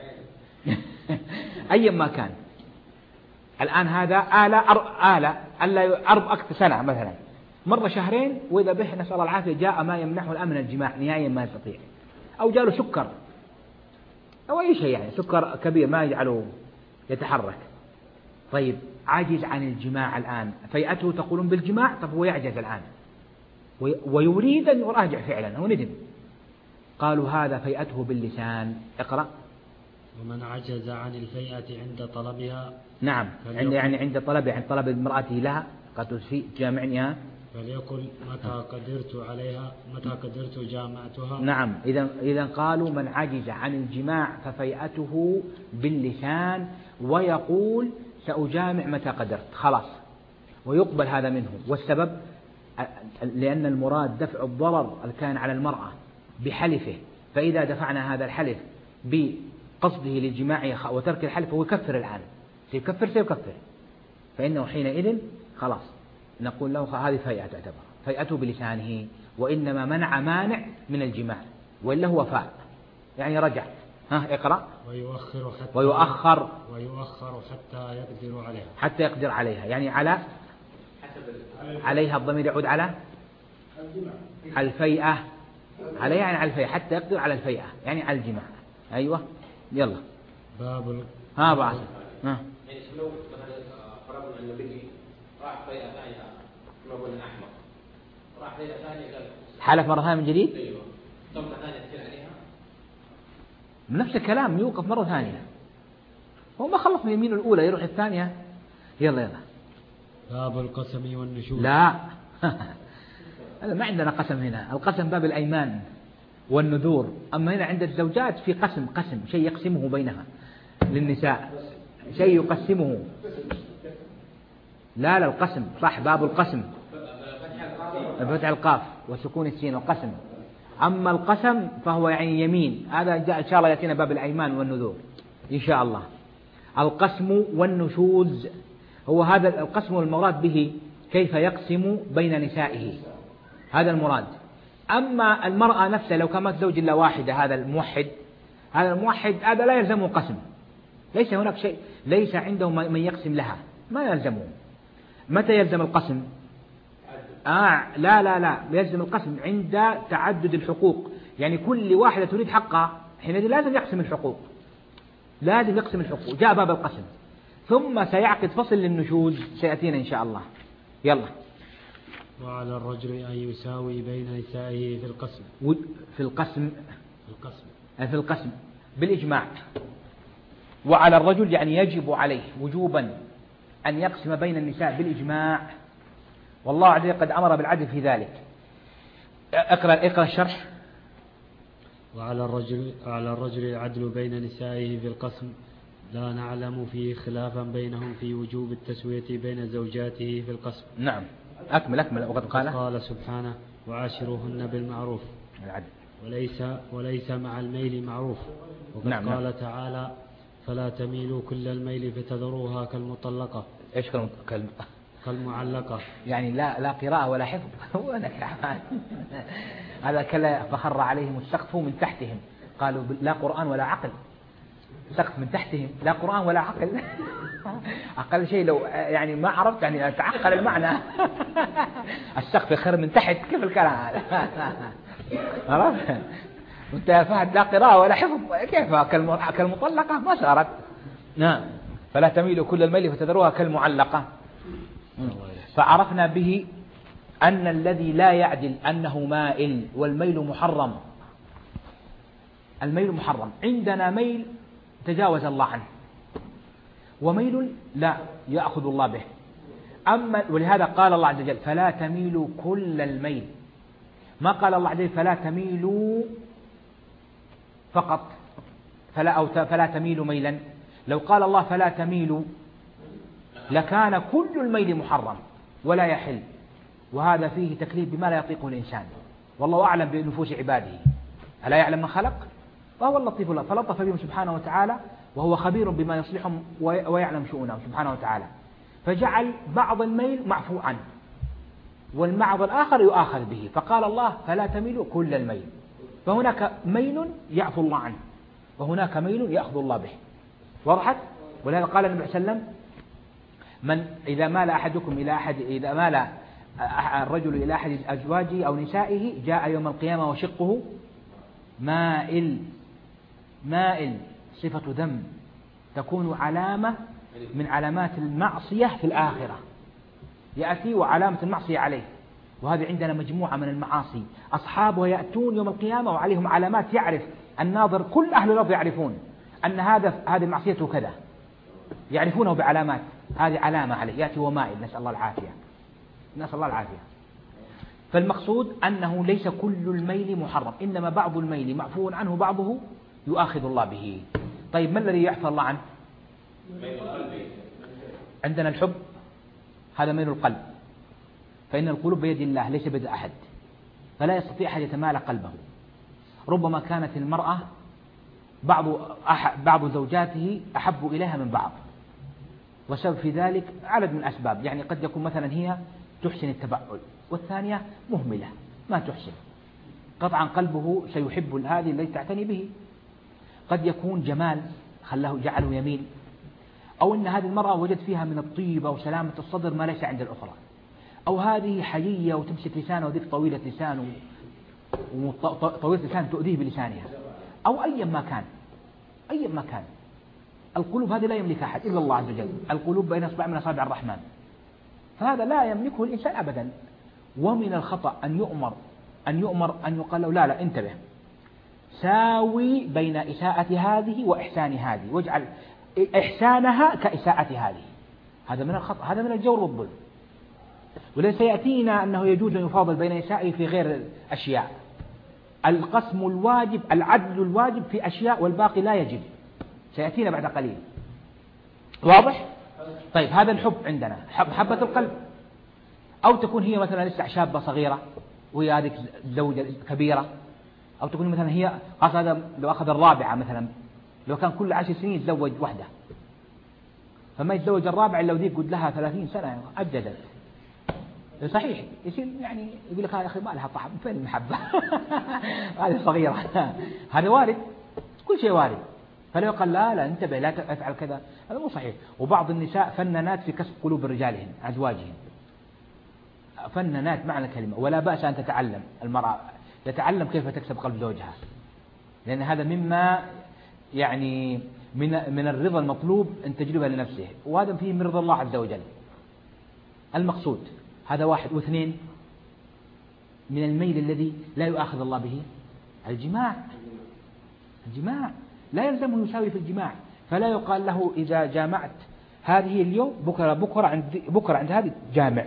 أي ما كان. الآن هذا آل آل ألا أرب أكثر سنة مثلا، مر شهرين وإذا به نسأل الله العافية جاء ما يمنعه الآن من الجماع نهائيا ما يستطيع، أو جاله سكر أو أي شيء يعني سكر كبير ما يجعله يتحرك. طيب عاجز عن الجماع الآن، فيئته تقولون بالجماع. طب هو يعجز الآن ويريد أن يراجع فعلا، هو ندم. قالوا هذا فيئته باللسان. اقرأ. ومن عجز عن الفيئة عند طلبها. نعم عند يعني عند طلبها عند طلب امرأته لها قالت في جامعنها فليقل متى قدرت عليها متى قدرت جامعتها. نعم إذا إذا قالوا من عجز عن الجماع ففيئته باللسان ويقول سأجامع متى قدرت خلاص، ويقبل هذا منه. والسبب لأن المراد دفع الضرر الكان على المرأة بحلفه، فإذا دفعنا هذا الحلف بقصده للجماع وترك الحلف هو يكفر الآن، سيكفر سيكفر فإنه حينئذ خلاص نقول له هذه فيئة تعتبر فيئته بلسانه، وإنما منع مانع من الجماع وإلا هو فاء يعني رجع. ها اقرأ. ويؤخر حتى ويؤخر ويؤخر حتى يقدر عليها حتى يقدر عليها، يعني على عليها الضمير يعود على الفيئة عليها يعني على الفيئة حتى يقدر على الفيئة يعني على الجماع. أيوة يلا باب ال... ها بعد ها يعني لو مثلا فرضنا أن بيجي راح فيئة ثانية ما قلنا أحمر راح فيئة ثانية قال حلف مرة ثانية من جديد. أيوة طبعا ثانية تصير عليها نفس الكلام يوقف مرة ثانية، هو ما خلص من يمينه الأولى يروح الثانية. يلا يلا باب القسم والنشور. لا هذا ما عندنا قسم هنا، القسم باب الأيمان والنذور. أما هنا عند الزوجات في قسم قسم شيء يقسمه بينها للنساء شيء يقسمه. لا لا القسم صح باب القسم بفتح القاف وسكون السين القسم. أما القسم فهو يعني يمين، هذا جاء إن شاء الله يأتينا باب الأيمان والنذور إن شاء الله. القسم والنشوز هو هذا القسم المراد به كيف يقسم بين نسائه، هذا المراد. أما المرأة نفسها لو كانت زوج إلا واحدة، هذا الموحد هذا الموحد هذا لا يلزمه قسم، ليس هناك شيء، ليس عندهم من يقسم لها، ما يلزمهم. متى يلزم القسم؟ آه لا لا لا يلزم القسم عند تعدد الحقوق، يعني كل واحدة تريد حقها حينئذ لازم يقسم الحقوق، لازم يقسم الحقوق. جاء باب القسم، ثم سيعقد فصل للنشوز سيأتينا إن شاء الله. يلا. وعلى الرجل أن يساوي بين نسائه في القسم. في القسم في القسم في القسم بالإجماع. وعلى الرجل يعني يجب عليه وجوبا أن يقسم بين النساء بالإجماع، والله عز وجل قد أمر بالعدل في ذلك. اقرأ اقرأ الشرح. وعلى الرجل على الرجل العدل بين نسائه في القسم، لا نعلم فيه خلافا بينهم في وجوب التسوية بين زوجاته في القسم. نعم أكمل أكمل. وقد قال قال سبحانه وعاشروهن بالمعروف العدل، وليس وليس مع الميل معروف. وقد نعم قال نعم. تعالى فلا تميلوا كل الميل فتذروها كالمطلقة. إيش كلمة كالمعلقة؟ يعني لا لا قراءة ولا حفظ. هذا كلا فخر عليهم السقف من تحتهم، قالوا لا قرآن ولا عقل. سقف من تحتهم، لا قرآن ولا عقل. أقل شيء لو يعني ما عرفت يعني تعقل المعنى. السقف خير من تحت، كيف الكلام هذا؟ عرفت؟ وانت فهد لا قراءة ولا حفظ، كيف كالمطلقة ما صارت. نعم فلا تميلوا كل الميل فتذروها كالمعلقة. فعرفنا به أن الذي لا يعدل أنه مائل، والميل محرم. الميل محرم عندنا، ميل تجاوز الله عنه، وميل لا يأخذ الله به. أما ولهذا قال الله عز وجل فلا تميلوا كل الميل، ما قال الله عز وجل فلا تميلوا فقط، فلا أو فلا تميلوا ميلا. لو قال الله فلا تميلوا لكان كل الميل محرم ولا يحل، وهذا فيه تكليف بما لا يطيقه الإنسان، والله أعلم بنفوس عباده. ألا يعلم من خلق؟ وهو اللطيف الله، فلطف بهم سبحانه وتعالى، وهو خبير بما يصلحهم ويعلم شؤونهم سبحانه وتعالى، فجعل بعض الميل معفو عنه والبعض الآخر يؤاخذ به. فقال الله فلا تميلوا كل الميل، فهناك ميل يعفو الله عنه، وهناك ميل يأخذ الله به. وضحت؟ ولهذا قال النبي صلى الله عليه وسلم من إذا مال أحدكم إلى أحد إذا مال الرجل إلى أحد أزواجه أو نسائه جاء يوم القيامة وشقه مائل. مائل صفة ذم تكون علامة من علامات المعصية في الآخرة، يأتي وعلامة المعصية عليه. وهذه عندنا مجموعة من المعاصي أصحابها يأتون يوم القيامة وعليهم علامات، يعرف الناظر، كل أهل الأرض يعرفون أن هذا هذه معصيته كذا، يعرفونه بعلامات، هذه علامة عليه، يأتي ومائل، نسأل الله العافية نسأل الله العافية. فالمقصود أنه ليس كل الميل محرم، إنما بعض الميل معفو عنه، بعضه يؤاخذ الله به. طيب ما الذي يعفى الله عنه؟ عندنا الحب، هذا ميل القلب، فإن القلوب بيد الله ليس بيد أحد، فلا يستطيع أحد يتمالى قلبه. ربما كانت المرأة بعض بعض زوجاته أحب إليها من بعض، وسبب في ذلك عدد من الأسباب، يعني قد يكون مثلا هي تحسن التبعل والثانية مهملة ما تحسن، قطعا قلبه سيحب هذه التي تعتني به. قد يكون جمال خلاه جعله يميل، أو أن هذه المرأة وجد فيها من الطيبة وسلامة الصدر ما ليس عند الأخرى، أو هذه حيية وتمسك لسانه وذيك طويلة لسانه وطويلة لسان تؤذيه بلسانها، أو أي ما كان أي ما كان. القلوب هذه لا يملكها أحد إلا الله عز وجل، القلوب بين أصبع من أصابع الرحمن، فهذا لا يملكه الإنسان أبدا. ومن الخطأ أن يؤمر أن يؤمر أن يقال له لا لا انتبه، ساوي بين إساءة هذه وإحسان هذه، واجعل إحسانها كإساءة هذه. هذا من الخطأ، هذا من الجور والظلم. وليس يأتينا أنه يجوز أن يفاضل بين نسائه في غير أشياء. القسم الواجب، العدل الواجب في أشياء والباقي لا يجب، سيأتينا بعد قليل. واضح؟ طيب هذا الحب عندنا حب حبة القلب، أو تكون هي مثلا لسه شابة صغيرة وهي هذه زوجة كبيرة، أو تكون مثلا هي هذا لو أخذ الرابعة مثلا، لو كان كل عشر سنين يتزوج واحدة، فما يتزوج الرابعة إلا وذيك قد لها ثلاثين سنة أجدت. صحيح يصير يعني يقول لك يا أخي ما لها طعم، فين المحبة؟ هذه صغيرة. هذا وارد، كل شيء وارد. فلا يقال لا لا انتبه لا تفعل كذا، هذا مو صحيح. وبعض النساء فنانات في كسب قلوب رجالهن أزواجهن، فنانات معنى الكلمة، ولا بأس أن تتعلم المرأة تتعلم كيف تكسب قلب زوجها، لأن هذا مما يعني من من الرضا المطلوب أن تجلبها لنفسه، وهذا فيه من رضا الله عز وجل. المقصود هذا واحد. واثنين، من الميل الذي لا يؤاخذ الله به الجماع. الجماع لا يلزمه يساوي في الجماع، فلا يقال له إذا جامعت هذه اليوم بكرة بكرة عند بكرة عند هذه جامع،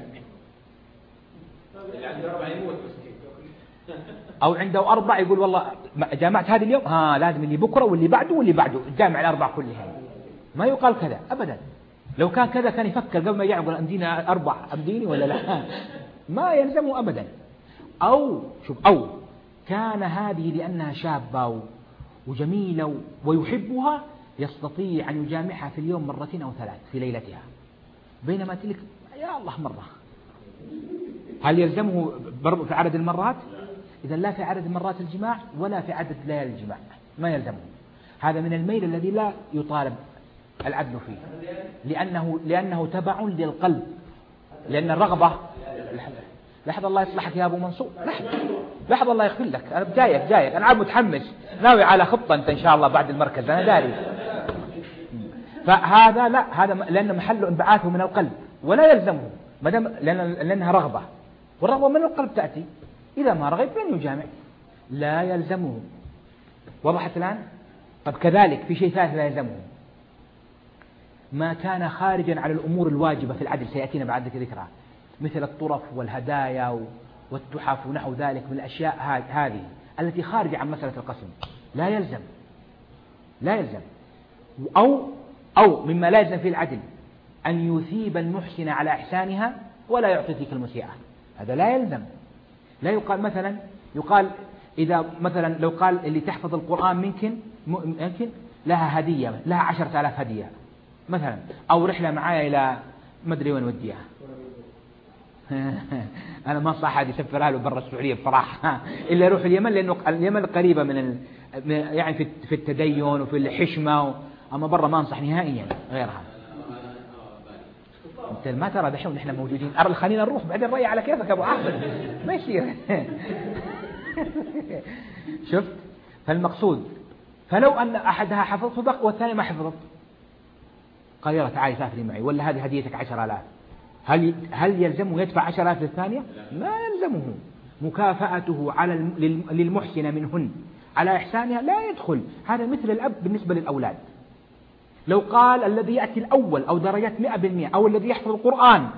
أو عنده أربع يقول والله جامعت هذه اليوم ها لازم اللي بكرة واللي بعده واللي بعده جامع الأربع كلها. ما يقال كذا أبدا. لو كان كذا كان يفكر قبل ما يعقل أمدينا أربع أمديني ولا لا. ما يلزمه أبدا. أو شوف أو كان هذه لأنها شابة وجميلة ويحبها يستطيع أن يجامعها في اليوم مرتين أو ثلاث في ليلتها، بينما تلك يا الله مرة. هل يلزمه برضو في عدد المرات؟ إذا لا في عدد مرات الجماع ولا في عدد ليالي الجماع ما يلزمه. هذا من الميل الذي لا يطالب العدل فيه، لأنه لأنه تبع للقلب، لأن الرغبة. لحظة الله يصلحك يا أبو منصور، لحظة لحظة الله يغفر لك، أنا جايك جايك أنا عاد متحمس ناوي على خطة أنت إن شاء الله بعد المركز أنا داري. فهذا لا، هذا لأن محل انبعاثه من القلب ولا يلزمه ما دام لأن لأنها رغبة، والرغبة من القلب تأتي، إذا ما رغب لن يجامع لا يلزمه. وضحت الآن؟ طب كذلك في شيء ثالث لا يلزمه، ما كان خارجا على الأمور الواجبة في العدل سيأتينا بعد ذكرها، مثل الطرف والهدايا والتحف ونحو ذلك من الأشياء هذه التي خارجة عن مسألة القسم لا يلزم لا يلزم. أو أو مما لا يلزم في العدل أن يثيب المحسن على إحسانها ولا يعطي تلك المسيئة، هذا لا يلزم. لا يقال مثلا يقال إذا مثلا لو قال اللي تحفظ القرآن ممكن ممكن لها هدية لها عشرة آلاف هدية مثلا، أو رحلة معايا إلى مدري وين وديها. أنا ما صح أحد يسفرها له برا السعودية بصراحة إلا يروح اليمن، لأنه اليمن قريبة من ال... يعني في التدين وفي الحشمة و... أما برا ما أنصح نهائيا غيرها. أنت ما ترى دحين نحن موجودين، أرى خلينا نروح بعدين رأي على كيفك أبو عاقل ما يصير. شفت؟ فالمقصود فلو أن أحدها حفظ فبق والثاني ما حفظت، قال يلا تعالي سافري معي ولا هذه هديتك عشر آلاف، هل هل يلزمه يدفع عشر آلاف للثانية؟ ما يلزمه. مكافأته على للمحسن منهن على إحسانها لا يدخل. هذا مثل الأب بالنسبة للأولاد، لو قال الذي يأتي الأول أو درجات مئة بالمئة أو الذي يحفظ القرآن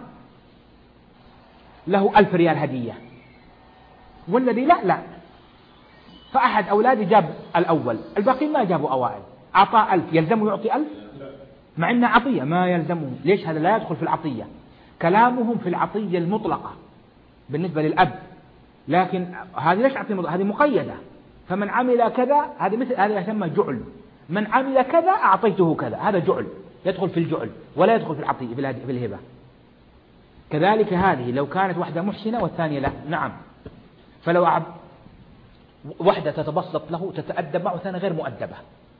له ألف ريال هدية، والذي لا لا، فأحد أولادي جاب الأول الباقين ما جابوا أوائل، أعطاه ألف، يلزمه يعطي ألف مع أنها عطية؟ ما يلزمه. ليش؟ هذا لا يدخل في العطية. كلامهم في العطية المطلقة بالنسبة للأب، لكن هذه ليش عطية مطلقة؟ هذه مقيدة. فمن عمل كذا هذا مثل هذا يسمى جعل، من عمل كذا أعطيته كذا، هذا جعل يدخل في الجعل ولا يدخل في العطية في الهبة. كذلك هذه لو كانت واحدة محسنة والثانية لا، نعم. فلو أعب واحدة تتبسط له تتأدب معه والثانية غير مؤدبة،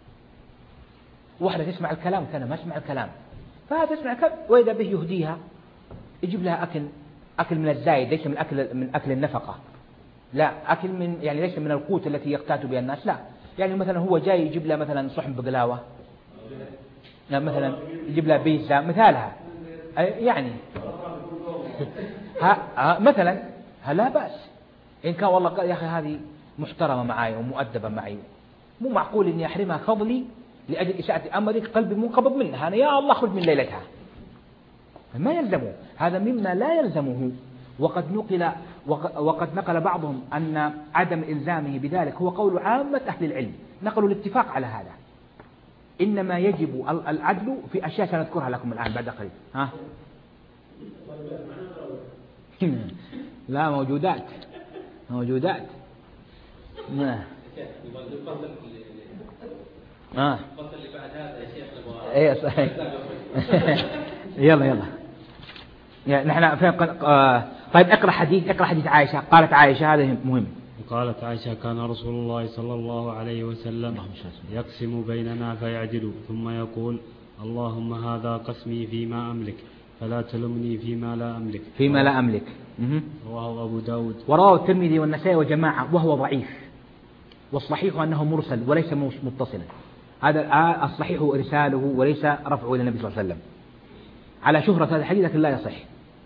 واحدة تسمع الكلام والثانية ما تسمع الكلام، فهذا تسمع الكلام وإذا به يهديها يجيب لها أكل أكل من الزايد، ليس من أكل من أكل النفقة، لا أكل من يعني ليس من القوت التي يقتات بها الناس، لا يعني مثلا هو جاي يجيب لها مثلا صحن بقلاوة، لا مثلا يجيب لها بيتزا مثالها يعني ها, ها مثلا لا بأس إن كان والله قال يا أخي هذه محترمة معي ومؤدبة معي، مو معقول إني أحرمها فضلي لأجل إساءة أمرك، قلبي منقبض منها أنا يا الله خذ من ليلتها. ما يلزمه، هذا مما لا يلزمه. وقد نقل وقد نقل بعضهم أن عدم إلزامه بذلك هو قول عامة أهل العلم، نقلوا الاتفاق على هذا. إنما يجب العدل في أشياء سنذكرها لكم الآن بعد قليل. ها؟ لا موجودات موجودات ما آه. ايه صحيح. يلا يلا يعني نحن فين آه. طيب اقرأ حديث اقرأ حديث عائشة. قالت عائشة هذا مهم، وقالت عائشة كان رسول الله صلى الله عليه وسلم يقسم بيننا فيعدل ثم يقول اللهم هذا قسمي فيما أملك فلا تلمني فيما لا أملك فيما لا أملك. رواه أبو داود. ورواه الترمذي والنسائي وجماعة وهو ضعيف، والصحيح أنه مرسل وليس متصلا. هذا الصحيح إرساله وليس رفعه إلى النبي صلى الله عليه وسلم على شهرة هذا الحديث، لكن لا يصح،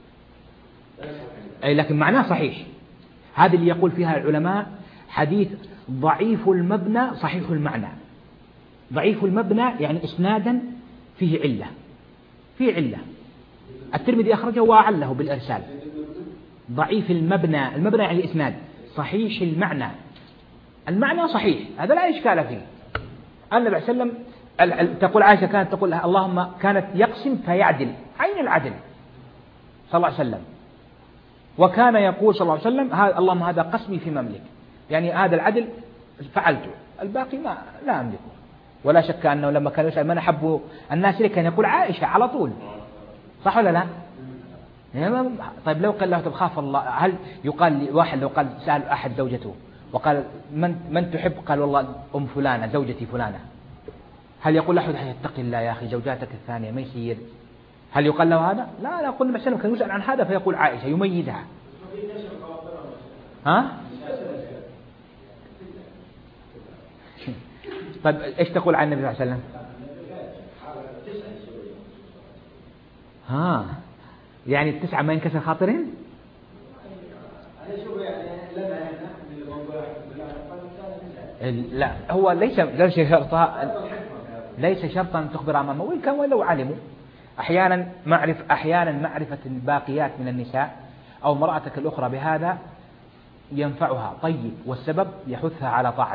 أي لكن معناه صحيح. هذا اللي يقول فيها العلماء حديث ضعيف المبنى صحيح المعنى. ضعيف المبنى يعني إسنادا فيه علة، فيه علة. الترمذي أخرجه وأعله بالإرسال. ضعيف المبنى، المبنى يعني الإسناد، صحيح المعنى، المعنى صحيح، هذا لا إشكال فيه. النبي صلى الله عليه وسلم تقول عائشة كانت تقول اللهم كانت يقسم فيعدل، عين العدل صلى الله عليه وسلم. وكان يقول صلى الله عليه وسلم هذا اللهم هذا قسمي في مملك، يعني هذا العدل فعلته، الباقي ما لا أملكه. ولا شك أنه لما كان يسأل من أحب الناس إليه كان يقول عائشة على طول، صح ولا لا؟ طيب لو قال له تخاف الله، هل يقال لواحد لو قال سأل أحد زوجته وقال من من تحب؟ قال والله أم فلانة زوجتي فلانة، هل يقول أحد اتق الله يا أخي زوجاتك الثانية ما يصير؟ هل يقال له هذا؟ لا لا، قل النبي صلى الله عليه وسلم كان يسأل عن هذا فيقول عائشة يميزها. ها؟ طيب ايش تقول عن النبي صلى الله عليه وسلم؟ ها يعني التسعة ما ينكسر خاطرين؟ لا هو ليس ليس شرطا، ليس شرطا أن تخبر أمامه، وإن كان ولو علموا أحيانا معرف أحيانا معرفة الباقيات من النساء أو امرأتك الأخرى بهذا ينفعها. طيب والسبب يحثها على طاعتك،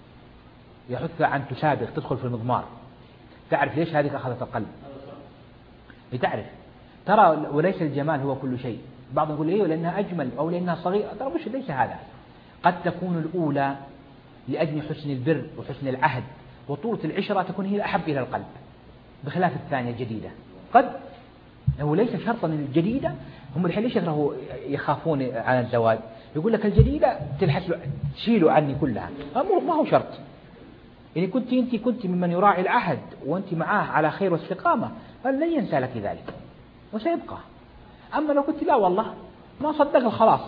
يحثها أن تسابق تدخل في المضمار. تعرف ليش هذه أخذت القلب؟ لتعرف ترى، وليس الجمال هو كل شيء. بعضهم يقول إيه لأنها أجمل أو لأنها صغيرة، ترى مش ليس هذا. قد تكون الأولى لأجل حسن البر وحسن العهد وطولة العشرة تكون هي الأحب إلى القلب، بخلاف الثانية الجديدة. قد هو ليس شرطا الجديدة، هم الحين ليش يكرهوا يخافون عن الزواج؟ يقول لك الجديدة تلحس تشيلوا عني كلها، ما هو شرط. يعني كنت أنت كنت ممن يراعي العهد وأنت معاه على خير واستقامة فلن ينسى لك ذلك وسيبقى. أما لو قلت لا والله ما صدق خلاص،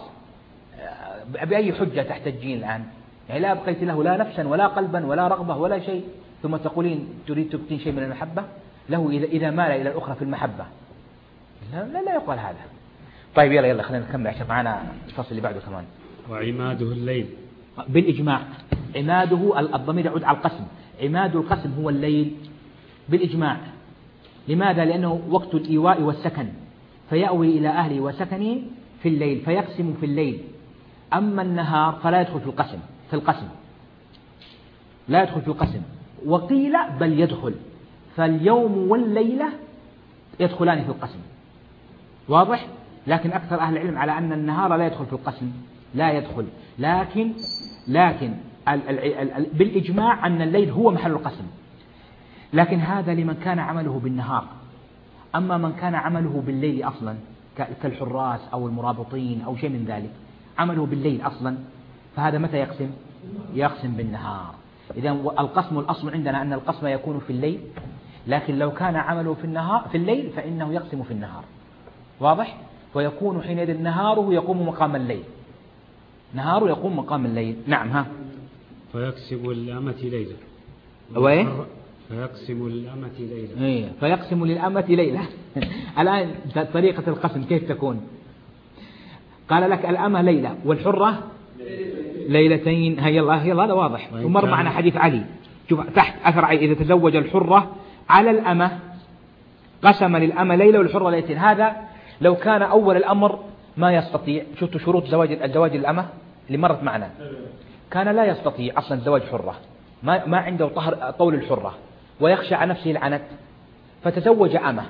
بأي حجة تحتجين الآن؟ يعني لا أبقيت له لا نفسا ولا قلبا ولا رغبة ولا شيء، ثم تقولين تريد تبتين شيء من المحبة له إذا إذا مال إلى الأخرى في المحبة. لا لا, لا يقال هذا. طيب يلا يلا خلينا نكمل عشان معنا الفصل اللي بعده كمان. وعماده الليل بالإجماع. عماده الضمير يعود على القسم، عماد القسم هو الليل بالإجماع. لماذا؟ لأنه وقت الإيواء والسكن، فيأوي إلى أهله وسكنه في الليل فيقسم في الليل. أما النهار فلا يدخل في القسم، في القسم لا يدخل في القسم. وقيل بل يدخل، فاليوم والليلة يدخلان في القسم، واضح؟ لكن أكثر أهل العلم على أن النهار لا يدخل في القسم، لا يدخل. لكن لكن ال ال ال بالإجماع أن الليل هو محل القسم، لكن هذا لمن كان عمله بالنهار. أما من كان عمله بالليل أصلا كالحراس أو المرابطين أو شيء من ذلك، عمله بالليل أصلا، فهذا متى يقسم؟ يقسم بالنهار. إذن القسم الأصل عندنا أن القسم يكون في الليل، لكن لو كان عمله في النهار في الليل فإنه يقسم في النهار، واضح؟ ويكون حينئذ نهاره يقوم مقام الليل، نهاره يقوم مقام الليل. نعم. ها فيقسم الأمة ليلة. وين؟ فيقسم الأمة ليلة. إيه فيقسم للأمة ليلة. الآن طريقة القسم كيف تكون؟ قال لك الأمة ليلة والحرة ليلتين. هيا الله يلا هذا واضح. ومر معنا حديث علي، شوف تحت أثر علي إذا تزوج الحرة على الأمة قسم للأمة ليلة والحرة ليلتين. هذا لو كان أول الأمر ما يستطيع، شفتوا شروط زواج الزواج الأمة اللي مرت معنا، كان لا يستطيع أصلا زواج حرة، ما ما عنده طهر طول الحرة ويخشى على نفسه العنت، فتزوج أمة،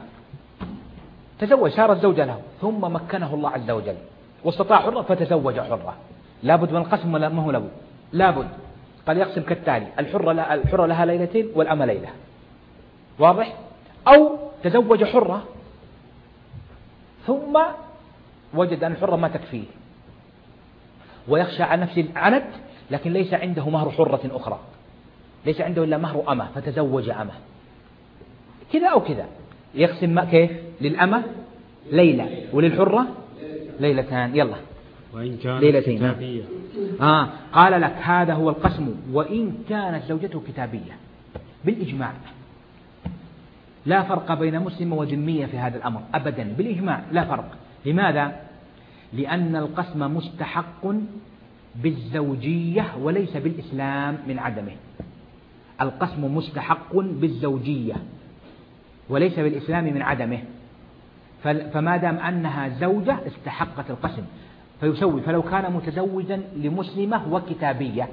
تزوج صارت زوجة له، ثم مكنه الله عز وجل واستطاع حرة فتزوج حرة. لابد من القسم ولا ما هو لابد؟ لابد. قال يقسم كالتالي: الحرة لها, الحرة لها ليلتين والأمة ليلة، واضح؟ أو تزوج حرة ثم وجد أن الحرة ما تكفيه ويخشى على نفسه العنت، لكن ليس عنده مهر حرة أخرى، ليس عنده إلا مهر أمة فتزوج أمة، كذا أو كذا. يقسم كيف؟ للأمة ليلة وللحرة ليلتان. يلا وإن كانت ليلتين. كتابية. آه قال لك هذا هو القسم. وإن كانت زوجته كتابية بالإجماع، لا فرق بين مسلم وذمية في هذا الأمر أبدا، بالإجماع لا فرق. لماذا؟ لأن القسم مستحق بالزوجية وليس بالإسلام من عدمه. القسم مستحق بالزوجية وليس بالإسلام من عدمه، فما دام أنها زوجة استحقت القسم فيسوي. فلو كان متزوجا لمسلمة وكتابية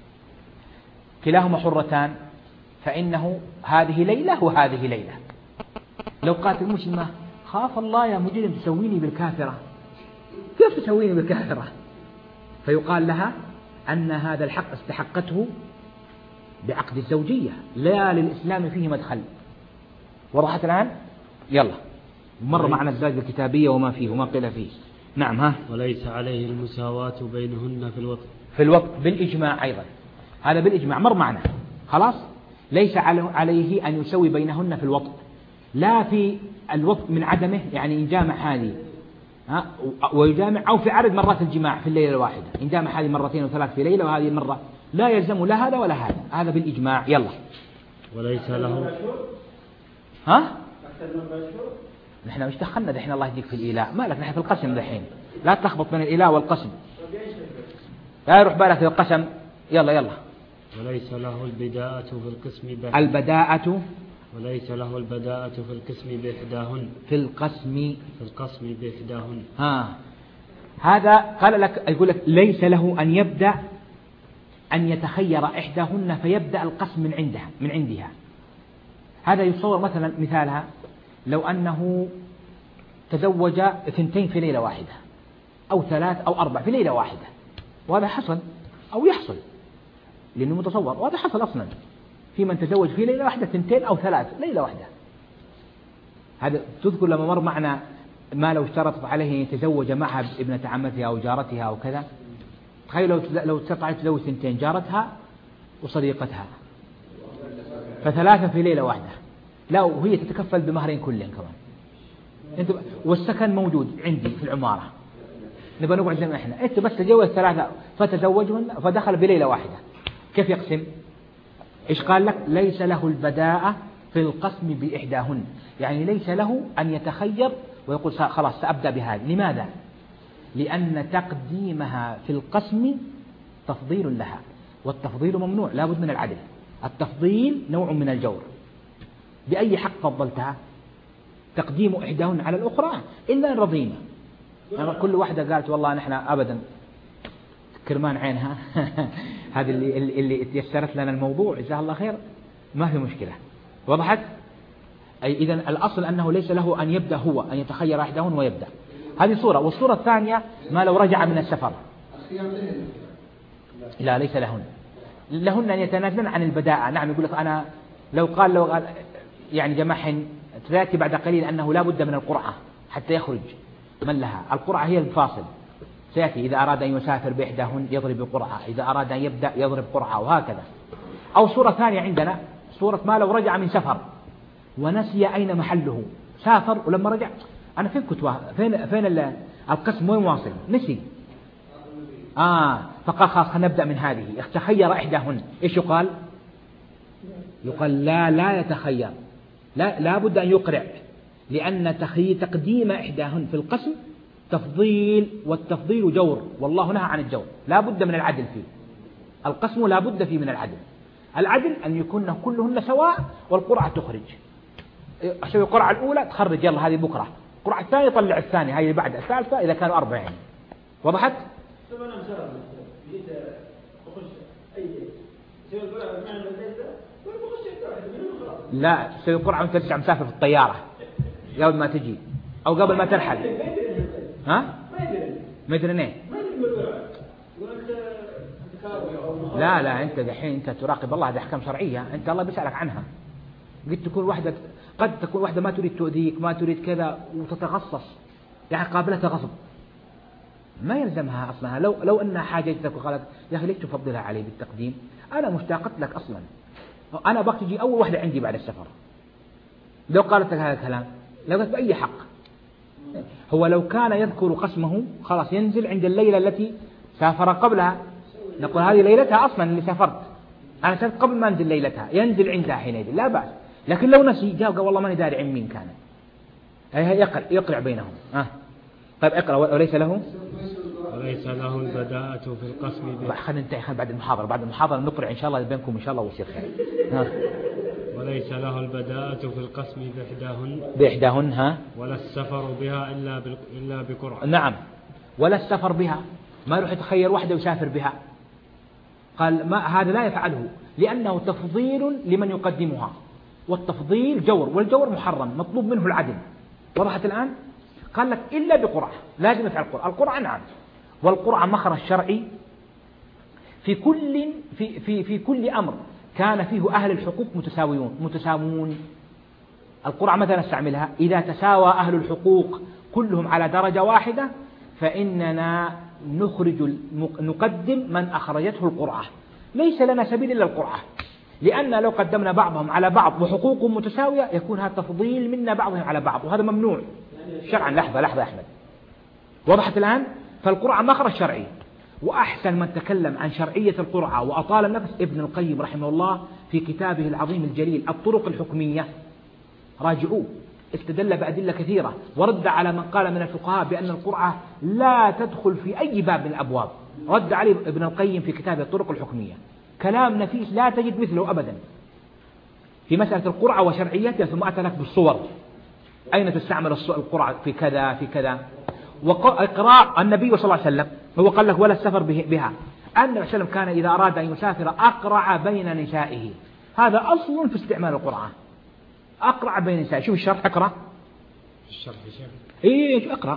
كلاهما حرتان فإنه هذه ليلة وهذه ليلة. لو قالت المسلمة خاف الله يا مجرم تسويني بالكافرة، كيف تسويني بالكافرة؟ فيقال لها أن هذا الحق استحقته بعقد الزوجية لا للإسلام فيه مدخل. وضحت الآن؟ يلا مر معنا الزواج الكتابية وما فيه وما قيل فيه. نعم. ها وليس عليه المساواة بينهن في الوطن. في الوقت بالإجماع أيضا، هذا بالإجماع مر معنا خلاص. ليس عليه أن يسوي بينهن في الوقت، لا في الوقت من عدمه، يعني إن جامع هذه ويجامع، أو في عدد مرات الجماع في الليلة الواحدة، إن جامع هذه مرتين وثلاث في ليلة وهذه مرة، لا يلزم لا هذا ولا هذا، هذا بالإجماع. يلا. وليس له. ها نحن مش دخلنا دحين الله يهديك في الإيلاء، مالك نحن في القسم دحين، لا تلخبط بين الإيلاء والقسم، لا يروح بالك في القسم. يلا يلا. وليس له البداءة في القسم بإحداهن. البداءة. وليس له البداءة في القسم بإحداهن. في القسم. في القسم بإحداهن. ها هذا قال لك، يقول لك ليس له أن يبدأ أن يتخير إحداهن فيبدأ القسم من عندها من عندها. هذا يتصور مثلا مثالها لو أنه تزوج اثنتين في ليلة واحدة أو ثلاث أو أربع في ليلة واحدة، وهذا حصل أو يحصل لأنه متصور، وهذا حصل أصلا في من تزوج في ليلة واحدة اثنتين أو ثلاث ليلة واحدة. هذا تذكر لما مر معنا ما لو اشترطت عليه أن يتزوج معها ابنة عمتها أو جارتها أو كذا. تخيل لو لو استطاعت تزوج اثنتين، جارتها وصديقتها، فثلاثة في ليلة واحدة، لا وهي تتكفل بمهرين كلهم كمان انت، والسكن موجود عندي في العمارة، نبغى نقعد زي ما احنا، انت بس تجوز ثلاثة فتزوجهن فدخل بليلة واحدة، كيف يقسم؟ ايش قال لك؟ ليس له البداءة في القسم بإحداهن، يعني ليس له أن يتخير ويقول خلاص سأبدأ بهذا. لماذا؟ لأن تقديمها في القسم تفضيل لها، والتفضيل ممنوع، لا بد من العدل. التفضيل نوع من الجور. بأي حق فضلتها؟ تقديم إحداهن على الأخرى إلا إن رضينا. كل واحدة قالت والله نحن أبدا كرمان عينها هذه اللي اللي تيسرت لنا الموضوع، جزاها الله خير، ما في مشكلة. وضحت؟ أي إذن الأصل أنه ليس له أن يبدأ هو، أن يتخير إحداهن ويبدأ. هذه صورة. والصورة الثانية ما لو رجع من السفر، لا ليس لهن لهن أن يتنازلن عن البداءة. نعم يقول لك أنا لو قال لو قال يعني جمعهن تأتي بعد قليل أنه لا بد من القرعة حتى يخرج من لها. القرعة هي الفاصل، سيأتي إذا أراد أن يسافر بإحداهن يضرب بقرعة، إذا أراد أن يبدأ يضرب قرعة، وهكذا. أو صورة ثانية عندنا صورة ما لو رجع من سفر ونسي أين محله، سافر ولما رجع أنا فين كنت فين فين القسم وين واصل، نسي. آه فقال خلاص خلينا نبدأ من هذه، تخير إحداهن، إيش يقال؟ يقال لا لا يتخير، لا لا بد أن يقرع، لأن تخيير تقديم إحداهن في القسم تفضيل، والتفضيل جور، والله نهى عن الجور، لا بد من العدل فيه. القسم لا بد فيه من العدل. العدل أن يكون كلهن سواء والقرعة تخرج. أسوي القرعة الأولى تخرج يلا هذه بكرة، القرعة الثانية طلع الثانية، هذه اللي بعد الثالثة إذا كانوا أربعة يعني. وضحت؟ لا تسوي قرعة وانت ترجع مسافر في الطيارة قبل ما تجي أو قبل ما ترحل. ها؟ ما يدري ايه؟ لا لا أنت دحين أنت تراقب الله، هذه أحكام شرعية أنت الله بيسألك عنها. قد تكون واحدة قد تكون واحدة ما تريد تؤذيك، ما تريد كذا وتتغصص، يعني قابلة غصب، ما يلزمها أصلا. لو لو أنها حاجتك وقالت يا أخي ليش تفضلها علي بالتقديم؟ أنا مشتاقت لك أصلا، أنا بقى تجي أول واحدة عندي بعد السفر. لو قالت لك هذا الكلام لو قالت بأي حق. هو لو كان يذكر قسمه خلاص ينزل عند الليلة التي سافر قبلها، نقول هذه ليلتها أصلا اللي سافرت، أنا سافرت قبل ما أنزل ليلتها، ينزل عندها حينئذ لا بأس. لكن لو نسي جاء قال والله ماني داري عن مين كان، يقرع يقرع بينهم. آه. طيب اقرأ. وليس له وليس له البداءة في القسم به. خلينا ننتهي بعد المحاضرة، بعد المحاضرة نقرأ إن شاء الله بينكم إن شاء الله ويصير خير. ها. وليس له البداءة في القسم بإحداهن بإحداهن ها. ولا السفر بها إلا إلا بقرعة. نعم، ولا السفر بها، ما يروح يتخير واحدة ويسافر بها. قال ما هذا لا يفعله لأنه تفضيل لمن يقدمها، والتفضيل جور، والجور محرم مطلوب منه العدل. وضحت الآن؟ قال لك إلا بقرعة، لازم يفعل القرعة. القرعة نعم، والقرعة مخرج شرعي في كل في في في كل أمر كان فيه أهل الحقوق متساويون متساوون. القرعة مثلا نستعملها إذا تساوى أهل الحقوق كلهم على درجة واحدة فإننا نخرج نقدم من أخرجته القرعة، ليس لنا سبيل إلا القرعة، لأن لو قدمنا بعضهم على بعض وحقوقهم متساوية يكون هذا تفضيل منا بعضهم على بعض، وهذا ممنوع شرعا. لحظة لحظة يا أحمد، وضحت الآن؟ فالقرعة مخرج شرعي. وأحسن من تكلم عن شرعية القرعة وأطال النفس ابن القيم رحمه الله في كتابه العظيم الجليل الطرق الحكمية، راجعوه. استدل بأدلة كثيرة ورد على من قال من الفقهاء بأن القرعة لا تدخل في أي باب من الأبواب، رد عليه ابن القيم في كتابه الطرق الحكمية، كلام نفيس لا تجد مثله أبدا في مسألة القرعة وشرعيتها. ثم أتى لك بالصور، أين تستعمل القرعة في كذا في كذا. وإقراء النبي صلى الله عليه وسلم هو قال لك ولا السفر بها. النبي صلى الله عليه وسلم كان إذا أراد أن يسافر أقرع بين نسائه، هذا أصل في استعمال القرعة، أقرع بين نسائه. شوف الشرح، اقرأ الشرح شيخ. إيه اقرأ.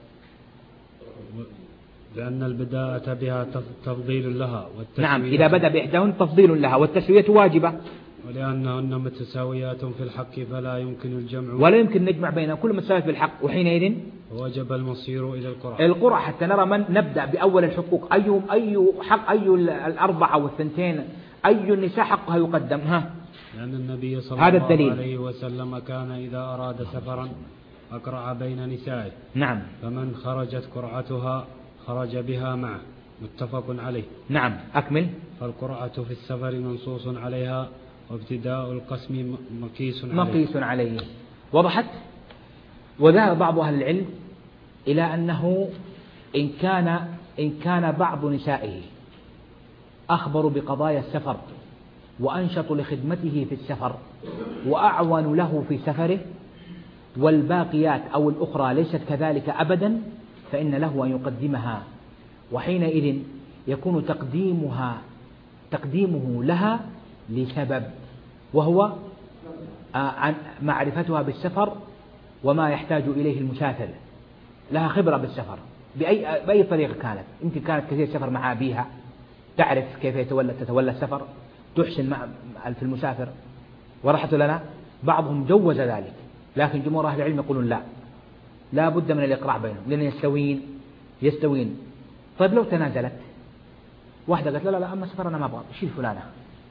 لأن البداءة بها تفضيل لها والتسوية. نعم، إذا بدأ بإحداهن تفضيل لها والتسوية واجبة. ولأنهن متساويات في الحق فلا يمكن الجمع ولا يمكن نجمع بينها، كل متساويات في الحق، وحينئذ وجب المصير إلى القرعة. القرعة حتى نرى من نبدأ بأول الحقوق، أي أي حق، أي الأربعة والثنتين، أي النساء حقها يقدم. ها. لأن النبي صلى هذا الله الدليل. عليه وسلم كان إذا أراد سفرا أقرع بين نسائه. نعم. فمن خرجت قرعتها خرج بها معه، متفق عليه. نعم أكمل. فالقرعة في السفر منصوص عليها، وابتداء القسم مقيس عليه. مقيس عليه. وضحت؟ وذهب بعض أهل العلم إلى أنه إن كان إن كان بعض نسائه أخبر بقضايا السفر وأنشط لخدمته في السفر وأعون له في سفره، والباقيات أو الأخرى ليست كذلك أبدا، فإن له أن يقدمها، وحينئذ يكون تقديمها تقديمه لها لسبب، وهو معرفتها بالسفر وما يحتاج إليه المسافر، لها خبرة بالسفر بأي بأي طريقة كانت. يمكن كانت كثير سفر مع أبيها، تعرف كيف يتولى تتولى السفر، تحسن مع في المسافر، ورحت لنا. بعضهم جوز ذلك، لكن جمهور أهل العلم يقولون لا، لا بد من الإقراع بينهم لأن يستوين يستوين. طيب لو تنازلت واحدة قالت لا لا لا أما سفر أنا ما أبغى، شيل فلانة،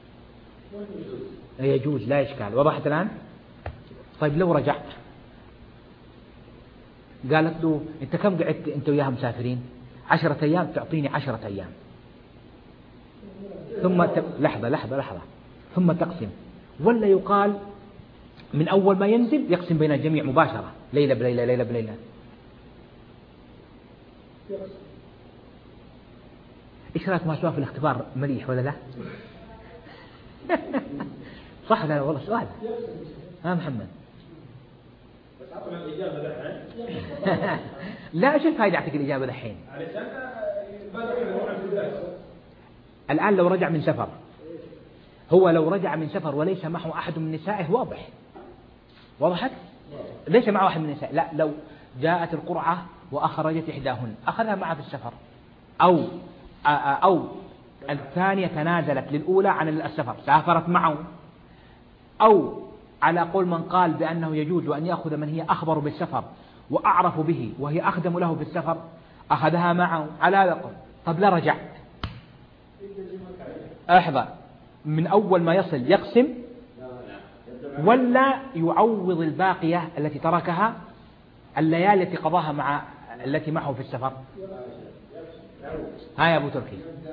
يجوز لا إشكال. وضحت الآن؟ طيب لو رجعت قالت له أنت كم قعدت أنت وياها مسافرين؟ عشرة أيام، تعطيني عشرة أيام. ثم ت... لحظة لحظة لحظة ثم تقسم، ولا يقال من أول ما ينزل يقسم بين الجميع مباشرة، ليلة بليلة ليلة بليلة. إيش رأيك ما سواه في الاختبار مليح ولا لا؟ صح لا والله سؤال. ها محمد. لا شو الفائدة أعطيك الإجابة الحين؟ الآن لو رجع من سفر، هو لو رجع من سفر وليس معه أحد من نسائه واضح، وضحت؟ ليس معه أحد من نسائه، لا لو جاءت القرعة وأخرجت إحداهن أخذها معه في السفر، أو أو الثانية تنازلت للأولى عن السفر سافرت معه، أو على قول من قال بأنه يجوز أن يأخذ من هي أخبر بالسفر وأعرف به وهي أخدم له في السفر، أخذها معه على هذا القول. طب لا رجع، احذر، من أول ما يصل يقسم ولا يعوض الباقية التي تركها الليالي التي قضاها مع التي معه في السفر؟ ها يا أبو تركي،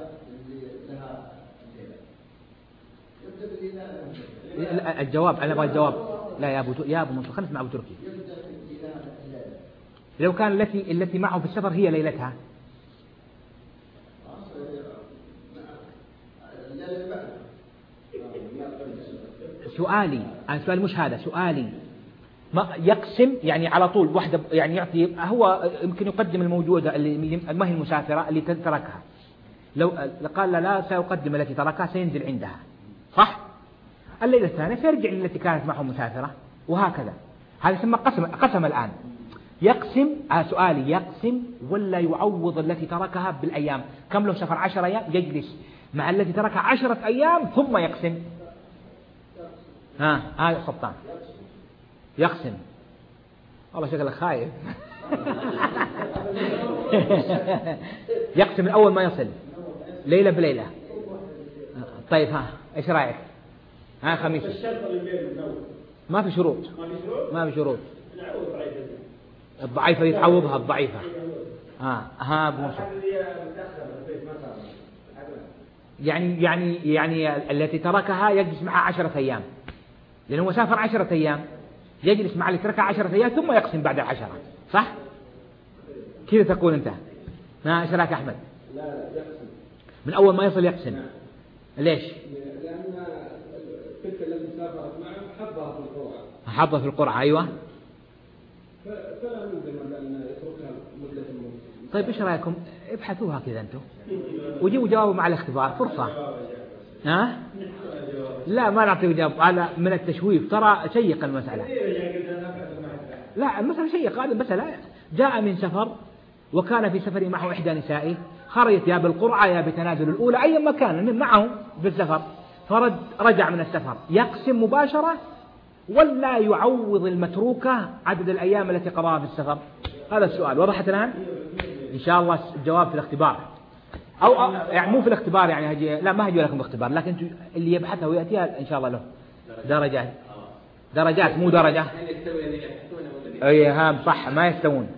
الجواب أنا أبغى الجواب. لا يا أبو يا أبو منصور، خلنا نسمع أبو تركي. لو كان التي التي معه في السفر هي ليلتها، سؤالي أنا سؤال مش هذا سؤالي، ما يقسم يعني على طول واحدة، يعني يعطي هو يمكن يقدم الموجودة اللي ما هي المسافرة اللي تركها، لو قال لا سيقدم التي تركها سينزل عندها صح، الليلة الثانية سيرجع للتي كانت معه مسافرة وهكذا. هذا يسمى قسم. قسم الآن يقسم. سؤالي يقسم ولا يعوض التي تركها بالأيام؟ كم له سفر عشر أيام يجلس مع التي تركها عشرة أيام ثم يقسم. ها هذا سلطان يقسم. والله شكلك خايف. يقسم من أول ما يصل ليلة بليلة. طيب ها إيش رأيك؟ ها خميس ما في شروط، ما في شروط. الضعيفة يتعوضها الضعيفة. ها ها أبو موسى. يعني يعني يعني التي تركها يجلس معها عشرة أيام، لأنه هو سافر عشرة أيام، يجلس مع اللي تركها عشرة أيام ثم يقسم بعد العشرة، صح؟ كذا تقول أنت. ها إيش رأيك أحمد؟ لا لا يقسم من أول ما يصل يقسم. ليش؟ لأن تلك التي سافرت معه حظها في القرعة. حظها في القرعة أيوة. فلا يمكن أن يتركها مدة الموت. طيب إيش رأيكم؟ ابحثوها كذا أنتم وجيبوا جوابوا مع الاختبار فرصة. ها؟ لا ما نعطيه جواب على من التشويف، ترى شيق المسألة. لا المسألة شيق، هذا المسألة جاء من سفر وكان في سفر معه إحدى نسائه، خرجت يا بالقرعة يا بتنازل الأولى أي مكان معه بالسفر، فرد رجع من السفر، يقسم مباشرة ولا يعوض المتروكة عدد الأيام التي قضاها في السفر؟ هذا السؤال. وضحت الآن؟ إن شاء الله الجواب في الاختبار، أو يعني مو في الاختبار يعني هجي لا ما هجي لكم باختبار، لكن اللي يبحثها ويأتيها إن شاء الله له درجات. درجات مو درجة. أي هام صح ما يستوون.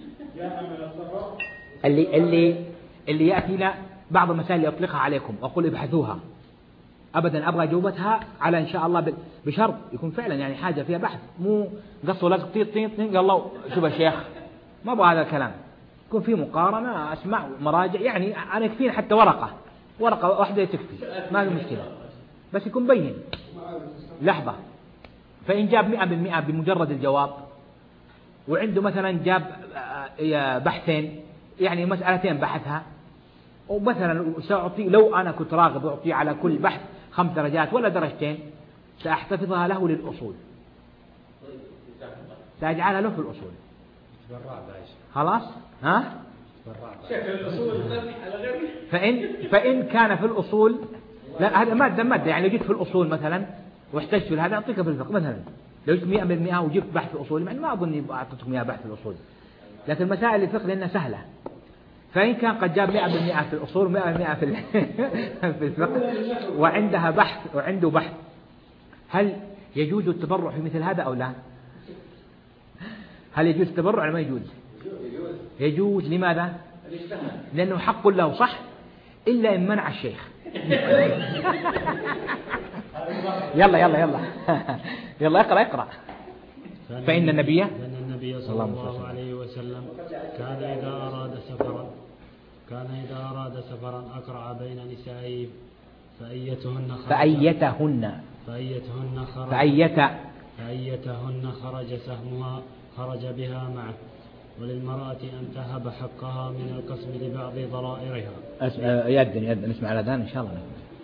اللي اللي اللي يأتينا بعض المسائل اللي أطلقها عليكم وأقول ابحثوها، أبدا أبغى جوبتها على إن شاء الله بشرط يكون فعلا يعني حاجة فيها بحث، مو قصوا لازق طيط طيط قال الله شوف يا شيخ، ما أبغى هذا الكلام. يكون في مقارنة، أسمع مراجع، يعني أنا يكفيني حتى ورقة ورقة واحدة تكفي ما في مشكلة، بس يكون بين. لحظة، فإن جاب مئة بالمئة بمجرد الجواب وعنده مثلا جاب بحثين يعني مسألتين بحثها، ومثلا سأعطي لو أنا كنت راغب أعطيه على كل بحث خمس درجات ولا درجتين سأحتفظها له للأصول، سأجعلها له في الأصول. خلاص ها؟ فإن فإن كان في الأصول لا هذا مادة مادة يعني لو جيت في الأصول مثلا واحتجت لهذا أعطيك في الفقه مثلا، لو جيت مئة بالمئة وجبت بحث في الأصول يعني ما أظن أعطيتكم إياه بحث في الأصول، لكن مسائل الفقه لأنها سهلة. فإن كان قد جاب مئة بالمئة في الأصول ومئة بالمئة في في الفقه وعندها بحث وعنده بحث، هل يجوز التبرع في مثل هذا أو لا؟ هل يجوز التبرع ولا ما يجوز؟ يجوز. لماذا؟ لأنه حق له صح، إلا إن منع الشيخ. يلا يلا يلا يلا اقرأ اقرأ. فإن النبي فإن النبي صلى الله عليه وسلم كان إذا أراد سفرا كان إذا أراد سفرا أقرع بين نسائه فأيتهن خرج فأيتهن فأيتهن خرج فأيت فأيتهن خرج سهمها خرج بها معه، وللمرأة أن تهب حقها من القسم لبعض ضرائرها. يدن يدن نسمع الأذان إن شاء الله.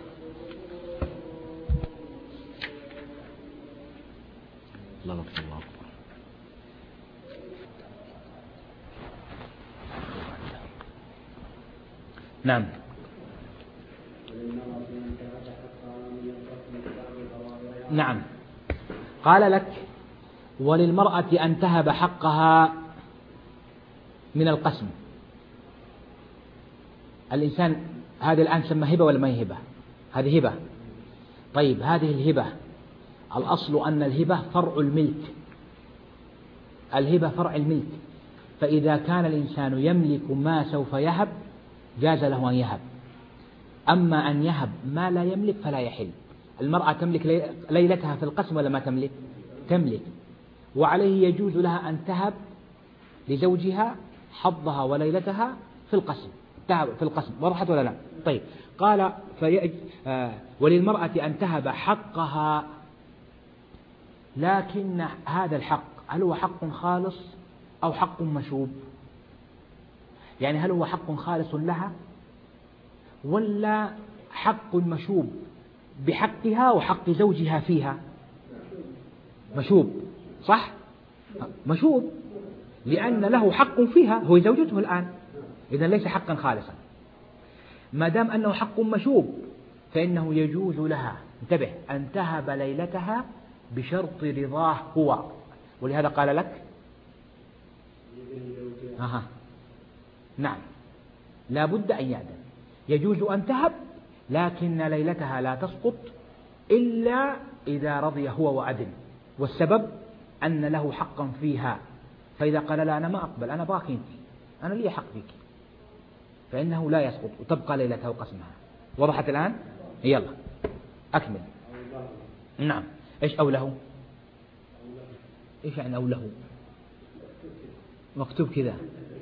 الله أكبر الله أكبر. نعم. نعم قال لك وللمرأة أن تهب حقها من القسم الإنسان هذا الآن سمى هبة ولا ما هي هبة؟ هذه هبة. طيب هذه الهبة الأصل أن الهبة فرع الملك، الهبة فرع الملك، فإذا كان الإنسان يملك ما سوف يهب جاز له أن يهب. أما أن يهب ما لا يملك فلا يحل. المرأة تملك ليلتها في القسم ولا ما تملك؟ تملك، وعليه يجوز لها أن تهب لزوجها حظها وليلتها في القسم، تهب في القسم. وضحت ولا لا؟ طيب قال في آه وللمرأة أن تهب حقها، لكن هذا الحق هل هو حق خالص أو حق مشوب؟ يعني هل هو حق خالص لها ولا حق مشوب بحقها وحق زوجها فيها؟ مشوب، صح؟ مشوب، لأن له حق فيها، هو زوجته الآن، إذن ليس حقا خالصا. ما دام أنه حق مشوب فإنه يجوز لها، انتبه، أن تهب ليلتها بشرط رضاه هو. ولهذا قال لك أها نعم لا بد أن يأذن. يجوز أن تهب لكن ليلتها لا تسقط إلا إذا رضي هو وأذن، والسبب أن له حقا فيها، فإذا قال لا أنا ما أقبل، أنا باقي أنت، أنا لي حق فيك، فإنه لا يسقط وتبقى ليلتها وقسمها. وضحت الآن؟ يلا أكمل. نعم. إيش أو له؟ إيش يعني أو له؟ مكتوب كذا.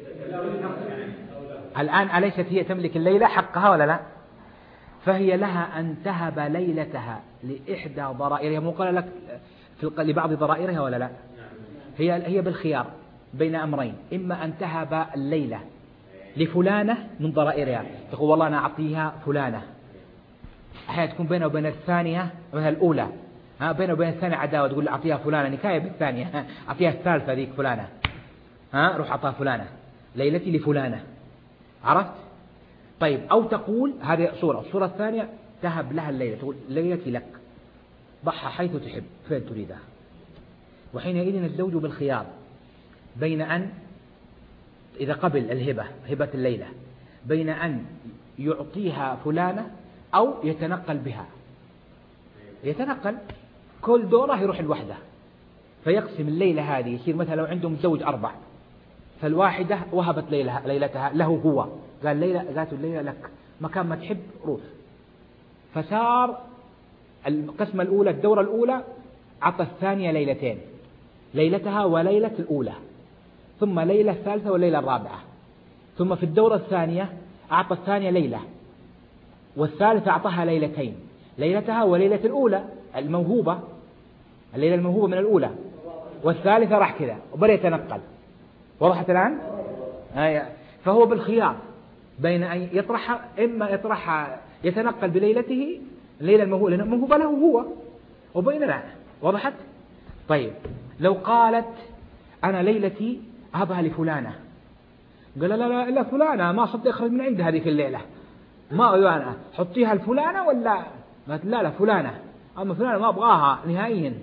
الآن أليست هي تملك الليلة حقها ولا لا؟ فهي لها أن تهب ليلتها لإحدى ضرائرها، مو قال لك في لبعض ضرائرها ولا لا؟ هي هي بالخيار بين أمرين، إما أن تهب الليلة لفلانة من ضرائرها، تقول والله أنا أعطيها فلانة، أحيانا تكون بينه وبين الثانية مثلا الأولى، ها بينه وبين الثانية عداوة، تقول أعطيها فلانة نكاية بالثانية، أعطيها الثالثة ذيك فلانة، ها روح أعطاها فلانة ليلتي لفلانة، عرفت؟ طيب أو تقول هذه صورة، الصورة الثانية تهب لها الليلة، تقول ليلتي لك، ضحى حيث تحب فين تريدها. وحينئذ الزوج بالخيار بين أن إذا قبل الهبة هبة الليلة بين أن يعطيها فلانة أو يتنقل بها، يتنقل كل دورة يروح الوحدة، فيقسم الليلة هذه، يصير مثلا لو عندهم زوج أربع، فالواحدة وهبت ليلها ليلتها له هو، قال ليلة ذات الليلة لك، مكان ما تحب روح. فصار القسمة الأولى الدورة الأولى عطى الثانية ليلتين، ليلتها وليلة الأولى، ثم ليلة الثالثة والليلة الرابعة، ثم في الدورة الثانية أعطى الثانية ليلة، والثالثة أعطاها ليلتين، ليلتها وليلة الأولى الموهوبة، الليلة الموهوبة من الأولى، والثالثة راح كذا وبدأ يتنقل. وضحت الآن؟ فهو بالخيار بين أن يطرحها، إما يطرحها يتنقل بليلته الليلة الموهوبة الموهوبة له هو، وبين لا. وضحت؟ طيب لو قالت أنا ليلتي أهبها لفلانة، قال لا لا لا فلانة ما صدق أخرج من عندها هذه الليلة، ما أنا حطيها الفلانة ولا؟ قالت لا لا فلانة، أما فلانة ما أبغاها نهائيا.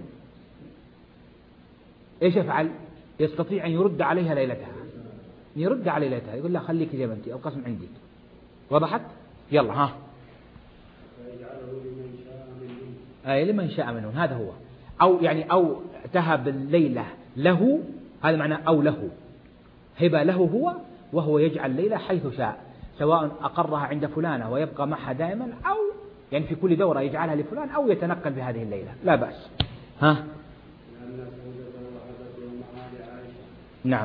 إيش يفعل؟ يستطيع أن يرد عليها ليلتها، يرد على ليلتها، يقول لا خليك زي ما أنت، القسم عندي. وضحت؟ يلا ها. أي لمن شاء منهم، هذا هو. أو يعني أو تهب الليلة له، هذا معناه أو له، هبة له هو، وهو يجعل الليلة حيث شاء، سواء أقرها عند فلانة ويبقى معها دائما، أو يعني في كل دورة يجعلها لفلان، أو يتنقل بهذه الليلة، لا بأس. ها؟ نعم.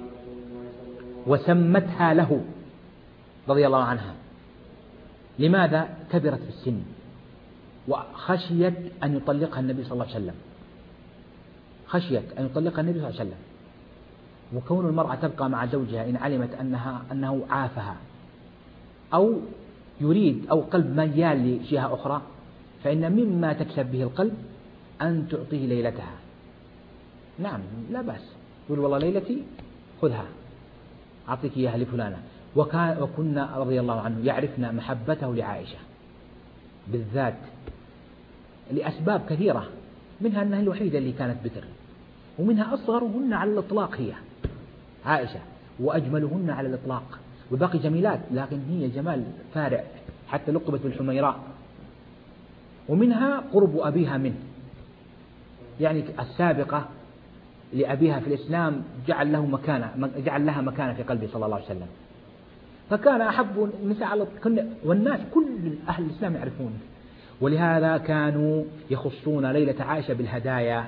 وسمتها له رضي الله عنها، لماذا؟ كبرت في السن وخشيت أن يطلقها النبي صلى الله عليه وسلم، خشيت أن يطلقها النبي صلى الله عليه وسلم. وكون المرأة تبقى مع زوجها إن علمت أنها أنه عافها أو يريد أو قلب ميال لجهة أخرى، فإن مما تكسب به القلب أن تعطيه ليلتها. نعم لا بأس، يقول والله ليلتي خذها أعطيك إياها لفلانة. وكان وكنا رضي الله عنه يعرفنا محبته لعائشة بالذات لأسباب كثيرة، منها أنها الوحيدة اللي كانت بكر، ومنها أصغرهن على الإطلاق هي عائشة، وأجملهن على الإطلاق، وباقي جميلات، لكن هي جمال فارع، حتى لقبت بالحميراء. ومنها قرب أبيها منه، يعني السابقة لأبيها في الإسلام جعل له مكانة، جعل لها مكانة في قلبه صلى الله عليه وسلم. فكان أحب النساء على والناس كل أهل الإسلام يعرفونه، ولهذا كانوا يخصون ليلة عائشة بالهدايا.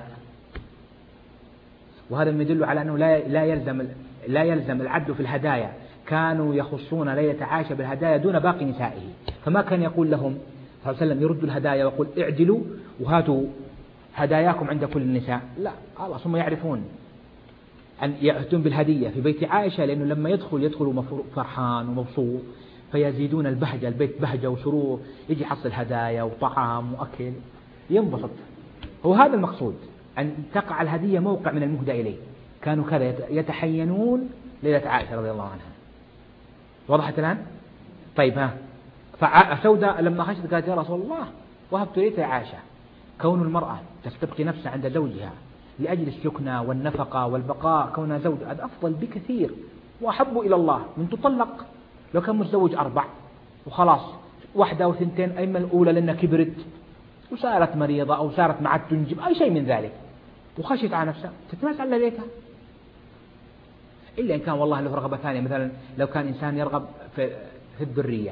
وهذا يدل على أنه لا لا يلزم لا يلزم العدل في الهدايا. كانوا يخصون ليلة عائشة بالهدايا دون باقي نسائه. فما كان يقول لهم صلى الله عليه وسلم يرد الهدايا ويقول اعجلوا وهاتوا هداياكم عند كل النساء، لا، خلاص هم يعرفون أن يأتون بالهدية في بيت عائشة، لأنه لما يدخل يدخل فرحان ومبسوط، فيزيدون البهجة، البيت بهجة وسرور، يجي يحصل هدايا وطعام وأكل، ينبسط. هو هذا المقصود، أن تقع الهدية موقع من المهدى إليه. كانوا كذا يتحينون ليلة عائشة رضي الله عنها. وضحت الآن؟ طيب ها، فسوداء لما خشت قالت يا رسول الله وهبت ليلة عائشة. كون المرأة تستبقي نفسها عند زوجها لأجل السكنى والنفقة والبقاء، كونها زوج هذا أفضل بكثير وأحب إلى الله من تطلق. لو كان متزوج أربع وخلاص واحدة أو ثنتين، أما الأولى لأنها كبرت وصارت مريضة أو صارت معك تنجب أي شيء من ذلك وخشت على نفسها، تتماس على ليتها. إلا إن كان والله له رغبة ثانية، مثلا لو كان إنسان يرغب في, في الذرية،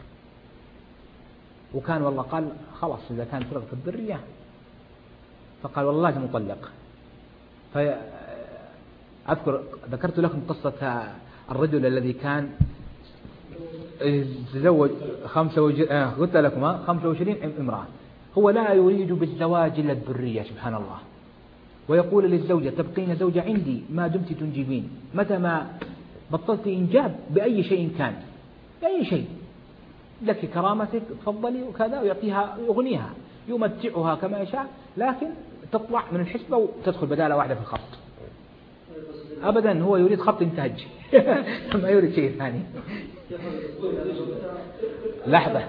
وكان والله قال خلاص إذا كان ترغب في الذرية، فقال والله لازم أطلق. فأذكر ذكرت لكم قصة الرجل الذي كان تزوج خمسة وج... آه قلت لكم ها خمسة وعشرين امرأة، هو لا يريد بالزواج إلا الذرية سبحان الله، ويقول للزوجة تبقين زوجة عندي ما دمت تنجبين، متى ما بطلت إنجاب بأي شيء كان، بأي شيء لك كرامتك تفضلي وكذا، ويعطيها يغنيها يمتعها كما يشاء، لكن تطلع من الحسبة وتدخل بدالة واحدة في الخط. أبدا هو يريد خط ينتهج ما يريد شيء ثاني. لحظة،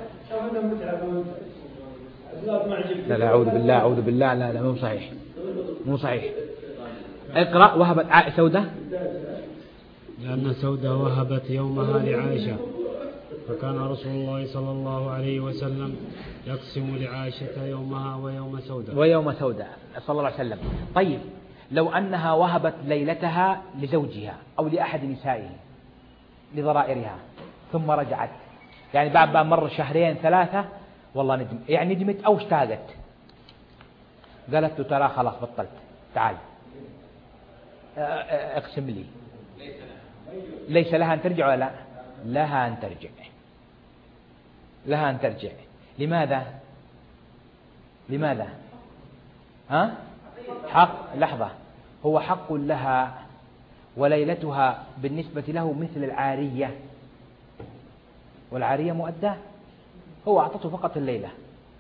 لا لا أعوذ بالله أعوذ بالله، لا لا مو صحيح مو صحيح. اقرأ. وهبت سودة، لأن سودة وهبت يومها لعائشة، فكان رسول الله صلى الله عليه وسلم يقسم لعائشة يومها ويوم سودة ويوم سودة صلى الله عليه وسلم. طيب لو أنها وهبت ليلتها لزوجها أو لأحد نسائه لضرائرها ثم رجعت، يعني بعد ما مر شهرين ثلاثة والله ندم، يعني ندمت أو اشتاقت، قالت له ترى خلاص بطلت، تعال اقسم لي، ليس لها أن ترجع ولا لها أن ترجع، لها أن ترجع. لماذا؟ لماذا؟ ها؟ حق، لحظة، هو حق لها، وليلتها بالنسبة له مثل العارية، والعارية مؤداة، هو أعطته فقط الليلة.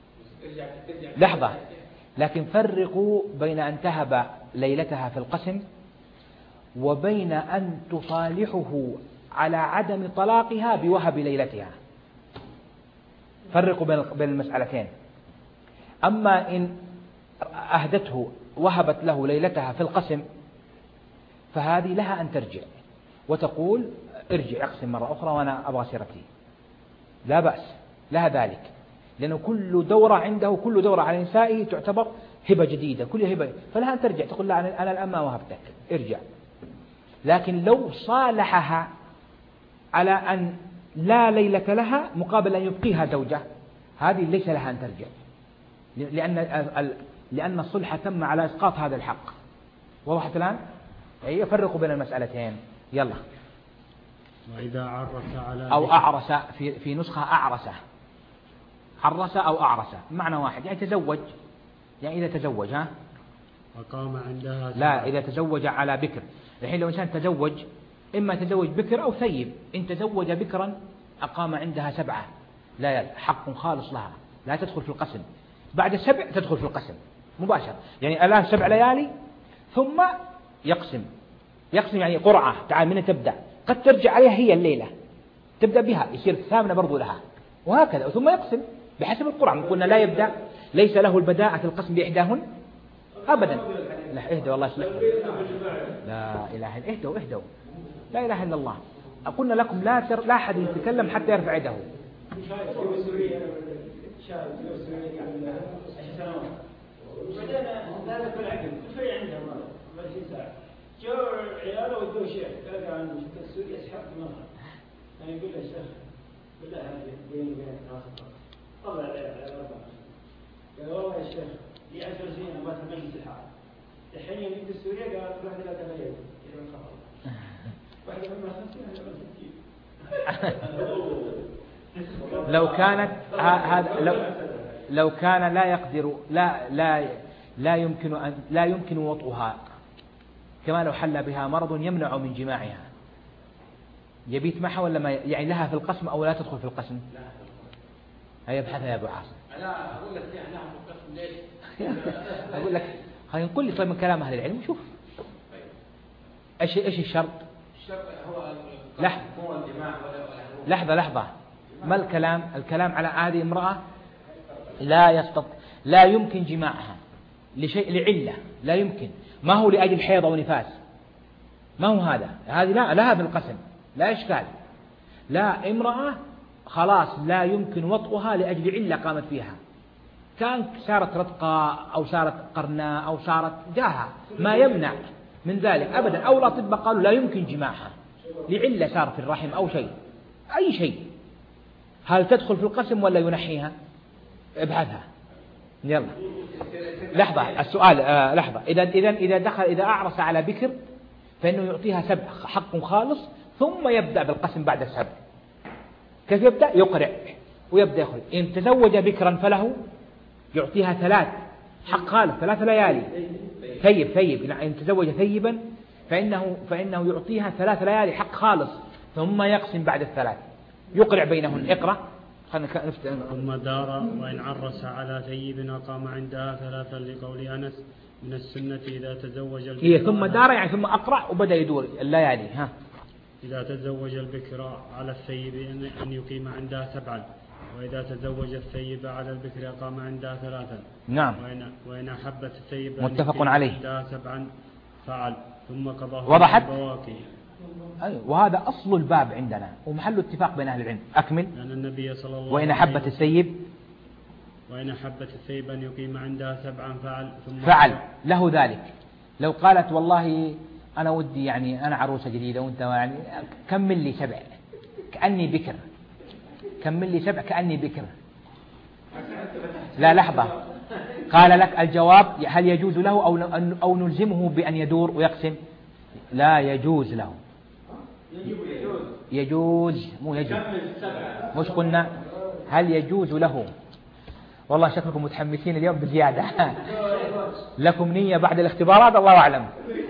لحظة، لكن فرقوا بين أن تهب ليلتها في القسم وبين أن تصالحه على عدم طلاقها بوهب ليلتها. فرقوا بين المسألتين. أما إن أهدته وهبت له ليلتها في القسم فهذه لها أن ترجع وتقول ارجع اقسم مرة أخرى وأنا أبغى سيرتي، لا بأس لها ذلك، لأنه كل دورة عنده كل دورة على نسائه تعتبر هبة جديدة، كل هبة، فلها أن ترجع تقول لا أنا الآن ما وهبتك ارجع. لكن لو صالحها على أن لا ليلة لها مقابل أن يبقيها زوجة، هذه ليس لها أن ترجع، لأن لأن الصلح تم على إسقاط هذا الحق. وضحت الآن؟ يفرقوا بين المسألتين. يلا. وإذا عرس على أو أعرس، في في نسخة أعرس، عرس أو أعرس معنى واحد، يعني تزوج، يعني إذا تزوج ها أقام عندها، لا إذا تزوج على بكر. الحين لو إنسان تزوج إما تزوج بكر أو ثيب، إن تزوج بكرا أقام عندها سبعة، لا حق خالص لها، لا تدخل في القسم، بعد السبع تدخل في القسم مباشرة، يعني الآن سبع ليالي ثم يقسم، يقسم يعني قرعة، تعال من تبدأ، قد ترجع عليها هي الليلة تبدأ بها يصير الثامنة برضو لها، وهكذا ثم يقسم بحسب القرعة. قلنا لا يبدأ، ليس له البداءة في القسم بإحداهن أبدا. لا اهدوا والله يصلحكم، لا إله إلا اهدوا اهدوا لا إله إلا الله. قلنا لكم لا تر... لا أحد يتكلم حتى يرفع يده. وبعدين هذا كل عقل شوي عندهم ما في ساعة جو عياله ودوه شيخ تلقى عنه شفت السوري يسحب دماغه يعني يقول له الشيخ بالله هذه بيني وبينك ناصر طلع عليه على الأربعة قال والله يا شيخ لي عشر سنين ما تمجلس الحال الحين يوم جيت السورية قال روح لا تغير إذا خبر واحدة من خمسين هذا لو كانت هذا لو لو كان لا يقدر لا لا لا يمكن أن لا يمكن وطئها كما لو حل بها مرض يمنع من جماعها يبيت معها ولا ما يعني لها في القسم أو لا تدخل في القسم؟ هيا ابحثها يا أبو عاصم. أنا أقول لك يعني لها في القسم ليش؟ أقول لك خلينا نقول لي طيب من كلام أهل العلم وشوف إيش إيش الشرط؟ الشرط هو لحظة هو الجماع ولا لحظة لحظة ما الكلام؟ الكلام على هذه امرأة لا يستطيع لا يمكن جماعها لشيء لعلة لا يمكن ما هو لأجل حيض أو نفاس ما هو هذا هذه لا لها بالقسم لا إشكال لا امرأة خلاص لا يمكن وطئها لأجل علة قامت فيها كان صارت رتقة أو صارت قرناء أو صارت جاهة ما يمنع من ذلك أبدا أو الأطباء قالوا لا يمكن جماعها لعلة صار في الرحم أو شيء أي شيء هل تدخل في القسم ولا ينحيها؟ ابحثها يلا لحظة السؤال آه لحظة إذا إذا إذا دخل إذا أعرس على بكر فإنه يعطيها سبع حق خالص ثم يبدأ بالقسم بعد السبع كيف يبدأ؟ يقرع ويبدأ يخرج إن تزوج بكرا فله يعطيها ثلاث حق خالص ثلاث ليالي ثيب ثيب إن تزوج ثيبا فإنه فإنه يعطيها ثلاث ليالي حق خالص ثم يقسم بعد الثلاث يقرع بينهن اقرأ ثم دار وإن عرس على ثيب أقام عندها ثلاثا لقول أنس من السنة إذا تزوج البكر هي ثم دار يعني ثم أقرأ وبدأ يدور الليالي ها إذا تزوج البكر على الثيب أن يقيم عندها سبعا وإذا تزوج الثيب على البكر أقام عندها ثلاثا نعم وإن, وإن أحبت الثيب متفق عليه عندها سبعا فعل ثم قضاه وضحت البواقي. أيوة وهذا أصل الباب عندنا ومحل اتفاق بين أهل العلم أكمل لأن النبي صلى الله وإن أحبت الثيب وإن أحبت الثيب أن يقيم عندها سبعا فعل ثم فعل له ذلك لو قالت والله أنا ودي يعني أنا عروسة جديدة وأنت يعني كمل لي سبع كأني بكر كمل لي سبع كأني بكر لا لحظة قال لك الجواب هل يجوز له أو أو نلزمه بأن يدور ويقسم لا يجوز له يجوز مو يجوز مش قلنا هل يجوز له والله شكلكم متحمسين اليوم بزيادة لكم نية بعد الاختبارات الله أعلم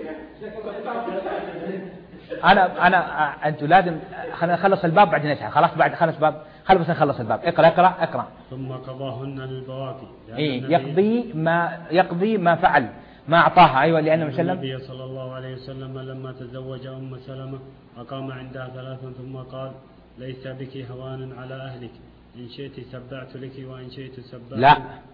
أنا أنا أنتوا لازم خلينا نخلص الباب بعد نشرح خلاص بعد خلص باب خلنا بس نخلص الباب اقرأ اقرأ اقرأ ثم قضاهن للبواقي إيه يقضي ما يقضي ما فعل ما أعطاها أيوة لأنه وسلم النبي صلى الله عليه وسلم لما تزوج أم سلمة أقام عندها ثلاثا ثم قال ليس بك هوان على أهلك إن شئت سبعت لك وإن شئت سبعت لا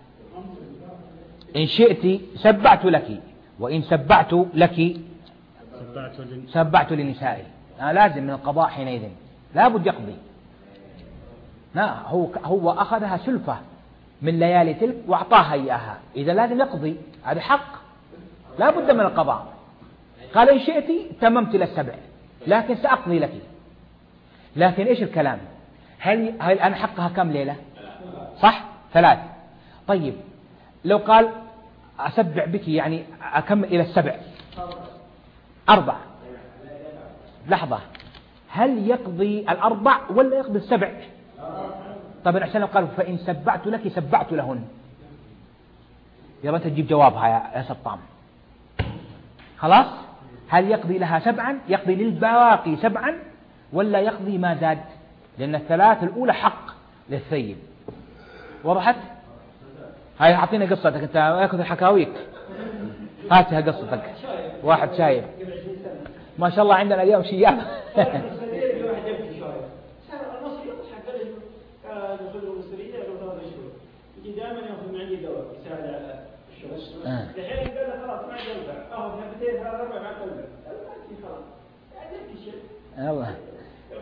إن شئت سبعت لك وإن سبعت لك سبعت, لن... سبعت لنسائي آه لازم من القضاء حينئذ لا بد يقضي لا هو هو أخذها سلفة من ليالي تلك وأعطاها إياها إذا لازم يقضي هذا حق لا بد من القضاء قال إن شئت تممت للسبع لكن سأقضي لك لكن إيش الكلام هل, هل أنا حقها كم ليلة صح ثلاث طيب لو قال أسبع بك يعني أكمل إلى السبع أربع لحظة هل يقضي الأربع ولا يقضي السبع طبعا عشان لو قال فإن سبعت لك سبعت لهن يبقى أنت تجيب جوابها يا سطام خلاص هل يقضي لها سبعا يقضي للبواقي سبعا ولا يقضي ما زاد لأن الثلاث الأولى حق للثيب وضحت هاي أعطينا قصتك أنت يأخذ حكاويك هاتها قصتك واحد شايف ما شاء الله عندنا اليوم شياب دائما ياخذ من عندي دواء يساعد على الشغل. الحين قال له خلاص ما عاد ينفع اخذ حبتين ثلاث اربع ما تنفع. خلاص يعني نفس الشيء. الله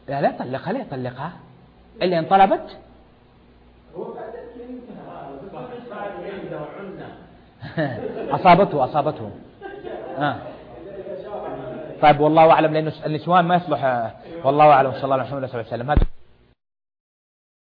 لا لا طلقها، لا يطلقها إلا إن طلبت. أصابته أصابته آه. طيب والله أعلم، لأن النسوان ما يصلح. والله أعلم، صلى الله عليه وسلم.